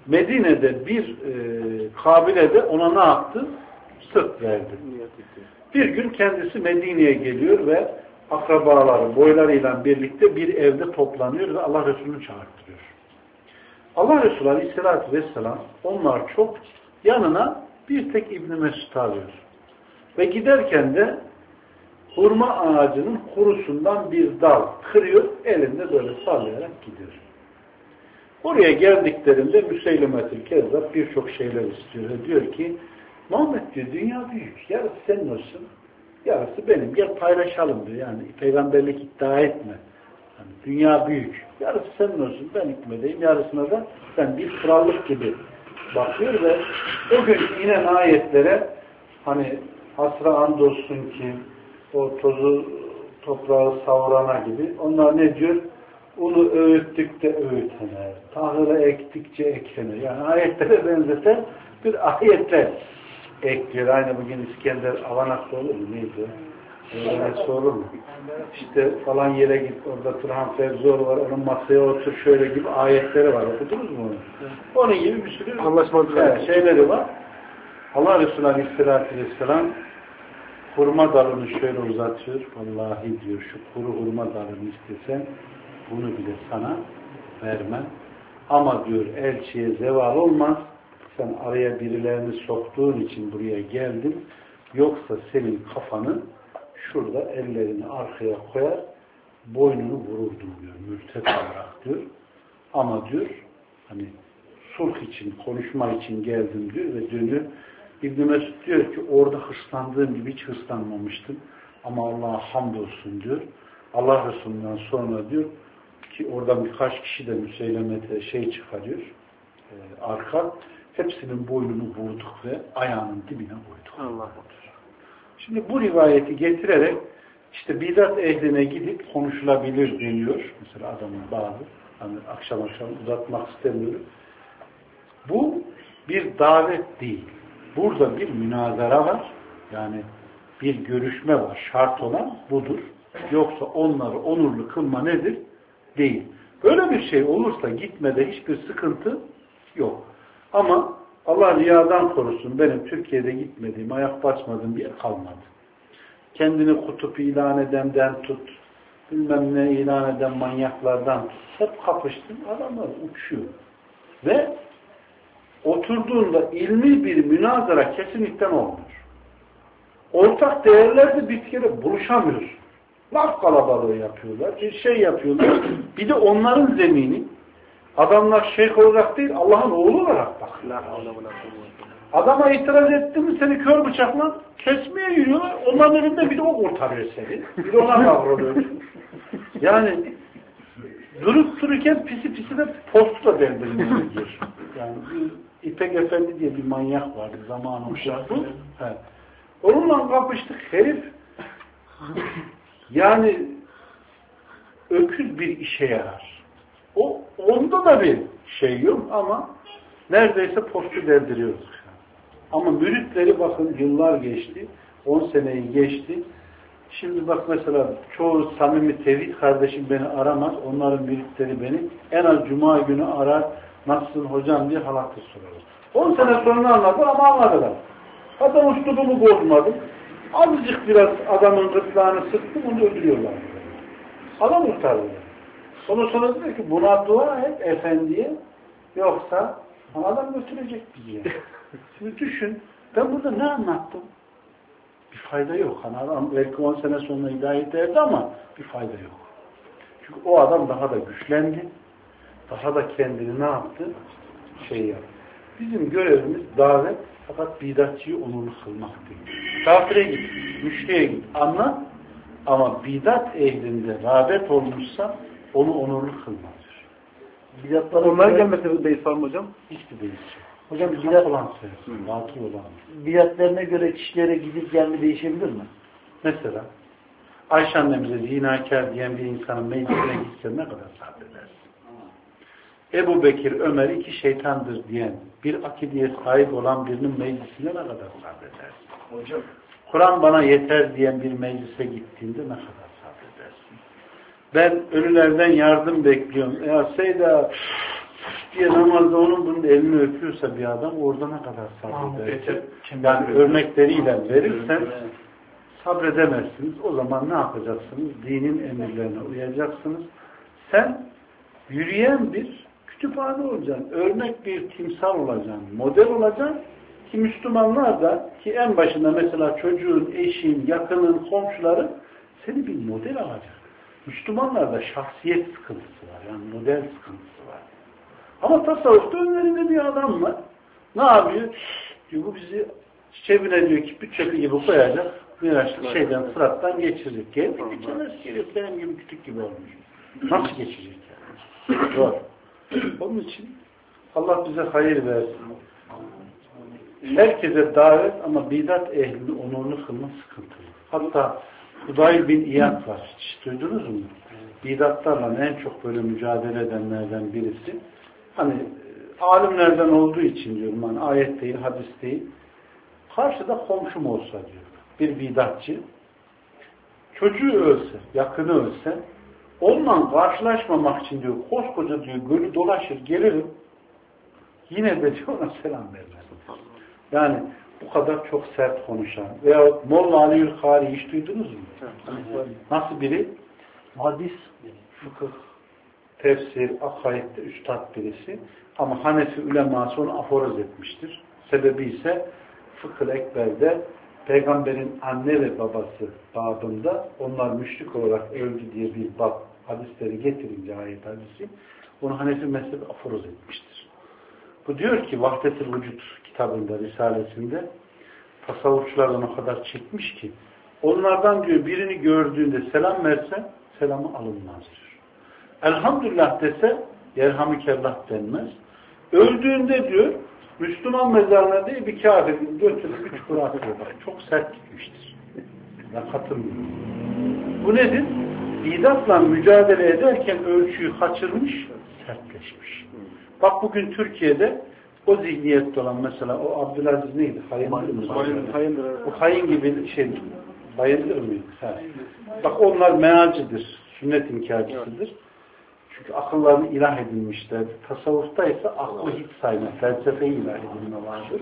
Medine'de bir e, kabilede ona ne yaptı? Sırt verdi. Bir gün kendisi Medine'ye geliyor ve akrabaları, boylarıyla birlikte bir evde toplanıyor ve Allah Resulü'nü çağırtırıyor. Allah Resulü Aleyhisselatü Vesselam onlar çok yanına bir tek İbn Mesud'u alıyor. Ve giderken de hurma ağacının kurusundan bir dal kırıyor, elinde böyle sallayarak gidiyor. Oraya geldiklerinde Müseylemetül Kezzab birçok şeyler istiyor. Diyor ki, Muhammed diyor, dünya büyük. Yarısı senin olsun, yarısı benim. Gel paylaşalım diyor. Yani peygamberlik iddia etme. Yani dünya büyük. Yarısı senin olsun, ben hükmedeyim. Yarısına da sen bir krallık gibi bakıyor ve o gün inen ayetlere hani hasra andolsun ki o tozu toprağı savurana gibi. Onlar ne diyor? Ulu öğüttük de öğütene, tahılı ektikçe ekene. Yani ayetlere benzeten bir ayetler ekliyor. Aynı bugün İskender Avanak'ta olur mu? Neydi? Öğrenmesi olur mu? İşte falan yere git, orada Turhan Fevzor var, onun masaya otur şöyle gibi ayetleri var. Okudunuz mu onu? Onun gibi bir sürü evet, şeyleri var. Allah Resulü Aleyhisselatü Vesselam hurma dalını şöyle uzatıyor. Vallahi diyor, şu kuru hurma dalını istesen bunu bile sana vermem. Ama diyor elçiye zeval olmaz. Sen araya birilerini soktuğun için buraya geldin. Yoksa senin kafanı şurada ellerini arkaya koyar, boynunu vururdum diyor. Mürtet olarak diyor. Ama diyor hani sulh için, konuşma için geldim diyor ve dönüyor. İbn Mesud diyor ki orada hırslandığım gibi hiç hırslanmamıştım. Ama Allah'a hamdolsun diyor. Allah Resulü'nden sonra diyor ki oradan birkaç kişi de Müseylemet'e şey çıkarıyor. E, arka. Hepsinin boynunu vurduk ve ayağının dibine koyduk. Allah. Şimdi bu rivayeti getirerek işte bidat ehline gidip konuşulabilir deniyor. Mesela adamın bazı hani akşam akşam uzatmak istemiyorum. Bu bir davet değil. Burada bir münazara var. Yani bir görüşme var. Şart olan budur. Yoksa onları onurlu kılma nedir? Değil. Böyle bir şey olursa gitmede hiçbir sıkıntı yok. Ama Allah riyadan korusun. Benim Türkiye'de gitmediğim, ayak basmadığım bir yer kalmadı. Kendini kutup ilan edenden tut, bilmem ne ilan eden manyaklardan tut. Hep kapıştım. Adamlar uçuyor. Ve oturduğunda ilmi bir münazara kesinlikle olmuyor. Ortak değerlerde bir kere buluşamıyorsun. Laf kalabalığı yapıyorlar, bir şey yapıyorlar. Bir de onların zemini adamlar şeyh olarak değil, Allah'ın oğlu olarak bakıyorlar. Adama itiraz etti mi seni kör bıçakla kesmeye yürüyorlar. Onların elinde bir de o kurtarıyor seni. Bir de ona kavruluyor. Yani durup dururken pisi pisi de postla birbirine gidiyor. Yani bir İpek Efendi diye bir manyak vardı zamanında. Evet. Onunla kapıştık. Herif yani öküz bir işe yarar. O, onda da bir şey yok ama neredeyse postu derdiriyoruz. Ama müritleri bakın yıllar geçti. on seneyi geçti. Şimdi bak mesela çoğu samimi tevhid kardeşim beni aramaz. Onların müritleri beni en az cuma günü arar. Nasılsın hocam diye halatı sorarız. on sene sonra anladı ama anladılar. Adam üslubumu bozmadım. Azıcık biraz adamın gırtlağını sıktım onu öldürüyorlar. Adam kurtardılar. Ondan sonra diyor ki buna dua et efendiye yoksa adam götürecek bizi. Şimdi düşün ben burada ne anlattım? Bir fayda yok. Hani adam belki on sene sonra hidayet ederdi ama bir fayda yok. Çünkü o adam daha da güçlendi. Daha da kendini ne yaptı? Şey yaptı. Bizim görevimiz davet fakat bidatçıyı onurlu kılmak değil. Kafire git, müşriye git, anlat ama bidat ehlinde rağbet olmuşsa onu onurlu kılmadır. Bidatlara Onlar gelmese bir beis var mı hocam? Hiçbir beis yok. Hocam bidat olan sensin, batıl olan. Bidatlerine göre kişilere gidip gelme değişebilir mi? Mesela Ayşe annemize zinakar diyen bir insanın meclisine gitse ne kadar sabredersin? Ebu Bekir, Ömer iki şeytandır diyen bir akideye sahip olan birinin meclisine ne kadar sabredersin? Hocam. Kur'an bana yeter diyen bir meclise gittiğinde ne kadar sabredersin? Ben ölülerden yardım bekliyorum. Ya Seyda diye namazda onun bunun elini öpüyorsa bir adam orada ne kadar sabredersin? Yani örnekleriyle verirsen sabredemezsiniz. O zaman ne yapacaksınız? Dinin emirlerine uyacaksınız. Sen yürüyen bir kütüphane olacaksın. Örnek bir timsal olacaksın. Model olacaksın. Ki Müslümanlar da ki en başında mesela çocuğun, eşin, yakının, komşuların seni bir model alacak. Müslümanlarda şahsiyet sıkıntısı var. Yani model sıkıntısı var. Ama tasavvufta önlerinde bir adam var. Ne yapıyor? Diyor, bu bizi çevine diyor ki bütçeki gibi koyacak. Bir şeyden, sırattan geçirecek. Geldi geçemez ki. Benim gibi küçük gibi olmuş. Nasıl geçecek yani? Zor. Onun için Allah bize hayır versin. Herkese davet ama bidat ehlini onurlu kılma sıkıntılı. Hatta Hudayl bin İyad var. Hiç duydunuz mu? Bidatlarla en çok böyle mücadele edenlerden birisi. Hani alimlerden olduğu için diyorum. Hani ayet değil, hadis değil. Karşıda komşum olsa diyor. Bir bidatçı. Çocuğu ölse, yakını ölse onunla karşılaşmamak için diyor koskoca diyor gölü dolaşır gelirim. Yine de diyor ona selam vermez. Yani bu kadar çok sert konuşan veya Molla Ali Ülkari hiç duydunuz mu? Nasıl biri? Hadis, fıkıh, tefsir, akaidde üstad birisi. Ama Hanefi uleması onu aforoz etmiştir. Sebebi ise Fıkıh Ekber'de Peygamberin anne ve babası babında onlar müşrik olarak öldü diye bir bab hadisleri getirince ayet hadisi onu Hanefi mezhebi aforoz etmiştir. Bu diyor ki Vahdet-i Vücut kitabında, risalesinde tasavvufçulardan o kadar çekmiş ki onlardan diyor birini gördüğünde selam verse selamı alınmaz diyor. Elhamdülillah dese yerhamükellah denmez. Öldüğünde diyor Müslüman mezarına değil bir kâfirin götürüp bir çukura atıyor. Çok sert gitmiştir. Ben katılmıyorum. Bu nedir? Bidatla mücadele ederken ölçüyü kaçırmış, sertleşmiş. Bak bugün Türkiye'de o zihniyette olan mesela o Abdülaziz neydi? Hayındır mı? Hayındır. O hayın gibi şey bayındır mıydı? Ha. Bak onlar mealcidir. Sünnet inkarcısıdır. Çünkü akıllarını ilah edinmişler. Tasavvufta ise aklı hiç sayma. Felsefeyi ilah edinme vardır.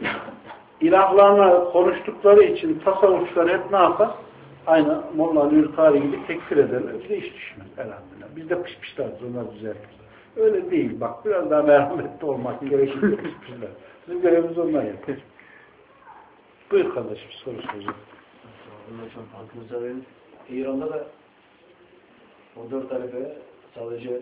İlahlarına konuştukları için tasavvufçular hep ne yapar? Aynı Molla Ali Ülkari gibi tekfir ederler. Bize hiç düşmez. Elhamdülillah. Biz de pışmışlarız. Onlar düzeltir. Öyle değil. Bak biraz daha merhametli olmak gerekiyor. Pışmışlar. Bizim görevimiz onlar yapar. Buyur kardeşim. Soru soracağım. Aklınıza verin. İran'da da o dört tarife sadece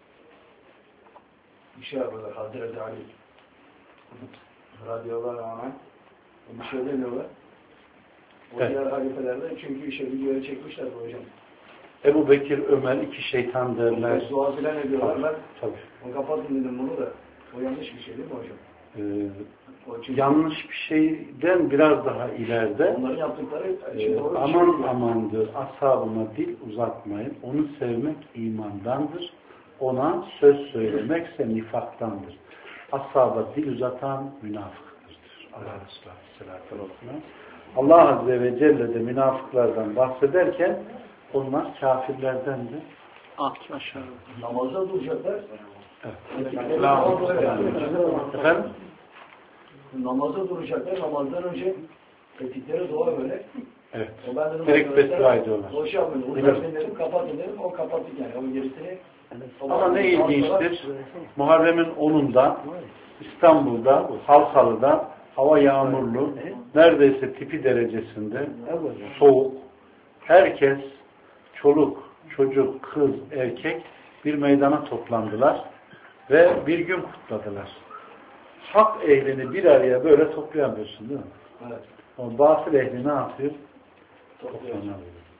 bir şey yapıyorlar. Hazreti Ali radıyallahu anh bir şey demiyorlar. O evet. Diğer halifelerde çünkü işe videoya çekmişler bu hocam. Ebu Bekir, Ömer iki şeytan derler. Dua filan ediyorlar. Tabii. O kapatın dedim bunu da. O yanlış bir şey değil mi hocam? Ee, yanlış bir şeyden biraz daha ileride onların yaptıkları e, aman şey amandır, ashabına dil uzatmayın. Onu sevmek imandandır. Ona söz söylemekse nifaktandır. Ashaba dil uzatan münafıktır. Allah Resulü Allah Azze ve Celle de münafıklardan bahsederken onlar kafirlerdendir. Ah, aşağı. Namazda duracaklar. Evet. Efendim? Namazda duracaklar. Namazdan önce ettikleri dua böyle. Evet. Direkt beddua ediyorlar. O şey yapmıyor. Uzatın dedim, kapatın dedim. O kapattık yani. O gerisini. Ama ne ilginçtir. Muharrem'in onunda İstanbul'da, Halkalı'da hava yağmurlu, neredeyse tipi derecesinde soğuk. Herkes, çoluk, çocuk, kız, erkek bir meydana toplandılar ve bir gün kutladılar. Hak ehlini bir araya böyle toplayamıyorsun değil mi? Evet. O batıl ehli ne yapıyor? Toplanamıyor.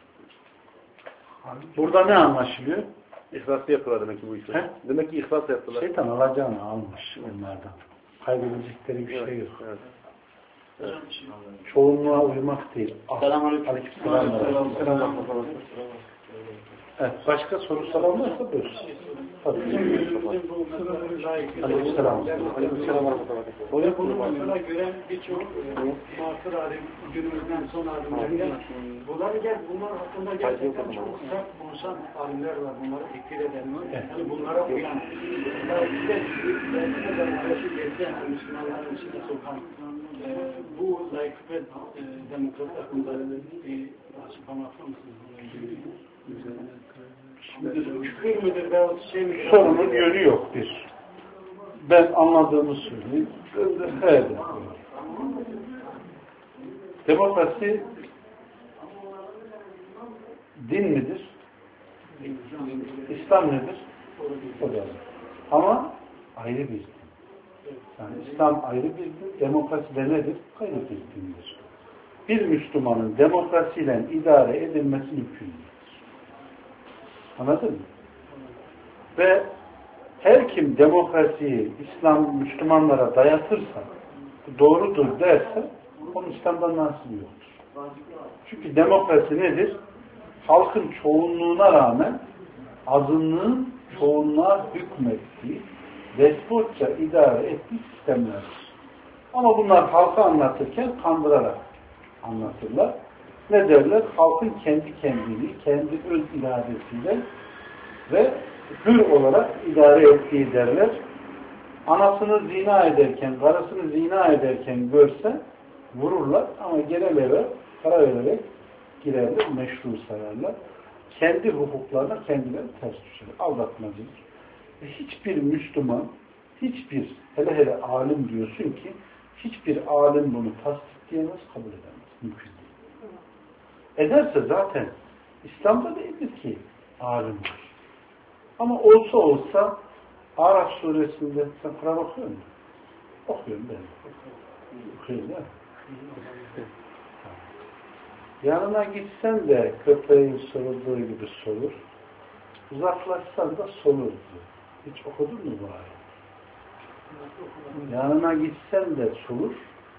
Burada ne anlaşılıyor? İhlaslı yaptılar demek ki bu işler. He? Demek ki ihlas yaptılar. Şeytan alacağını almış onlardan. Kaybedecekleri bir evet, şey yok. Evet. Evet. Çoğunluğa uymak değil. Selamünaleyküm. Aleykümselam. Evet, başka soru soran varsa buyurun. Tabii. Aleykümselam. Ve bunu mesela gören birçok muasır alim, günümüzden son alimlerden bunlar gel bunlar hakkında gerçekten çok sert konuşan alimler var. Bunları tekfir eden var. Yani bunlara uyan. Belki de belki de demokrasi geçen Müslümanların içine sokan bu layıklık ve demokrasi hakkında bir açıklama yapar mısınız? Küfür müdür veyahut şey midir? Sorunun yönü yok bir. Ben anladığımı söyleyeyim. Evet. Demokrasi din midir? İslam nedir? O da. Ama ayrı bir din. Yani İslam ayrı bir din. Demokrasi de nedir? Ayrı bir dindir. Bir Müslümanın demokrasiyle idare edilmesi mümkün değil. Anladın mı? Ve her kim demokrasiyi İslam Müslümanlara dayatırsa, doğrudur derse, onun İslam'dan nasibi yoktur. Çünkü demokrasi nedir? Halkın çoğunluğuna rağmen azınlığın çoğunluğa hükmettiği, despotça idare ettiği sistemlerdir. Ama bunlar halka anlatırken kandırarak anlatırlar. Ne derler? Halkın kendi kendini, kendi öz iradesiyle ve hür olarak idare ettiği derler. Anasını zina ederken, karısını zina ederken görse vururlar ama genel eve para vererek girerler, meşru sayarlar. Kendi hukuklarına kendileri ters düşer. Aldatmacıdır. Ve hiçbir Müslüman, hiçbir, hele hele alim diyorsun ki, hiçbir alim bunu tasdikleyemez, kabul edemez. Mümkün değil. Ederse zaten İslam'da değildir ki alimdir. Ama olsa olsa Araf suresinde sen Kur'an okuyor musun? Okuyorum ben. Okuyorum değil mi? Yanına gitsen de köpeğin sorulduğu gibi sorur. Uzaklaşsan da solur. Hiç okudun mu bu ayet? Yanına gitsen de solur.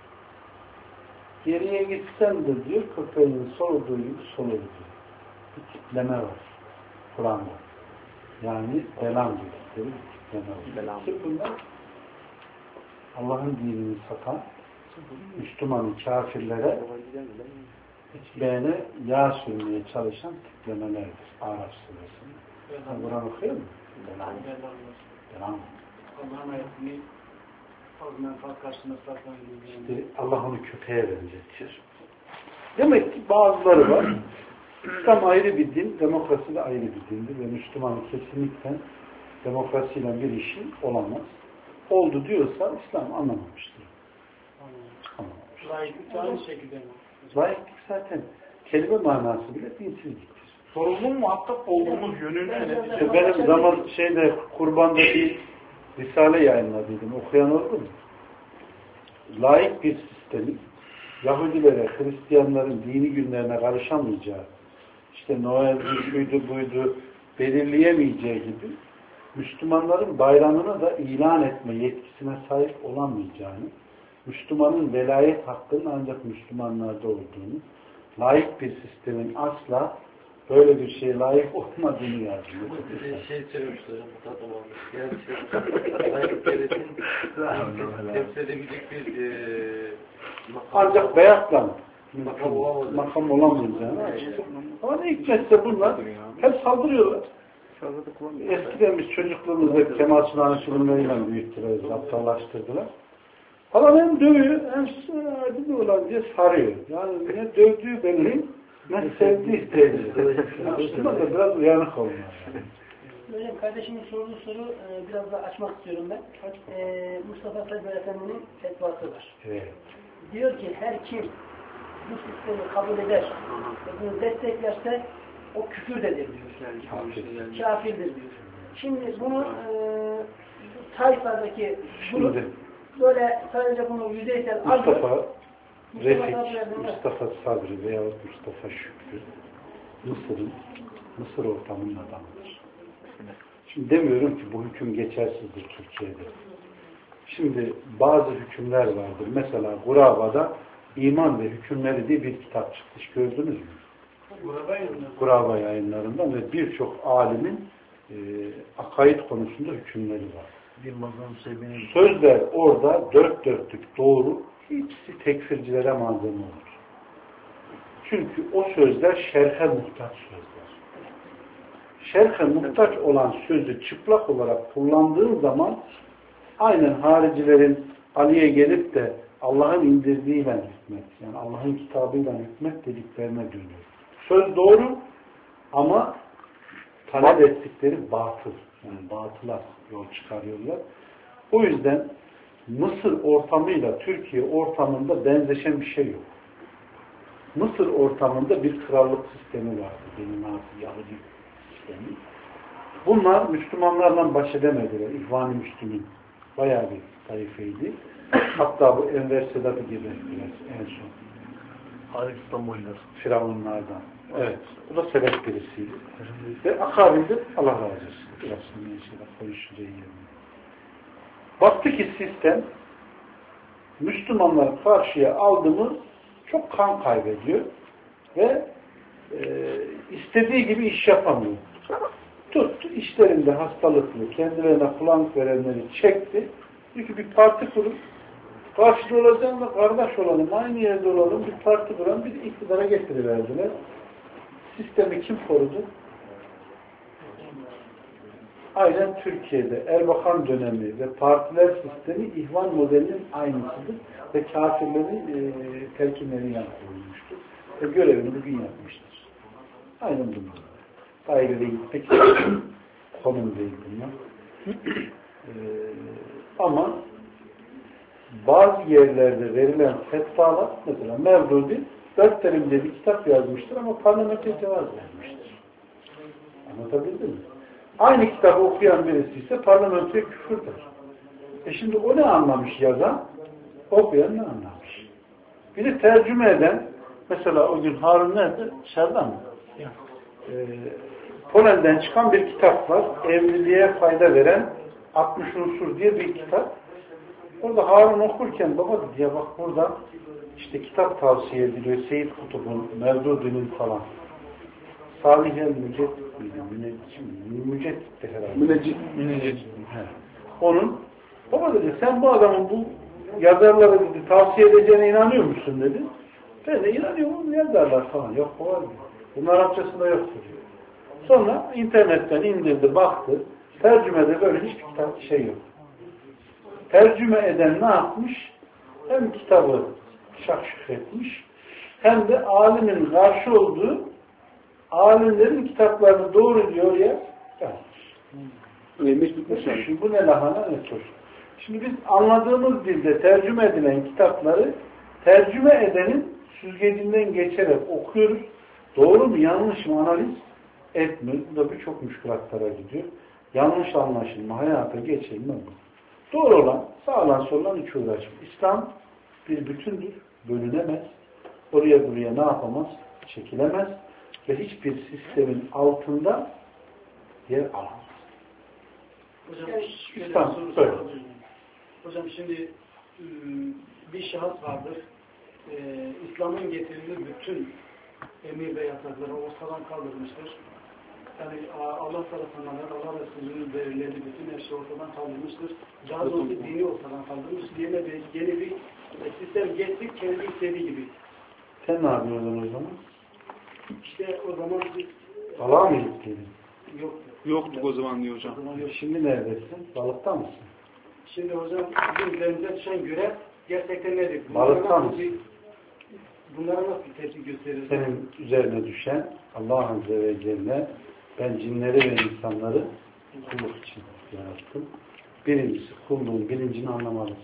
Geriye gitsen de diyor köpeğin sorulduğu gibi solur diyor. Bir tipleme var. Kur'an'da. Yani belam gibi. Belam. Kim bunlar? Allah'ın dinini satan Müslüman kafirlere içlerine yağ sürmeye çalışan tiplemelerdir. Araf suresinde. Sen Kur'an okuyor musun? Belam. Belam. Allah'ın ayetini az menfaat karşısında saklan gibi. İşte Allah onu köpeğe benzetiyor. Demek ki bazıları var. İslam ayrı bir din, demokrasi de ayrı bir dindir ve Müslüman kesinlikle demokrasiyle bir işi olamaz. Oldu diyorsa İslam anlamamıştır. Anlamamıştır. Layıklık aynı şekilde mi? Layıklık zaten kelime manası bile dinsizliktir. Sorumluluğun muhatap olduğumuz yönünde İşte benim zaman şeyde kurbanda bir risale yayınladıydım. Okuyan oldu mu? Layık bir sistemin Yahudilere, Hristiyanların dini günlerine karışamayacağı, işte Noel'di, şuydu, buydu, belirleyemeyeceği gibi Müslümanların bayramını da ilan etme yetkisine sahip olamayacağını, Müslümanın velayet hakkının ancak Müslümanlarda olduğunu, layık bir sistemin asla böyle bir şeye layık olmadığını yazıyor. Bir şey söylemişler. Yani layık devletin temsil edebilecek bir e, ancak beyatla makam olamayacağını açıkçası. Ama ne hikmetse bunlar hep saldırıyorlar. Eskiden biz çocukluğumuzda Kemal Sunal'ın filmleriyle büyüttüler, aptallaştırdılar. Adam hem dövüyor hem sadi olan diye sarıyor. Yani ne dövdüğü belli, ne sevdiği belli. Müslüman da biraz uyanık olmalı. Böyle kardeşimin sorduğu soru e, biraz daha açmak istiyorum ben. E, Mustafa Said Efendi'nin fetvası var. Evet. Diyor ki her kim bu sistemi kabul eder ve bunu desteklerse o küfürdedir diyor. Kafir. Kafirdir diyor. Şimdi bunu e, sayfalardaki bunu Şimdi böyle sadece bunu yüzeysel Mustafa alıyor. Refik, Mustafa Sabri veyahut Mustafa Şükrü Mısır'ın Mısır ortamının adamıdır. Şimdi demiyorum ki bu hüküm geçersizdir Türkiye'de. Şimdi bazı hükümler vardır. Mesela Guraba'da İman ve Hükümleri diye bir kitap çıktı. Hiç gördünüz mü? Guraba yayınlarından ve birçok alimin e, akaid konusunda hükümleri var. Sözler orada dört dörtlük doğru, hepsi tekfircilere malzeme olur. Çünkü o sözler şerhe muhtaç sözler. Şerhe muhtaç olan sözü çıplak olarak kullandığın zaman aynen haricilerin Ali'ye gelip de Allah'ın indirdiğiyle hükmet, yani Allah'ın kitabıyla hükmet dediklerine dönüyor. Söz doğru ama talep ettikleri batıl. Yani batıla yol çıkarıyorlar. O yüzden Mısır ortamıyla Türkiye ortamında benzeşen bir şey yok. Mısır ortamında bir krallık sistemi vardı. Benim artık Yahudi sistemi. Bunlar Müslümanlarla baş edemediler. İhvan-ı Müslümin. Bayağı bir tarifeydi. Hatta bu Enver Sedat'ı gibi en son. Arif İstanbul'lar. Firavunlardan. Evet. Bu da sebep birisiydi. Ve akabildir. Allah razı olsun. Burasını mesela konuşacağız yerine. Baktı ki sistem Müslümanlar karşıya aldı mı çok kan kaybediyor ve e, istediği gibi iş yapamıyor. Tuttu, işlerinde hastalıklı, kendilerine kullanık verenleri çekti. Çünkü bir parti kurup karşıda olacağımla kardeş olalım, aynı yerde olalım, bir parti kuran bir iktidara getiriverdiler. Sistemi kim korudu? Aynen Türkiye'de Erbakan dönemi ve partiler sistemi ihvan modelinin aynısıdır ve kafirlerin e, telkinlerini yapılmıştır. Ve görevini bugün yapmıştır. Aynen bunlar. Dairede gitmek konum değil bunlar. e, ama bazı yerlerde verilen fetvalar, mesela Mevdudi dört terimde bir kitap yazmıştır ama parlamentoya cevaz vermiştir. Anlatabildim mi? Aynı kitabı okuyan birisi ise parlamentoya küfür der. E şimdi o ne anlamış yazan? Okuyan ne anlamış? Bir de tercüme eden, mesela o gün Harun nerede? Dışarıda mı? Ee, Polen'den çıkan bir kitap var. Evliliğe fayda veren altmış unsur diye bir kitap. Orada Harun okurken baba dedi ya bak burada işte kitap tavsiye ediliyor. Seyyid Kutub'un, Mevdudi'nin falan. Salih el-Müceddit miydi? Müceddit'ti herhalde. Müneccit. Müneccit. Onun, baba dedi sen bu adamın bu yazarlara dedi, tavsiye edeceğine inanıyor musun dedi. Ben de inanıyorum yazarlar falan. Yok o var mı? Bunun Arapçasında yoktur diyor. Sonra internetten indirdi, baktı. Tercümede böyle hiçbir kitap şey yok. Tercüme eden ne yapmış? Hem kitabı şakşuk etmiş, hem de alimin karşı olduğu alimlerin kitaplarını doğru diyor ya yazmış. Neymiş bitmiş yani. Şimdi bu ne lahana ne tur. Şimdi biz anladığımız dilde tercüme edilen kitapları tercüme edenin süzgecinden geçerek okuyoruz. Doğru mu yanlış mı analiz etmiyoruz. Bu da birçok müşkülatlara gidiyor. Yanlış anlaşılma, hayata geçilme bu. Doğru olan, sağlan sorulan hiç uğraşmıyor. İslam bir bütündür, bölünemez. Oraya buraya ne yapamaz? Çekilemez. Ve hiçbir sistemin altında yer alamaz. Hocam, İslam, söyle. Hocam şimdi bir şahıs vardır. Ee, İslam'ın getirdiği bütün emir ve yasakları ortadan kaldırmıştır. Yani Allah tarafından, Allah Resulü'nün verileri bütün her şey ortadan kaldırmıştır. Daha doğrusu dini ortadan kaldırmış. Yeni bir, yeni bir sistem getirip kendi istediği gibi. Sen ne yapıyordun o zaman? İşte o zaman Balığa mı gittin? Yok. Yoktuk o zaman diyor hocam. Zaman yok. Şimdi neredesin? Balıkta mısın? Şimdi hocam bizim üzerimize düşen görev gerçekten nedir? Balıkta mısın? Bunlara nasıl bir tepki gösterir? Senin üzerine düşen Allah Azze ve Celle ben cinleri ve insanları kulluk için yarattım. Birincisi kulluğun bilincini anlamalısın.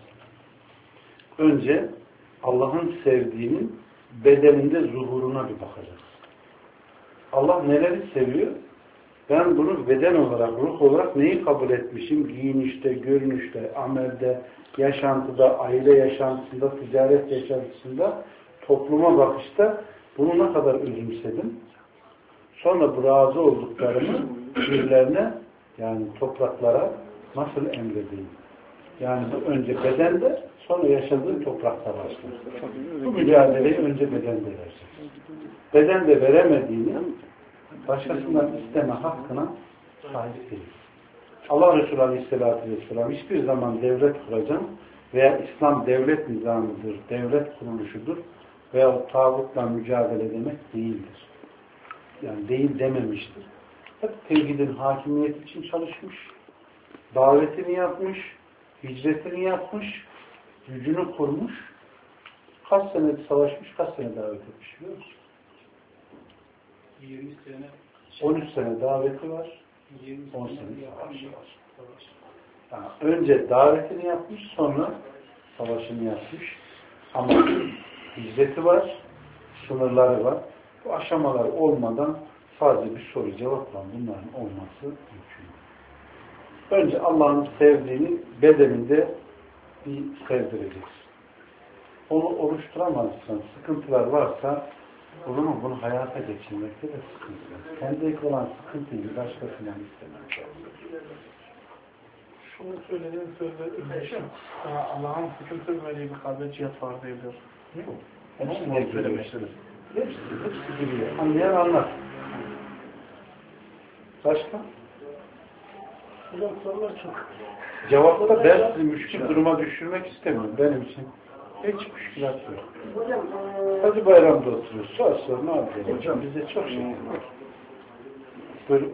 Önce Allah'ın sevdiğinin bedeninde zuhuruna bir bakacaksın. Allah neleri seviyor? Ben bunu beden olarak, ruh olarak neyi kabul etmişim? Giyinişte, görünüşte, amelde, yaşantıda, aile yaşantısında, ticaret yaşantısında, topluma bakışta bunu ne kadar özümsedim? Sonra bu razı olduklarımı birilerine, yani topraklara nasıl emredeyim? Yani bu önce bedende, sonra yaşadığın toprakta başlar. Bu mücadeleyi önce bedende vereceksin. beden de veremediğini başkasından isteme hakkına sahip değil. Allah Resulü Aleyhisselatü Vesselam hiçbir zaman devlet kuracağım veya İslam devlet nizamıdır, devlet kuruluşudur veya o tağutla mücadele demek değildir. Yani değil dememiştir. Hep tevhidin hakimiyeti için çalışmış, davetini yapmış, hicretini yapmış, gücünü kurmuş, kaç sene savaşmış, kaç sene davet etmiş biliyor musun? yirmi sene. on üç sene daveti var, on sene savaşı var. Yani önce davetini yapmış, sonra savaşını yapmış. Ama hicreti var, sınırları var. Bu aşamalar olmadan sadece bir soru cevapla bunların olması mümkün. Önce Allah'ın sevdiğini bedeninde bir sevdireceksin. Onu oluşturamazsan, sıkıntılar varsa o zaman bunu hayata geçirmekte de sıkıntı var. Kendine olan sıkıntıyı başkasından istemez. Şunu söylediğin sözde ürleşim. Allah'ın sıkıntı verdiği bir kalbe cihat var diyorlar. Hepsini de söylemiştiniz. Hepsi, hepsi biliyor. Anlayan anlar. Başka? Hocam sorular çok. Cevapta ben sizi müşkil duruma düşürmek istemiyorum. Benim için hiç müşkilat yok. Hocam, Hadi bayramda oturuyoruz. Sor sor ne yapacağız? Hocam bize çok şey var. Buyurun.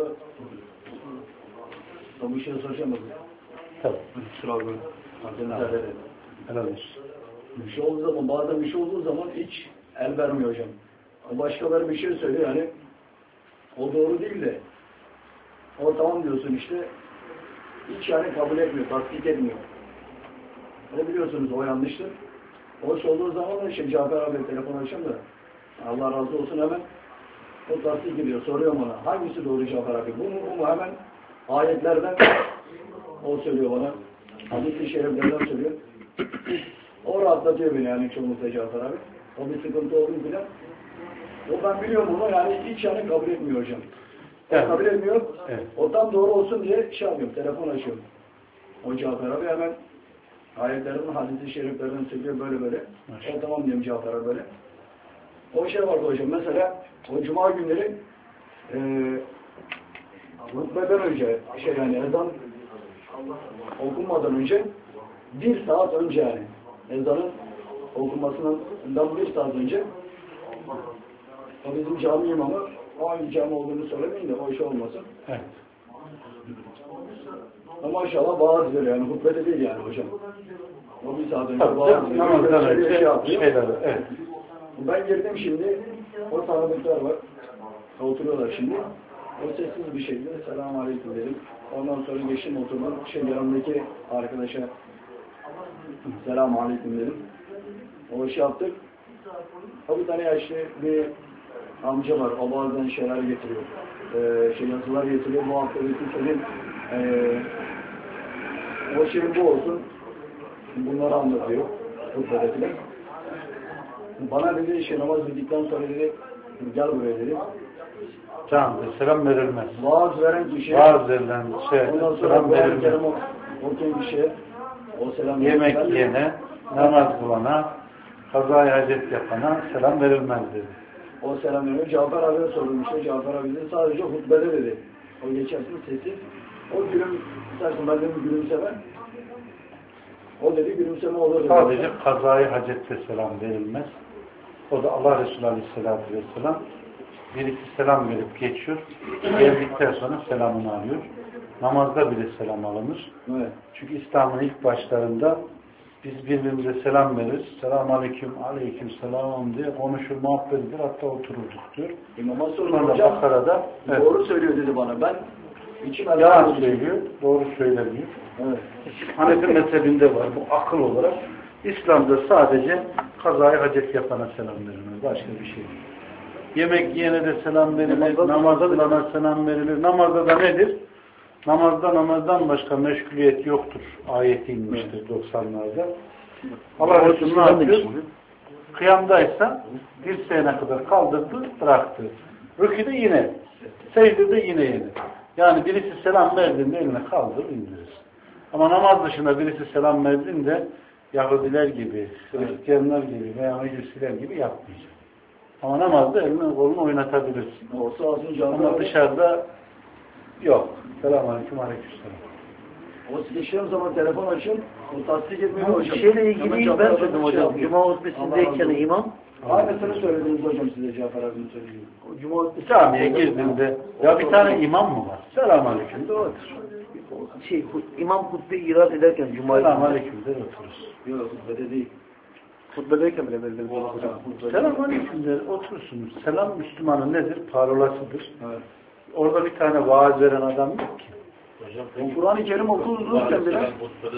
Ben bir şey soracağım mı? Tabii. Sıra böyle. Helal olsun. Bir şey olduğu zaman, bazen bir şey olduğu zaman hiç el vermiyor hocam. Başkaları bir şey söylüyor yani o doğru değil de o tamam diyorsun işte hiç yani kabul etmiyor, tasdik etmiyor. Ne biliyorsunuz o yanlıştır. Hoş olduğu zaman da şey Cafer abi telefon açacağım da Allah razı olsun hemen o tasdik ediyor. Soruyorum ona hangisi doğru Cafer abi? Bu mu bu mu? Hemen ayetlerden o söylüyor bana. Hadis-i şeriflerden söylüyor. O rahatlatıyor beni yani çoğunlukla Cafer abi. O bir sıkıntı olduğunu bilen. O ben biliyorum bunu yani hiç yani kabul etmiyor hocam. Evet. Kabul etmiyor. Evet. O tam doğru olsun diye şey yapıyorum, telefon açıyorum. O Cafer abi hemen ayetlerin, hadis-i şeriflerden söylüyor böyle böyle. O tamam diyorum Cafer abi böyle. O şey vardı hocam mesela o cuma günleri eee hutbeden önce şey yani ezan okunmadan önce bir saat önce yani ezanın okunmasından bir saat önce o bizim cami imamı o hangi cami olduğunu söylemeyin de o iş olmasın. Evet. Ama maşallah vaaz veriyor yani hutbede değil yani hocam. O bir saat önce Tabii, vaaz veriyor. Namazdan önce şey yapıyor. Şeyler, evet. Ben girdim şimdi o tanıdıklar var. Oturuyorlar şimdi. O sessiz bir şekilde selamun aleyküm dedim. Ondan sonra geçtim oturdum. Şey yanımdaki arkadaşa selamun aleyküm dedim. O işi yaptık. O bir tane yaşlı bir amca var. O bazen şeyler getiriyor. Ee, şey yazılar getiriyor. Bu hafta senin ee, o şeyin bu olsun. Bunları anlatıyor. Hutbedekiler. Bana dedi işte namaz bittikten sonra dedi gel buraya dedi. Canım selam verilmez. Vaaz veren kişiye Vaaz verilen şey selam verilmez. O kişiye o selam yemek verilmez. yiyene, namaz kılana, kazayı hacet yapana selam verilmez dedi. O selam veriyor. Cafer abiye sordum işte. Cafer abi dedi sadece hutbede dedi. O geçersin sesi. O gülüm, istersen ben de bir gülümseme. O dedi gülümseme olur dedi. Sadece kazayı hacette selam verilmez. O da Allah Resulü Aleyhisselatü Vesselam birisi selam verip geçiyor. Geldikten sonra selamını alıyor. Namazda bile selam alınır. Evet. Çünkü İslam'ın ilk başlarında biz birbirimize selam veririz. Selamun aleyküm, aleyküm selam diye konuşur, muhabbet edilir. Hatta otururduk diyor. İmam'a sordum Sonra hocam. Bakara'da evet, doğru söylüyor dedi bana. Ben içim yalan söylüyor, doğru söylemiyor. Evet. Hanefi mezhebinde var bu akıl olarak. İslam'da sadece kazayı hacet yapana selam verilir. Başka bir şey değil. Yemek yiyene de selam verilir, namaz kılana selam verilir. Namazda da nedir? Namazda namazdan başka meşguliyet yoktur. Ayeti inmiştir doksanlarda. Allah Resulü ne yapıyor? Kıyamdaysa dirseğine kadar kaldırdı, bıraktı. Rüküde yine, secdede yine yine. Yani birisi selam verdiğinde eline kaldır, indirir. Ama namaz dışında birisi selam verdiğinde Yahudiler gibi, Hristiyanlar gibi veya Mecusiler gibi yapmayacak. Ama namazda elini kolunu oynatabilirsin. Olsa az önce Ama dışarıda yok. Selamünaleyküm, aleykümselam. Ama sıkıştığım zaman telefon açın, o tasdik etmiyor hocam. Bir şeyle ilgili ben söyledim hocam. Cuma hutbesindeyken imam. Aynısını söylediniz hocam size Cafer abinin söylediği. Cuma hutbesi camiye girdiğinde ya bir tane imam mı var? Selamünaleyküm de otur. Şey, imam hutbe irad ederken Cuma'yı. Selamünaleyküm de otururuz. Yok, hutbede değil. Hutbedeyken bile belirli hocam. Selamünaleyküm de oturursunuz. Selam Müslümanın nedir? Parolasıdır. Evet. Orada bir tane vaaz veren adam yok ki. Hocam, Kur'an-ı Kerim okunurken bile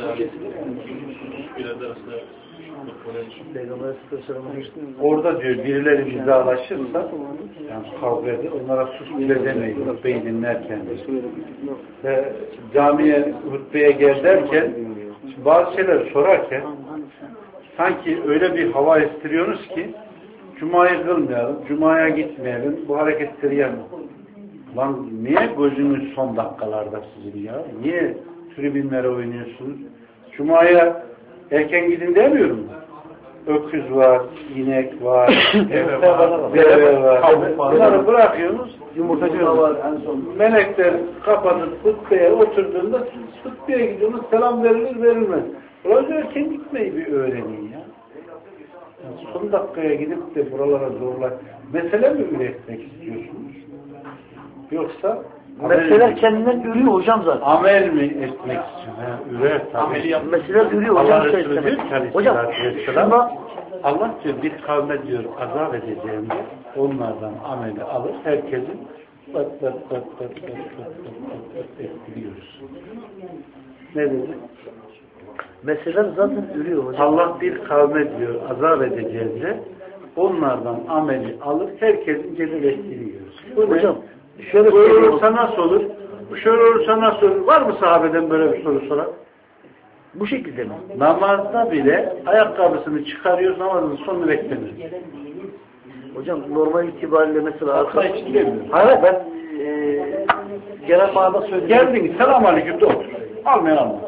orada diyor birileri bizalaşırsa yani kavga eder. Onlara sus bile demeyin. Hutbeyi dinlerken. Ve camiye hutbeye gel derken bazı şeyler sorarken sanki öyle bir hava estiriyorsunuz ki Cuma'yı kılmayalım, Cuma'ya gitmeyelim, bu hareketleri yapmayalım. Lan niye gözünüz son dakikalarda sizin ya? Niye tribünlere oynuyorsunuz? Cuma'ya erken gidin demiyorum. Öküz var, inek var, deve var, deve var. Bunları bırakıyorsunuz. Yumurtacı var en son. Melekler kapatıp hutbeye oturduğunda siz hutbeye gidiyorsunuz, selam verilir verilmez. Biraz erken gitmeyi bir öğrenin ya. Yani son dakikaya gidip de buralara zorlar. Mesele mi üretmek istiyorsunuz? Yoksa meseleler kendinden ürüyor hocam zaten. Amel mi etmek istiyor? Ürer tabii. Meseleler ürüyor hocam. Allah Resulü diyor ki hocam şuna, Allah diyor bir kavme diyor azap edeceğimde onlardan ameli alır. Herkesin bat bat bat bat bat bat ettiriyoruz. Ne dedi? Meseleler zaten ürüyor hocam. Allah bir kavme diyor azap edeceğimde onlardan ameli alır. Herkesin cebel ettiriyoruz. Hocam şöyle böyle olursa nasıl olur? Şöyle olursa nasıl olur? Var mı sahabeden böyle bir soru soran? Bu şekilde mi? Namazda bile ayakkabısını çıkarıyoruz, namazın sonunu beklemiyoruz. Hocam normal itibariyle mesela arka için demiyorum. Hayır ben e, genel manada söyleyeyim. Geldin, selamünaleyküm de otur. Almayan almaz.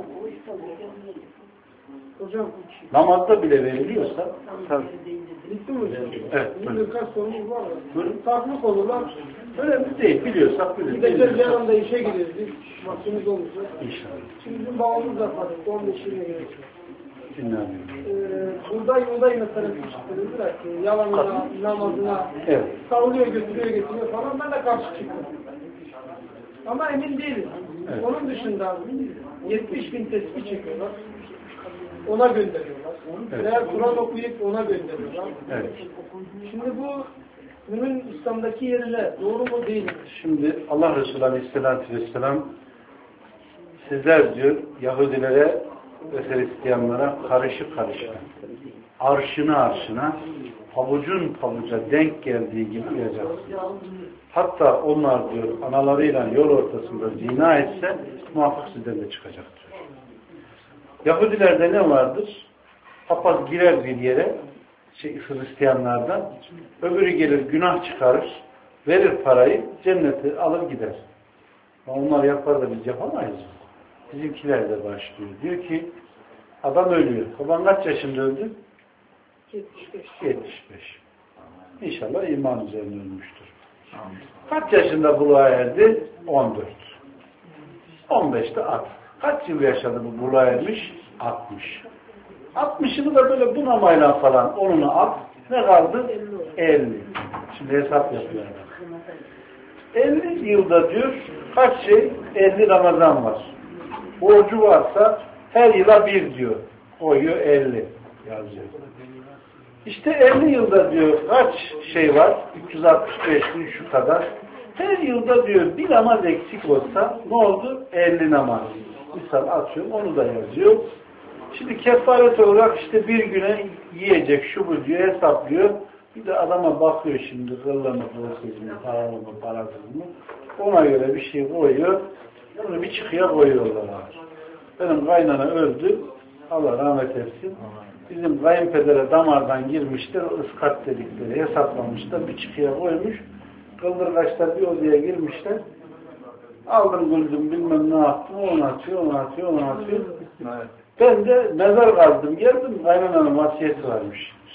Hocam namazda bile veriliyorsa tabii. Bitti mi hocam? Evet. Şimdi birkaç sorumuz var. Farklı konular. Önemli değil. Biliyorsak biliyoruz. Gideceğiz yanında işe gideriz. Biz vaktimiz olursa. İnşallah. Şimdi bizim babamız da farklı. on beş yirmi gerekiyor. Dinliyorum. Ee, burada yoldayım mesela çıktığınızda ki yalanına, namazına evet. savunuyor, götürüyor, getiriyor falan. Ben de karşı çıktım. Ama emin değilim. Evet. Onun dışında yetmiş bin tesbih çekiyorlar. Ona gönderiyorlar. Evet. Veya Kur'an okuyup ona gönderiyorlar. Evet. Şimdi bu bunun İslam'daki yerine doğru mu değil mi? Şimdi Allah Resulü Aleyhisselatü Vesselam sizler diyor Yahudilere ve Hristiyanlara karışık karışık arşına arşına pabucun pabuca denk geldiği gibi uyacaksınız. Hatta onlar diyor analarıyla yol ortasında zina etse muhakkak sizden de çıkacak diyor. Yahudilerde ne vardır? Papaz girer bir yere şey, Hristiyanlardan öbürü gelir günah çıkarır verir parayı cenneti alır gider. Onlar yapar da biz yapamayız. Bizimkiler de başlıyor. Diyor ki adam ölüyor. Baban kaç yaşında öldü? yetmiş beş. yetmiş beş. İnşallah iman üzerine ölmüştür. Kaç yaşında buluğa erdi? on dört. on beşte at. Kaç yıl yaşadı bu buluğa ermiş? altmış. altmışını da böyle bunamayla falan onunu at. Ne kaldı? elli. Şimdi hesap yapıyor. elli yılda diyor kaç şey? elli Ramazan var. Borcu varsa her yıla bir diyor. Koyuyor elli yazıyor. İşte elli yılda diyor kaç şey var? üç yüz altmış beş gün şu kadar. Her yılda diyor bir namaz eksik olsa ne oldu? elli namaz. Misal atıyorum onu da yazıyor. Şimdi kefaret olarak işte bir güne yiyecek şu bu diyor hesaplıyor. Bir de adama bakıyor şimdi kıllı mı kılsız mı paralı mı parasız mı. Ona göre bir şey koyuyor. Bunu bir çıkıya koyuyorlar. Benim kaynana öldü. Allah rahmet etsin. Bizim kayınpedere damardan girmişler. O ıskat dedikleri hesaplamışlar. Bir çıkıya koymuş. Kıldırgaçlar bir odaya girmişler. Aldım güldüm bilmem ne yaptım. Onu atıyor, onu atıyor, onu atıyor. Evet. Ben de mezar kazdım. Geldim kaynananın vasiyeti varmış.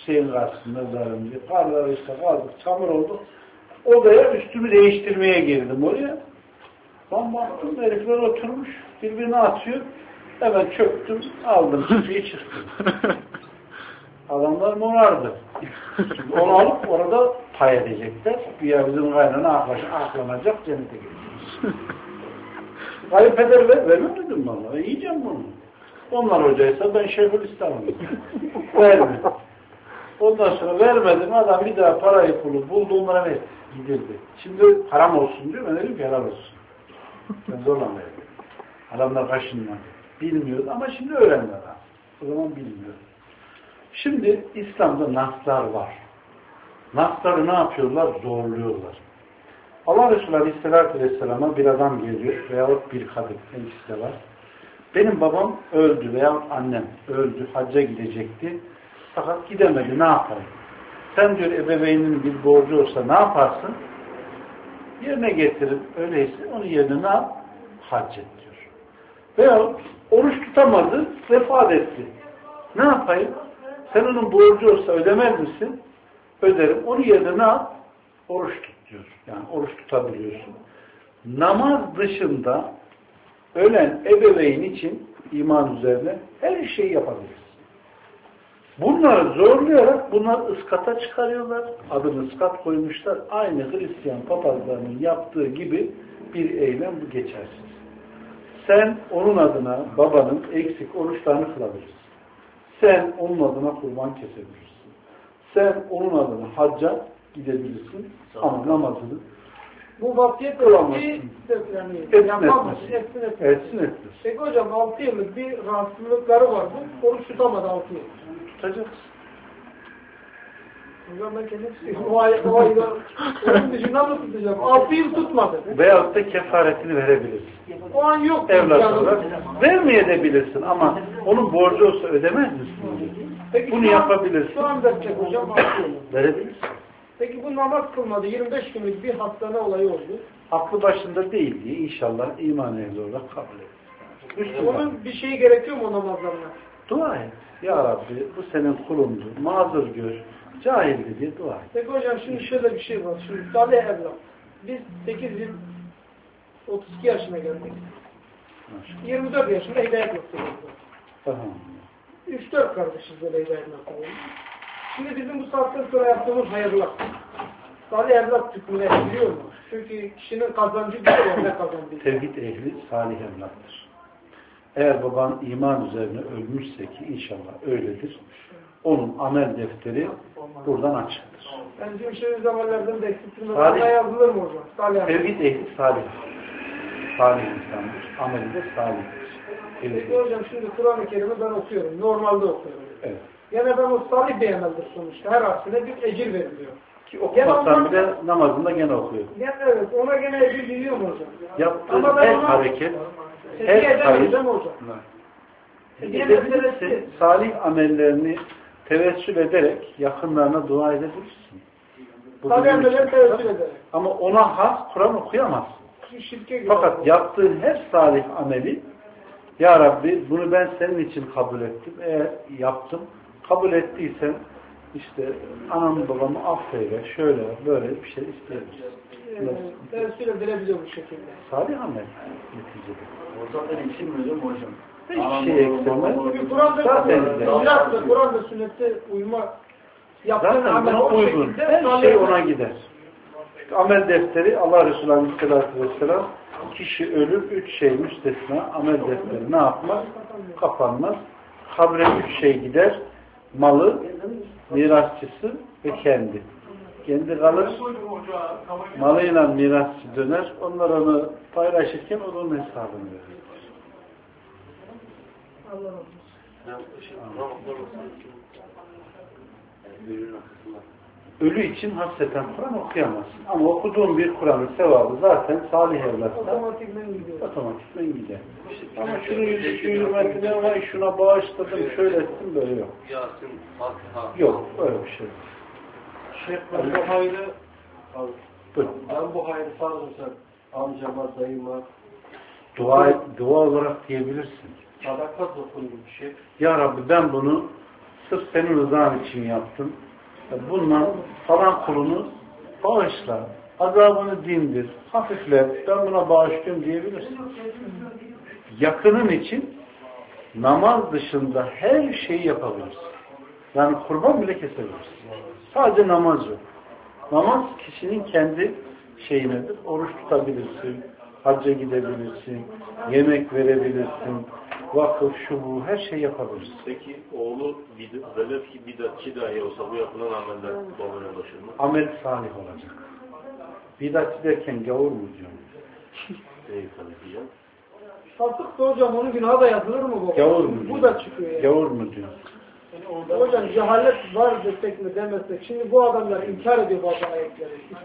Hüseyin karşısında mezarımızı. Karlar işte kaldık, çamur oldu. Odaya üstümü değiştirmeye girdim oraya. Ben baktım herifler oturmuş, birbirine atıyor. Hemen çöktüm, aldım, çıkıyı çıktım. Adamlar morardı. Onu alıp orada pay edecekler. Güya bizim kaynana aklanacak, cennete gidecek. Kayınpeder ver, vermem dedim valla. Yiyeceğim bunu. Onlar hocaysa ben Şeyhülislam'ım. Verme. Ondan sonra vermedim. Adam bir daha parayı pulu buldu, onlara ver. Gidildi. Şimdi haram olsun diyor. Ben dedim ki helal olsun. Ben zorla verdim. Adamlar kaşınmadı. Bilmiyordu ama şimdi öğrendiler. O zaman bilmiyor. Şimdi İslam'da naslar var. Nasları ne yapıyorlar? Zorluyorlar. Allah Resulü Aleyhisselatü Vesselam'a bir adam geliyor veyahut bir kadın. İkisi de var. Benim babam öldü veya annem öldü. Hacca gidecekti. Fakat gidemedi. Ne yapayım? Sen diyor ebeveynin bir borcu olsa ne yaparsın? Yerine getirin. Öyleyse onun yerine ne yap? Hac et diyor. Veyahut oruç tutamadı. Vefat etti. Ne yapayım? Sen onun borcu olsa ödemez misin? Öderim. Onun yerine ne yap? Oruç tut diyor. Yani oruç tutabiliyorsun. Namaz dışında ölen ebeveyn için iman üzerine her şeyi yapabiliriz. Bunları zorlayarak bunlar ıskata çıkarıyorlar. Adını ıskat koymuşlar. Aynı Hristiyan papazlarının yaptığı gibi bir eylem, bu geçersiz. Sen onun adına babanın eksik oruçlarını kılabilirsin. Sen onun adına kurban kesebilirsin. Sen onun adına hacca gidebilirsin. Ama namazını bu vakit kılamazsın. Yani etsin yapamaz. etmesin. Etsin etmesin. Etsin etmesin. Peki hocam altı yıllık bir rahatsızlıkları vardı. Oruç tutamadı altı yıl. Tutacaksın. Hocam ben kendim istiyorum. O ay, o ayda onun dışında mı tutacağım? altı yıl tutmadı. Veyahut da kefaretini verebilirsin. O an yok. Evlat olarak vermeyebilirsin ama onun borcu olsa ödemez misin? Peki bunu şu an, yapabilirsin. Şu an verecek hocam altı yıl. Verebilirsin. Peki bu namaz kılmadı. yirmi beş günlük bir hastane olayı oldu. Aklı başında değil diye inşallah iman ehli olarak kabul et. Onun bir şeyi gerekiyor mu o namazlarına? Dua et. Ya Rabbi bu senin kulundu. Mazur gör. Cahildi diye dua et. Peki hocam şimdi şöyle bir şey var. Şimdi salih evlat. Biz sekiz yıl otuz iki yaşına geldik. yirmi dört yaşında hidayet noktası. üç dört kardeşiz böyle hidayet noktası. Şimdi bizim bu saatten sonra yaptığımız hayırlar. Salih evlat hükmüne giriyor mu? Çünkü kişinin kazancı bir şey ne kazandığı. Tevhid ehli salih evlattır. Eğer baban iman üzerine ölmüşse ki inşallah öyledir. Onun amel defteri buradan açıktır. Yani bizim şey zamanlardan da eksiltilmez. Salih, Bana yazılır mı hocam? Salih tevhid ehli salih. Salih insandır. Ameli de salihtir. Peki hocam şimdi Kur'an-ı Kerim'i ben okuyorum. Normalde okuyorum. Evet. Gene ben o salih bir emeldir sonuçta. Her harfine bir ecir veriliyor. Ki okumasan bile namazında gene okuyor. Gene evet. Ona gene ecir veriyor mu hocam? Yaptığın her hareket, her hayır, edebilirsin. Salih amellerini tevessül ederek yakınlarına dua edebilirsin. Salih amellerini tevessül ederek. Ama ona has Kur'an okuyamazsın. Fakat yaptığın her salih ameli, Ya Rabbi bunu ben senin için kabul ettim. Eğer yaptım, kabul ettiysen işte anamı babamı affeyle, şöyle böyle bir şey isteyebilirsin. Tevessül edilebiliyor bu şekilde. Salih amel neticede. Orada da eksilmiyor mu hocam? Hiçbir şey eksilmez. Kur'an'da Kur'an'da sünnette uyma yaptığın amel o uygun. şekilde Her şey ona gider. Çünkü amel defteri Allah Resulü Aleyhisselatü Vesselam kişi ölür, üç şey müstesna, amel defteri ne yapmaz? Kapanmaz. Kabre üç şey gider. Malı, mirasçısı ve kendi. Kendi kalır, malıyla mirasçı döner. Onlar onu paylaşırken o da onun hesabını verir. Allah Ölü için hasreten Kur'an okuyamazsın. Ama okuduğun bir Kur'an'ın sevabı zaten salih evlatlar otomatikmen gidiyor. Otomatikmen gider. Ama şunu yüzü şu hürmetine var, şuna bağışladım, şöyle ettim, böyle yok. Yasin, Fatiha. Yok, öyle bir şey. Şeyh ben bu hayrı Buyurun. ben bu hayrı sağlırsam amcama, dayıma Dua, dua olarak diyebilirsin. sadaka dokundu bir şey. Ya Rabbi ben bunu sırf senin rızan için yaptım. Bundan falan kulunu bağışla. Azabını dindir. Hafiflet. Ben buna bağışlıyorum diyebilirsin. Yakının için namaz dışında her şeyi yapabilirsin. Yani kurban bile kesebilirsin. Sadece namaz yok. Namaz kişinin kendi şeyinedir. Oruç tutabilirsin. Hacca gidebilirsin. Yemek verebilirsin. Vakıf, şu bu, her şey yapabilirsin. Peki oğlu velev ki bidatçı dahi olsa bu yapılan ameller babaya ulaşır mı? Amel salih olacak. Bidatçı derken gavur mu diyorum? Değil tabii ki ya. Sattık da hocam onun günahı da yazılır mı bu? Gavur mu Bu diyor? da çıkıyor yani. Gavur mu diyor? Yani hocam cehalet var desek mi demesek. Şimdi bu adamlar inkar ediyor bazı ayetleri.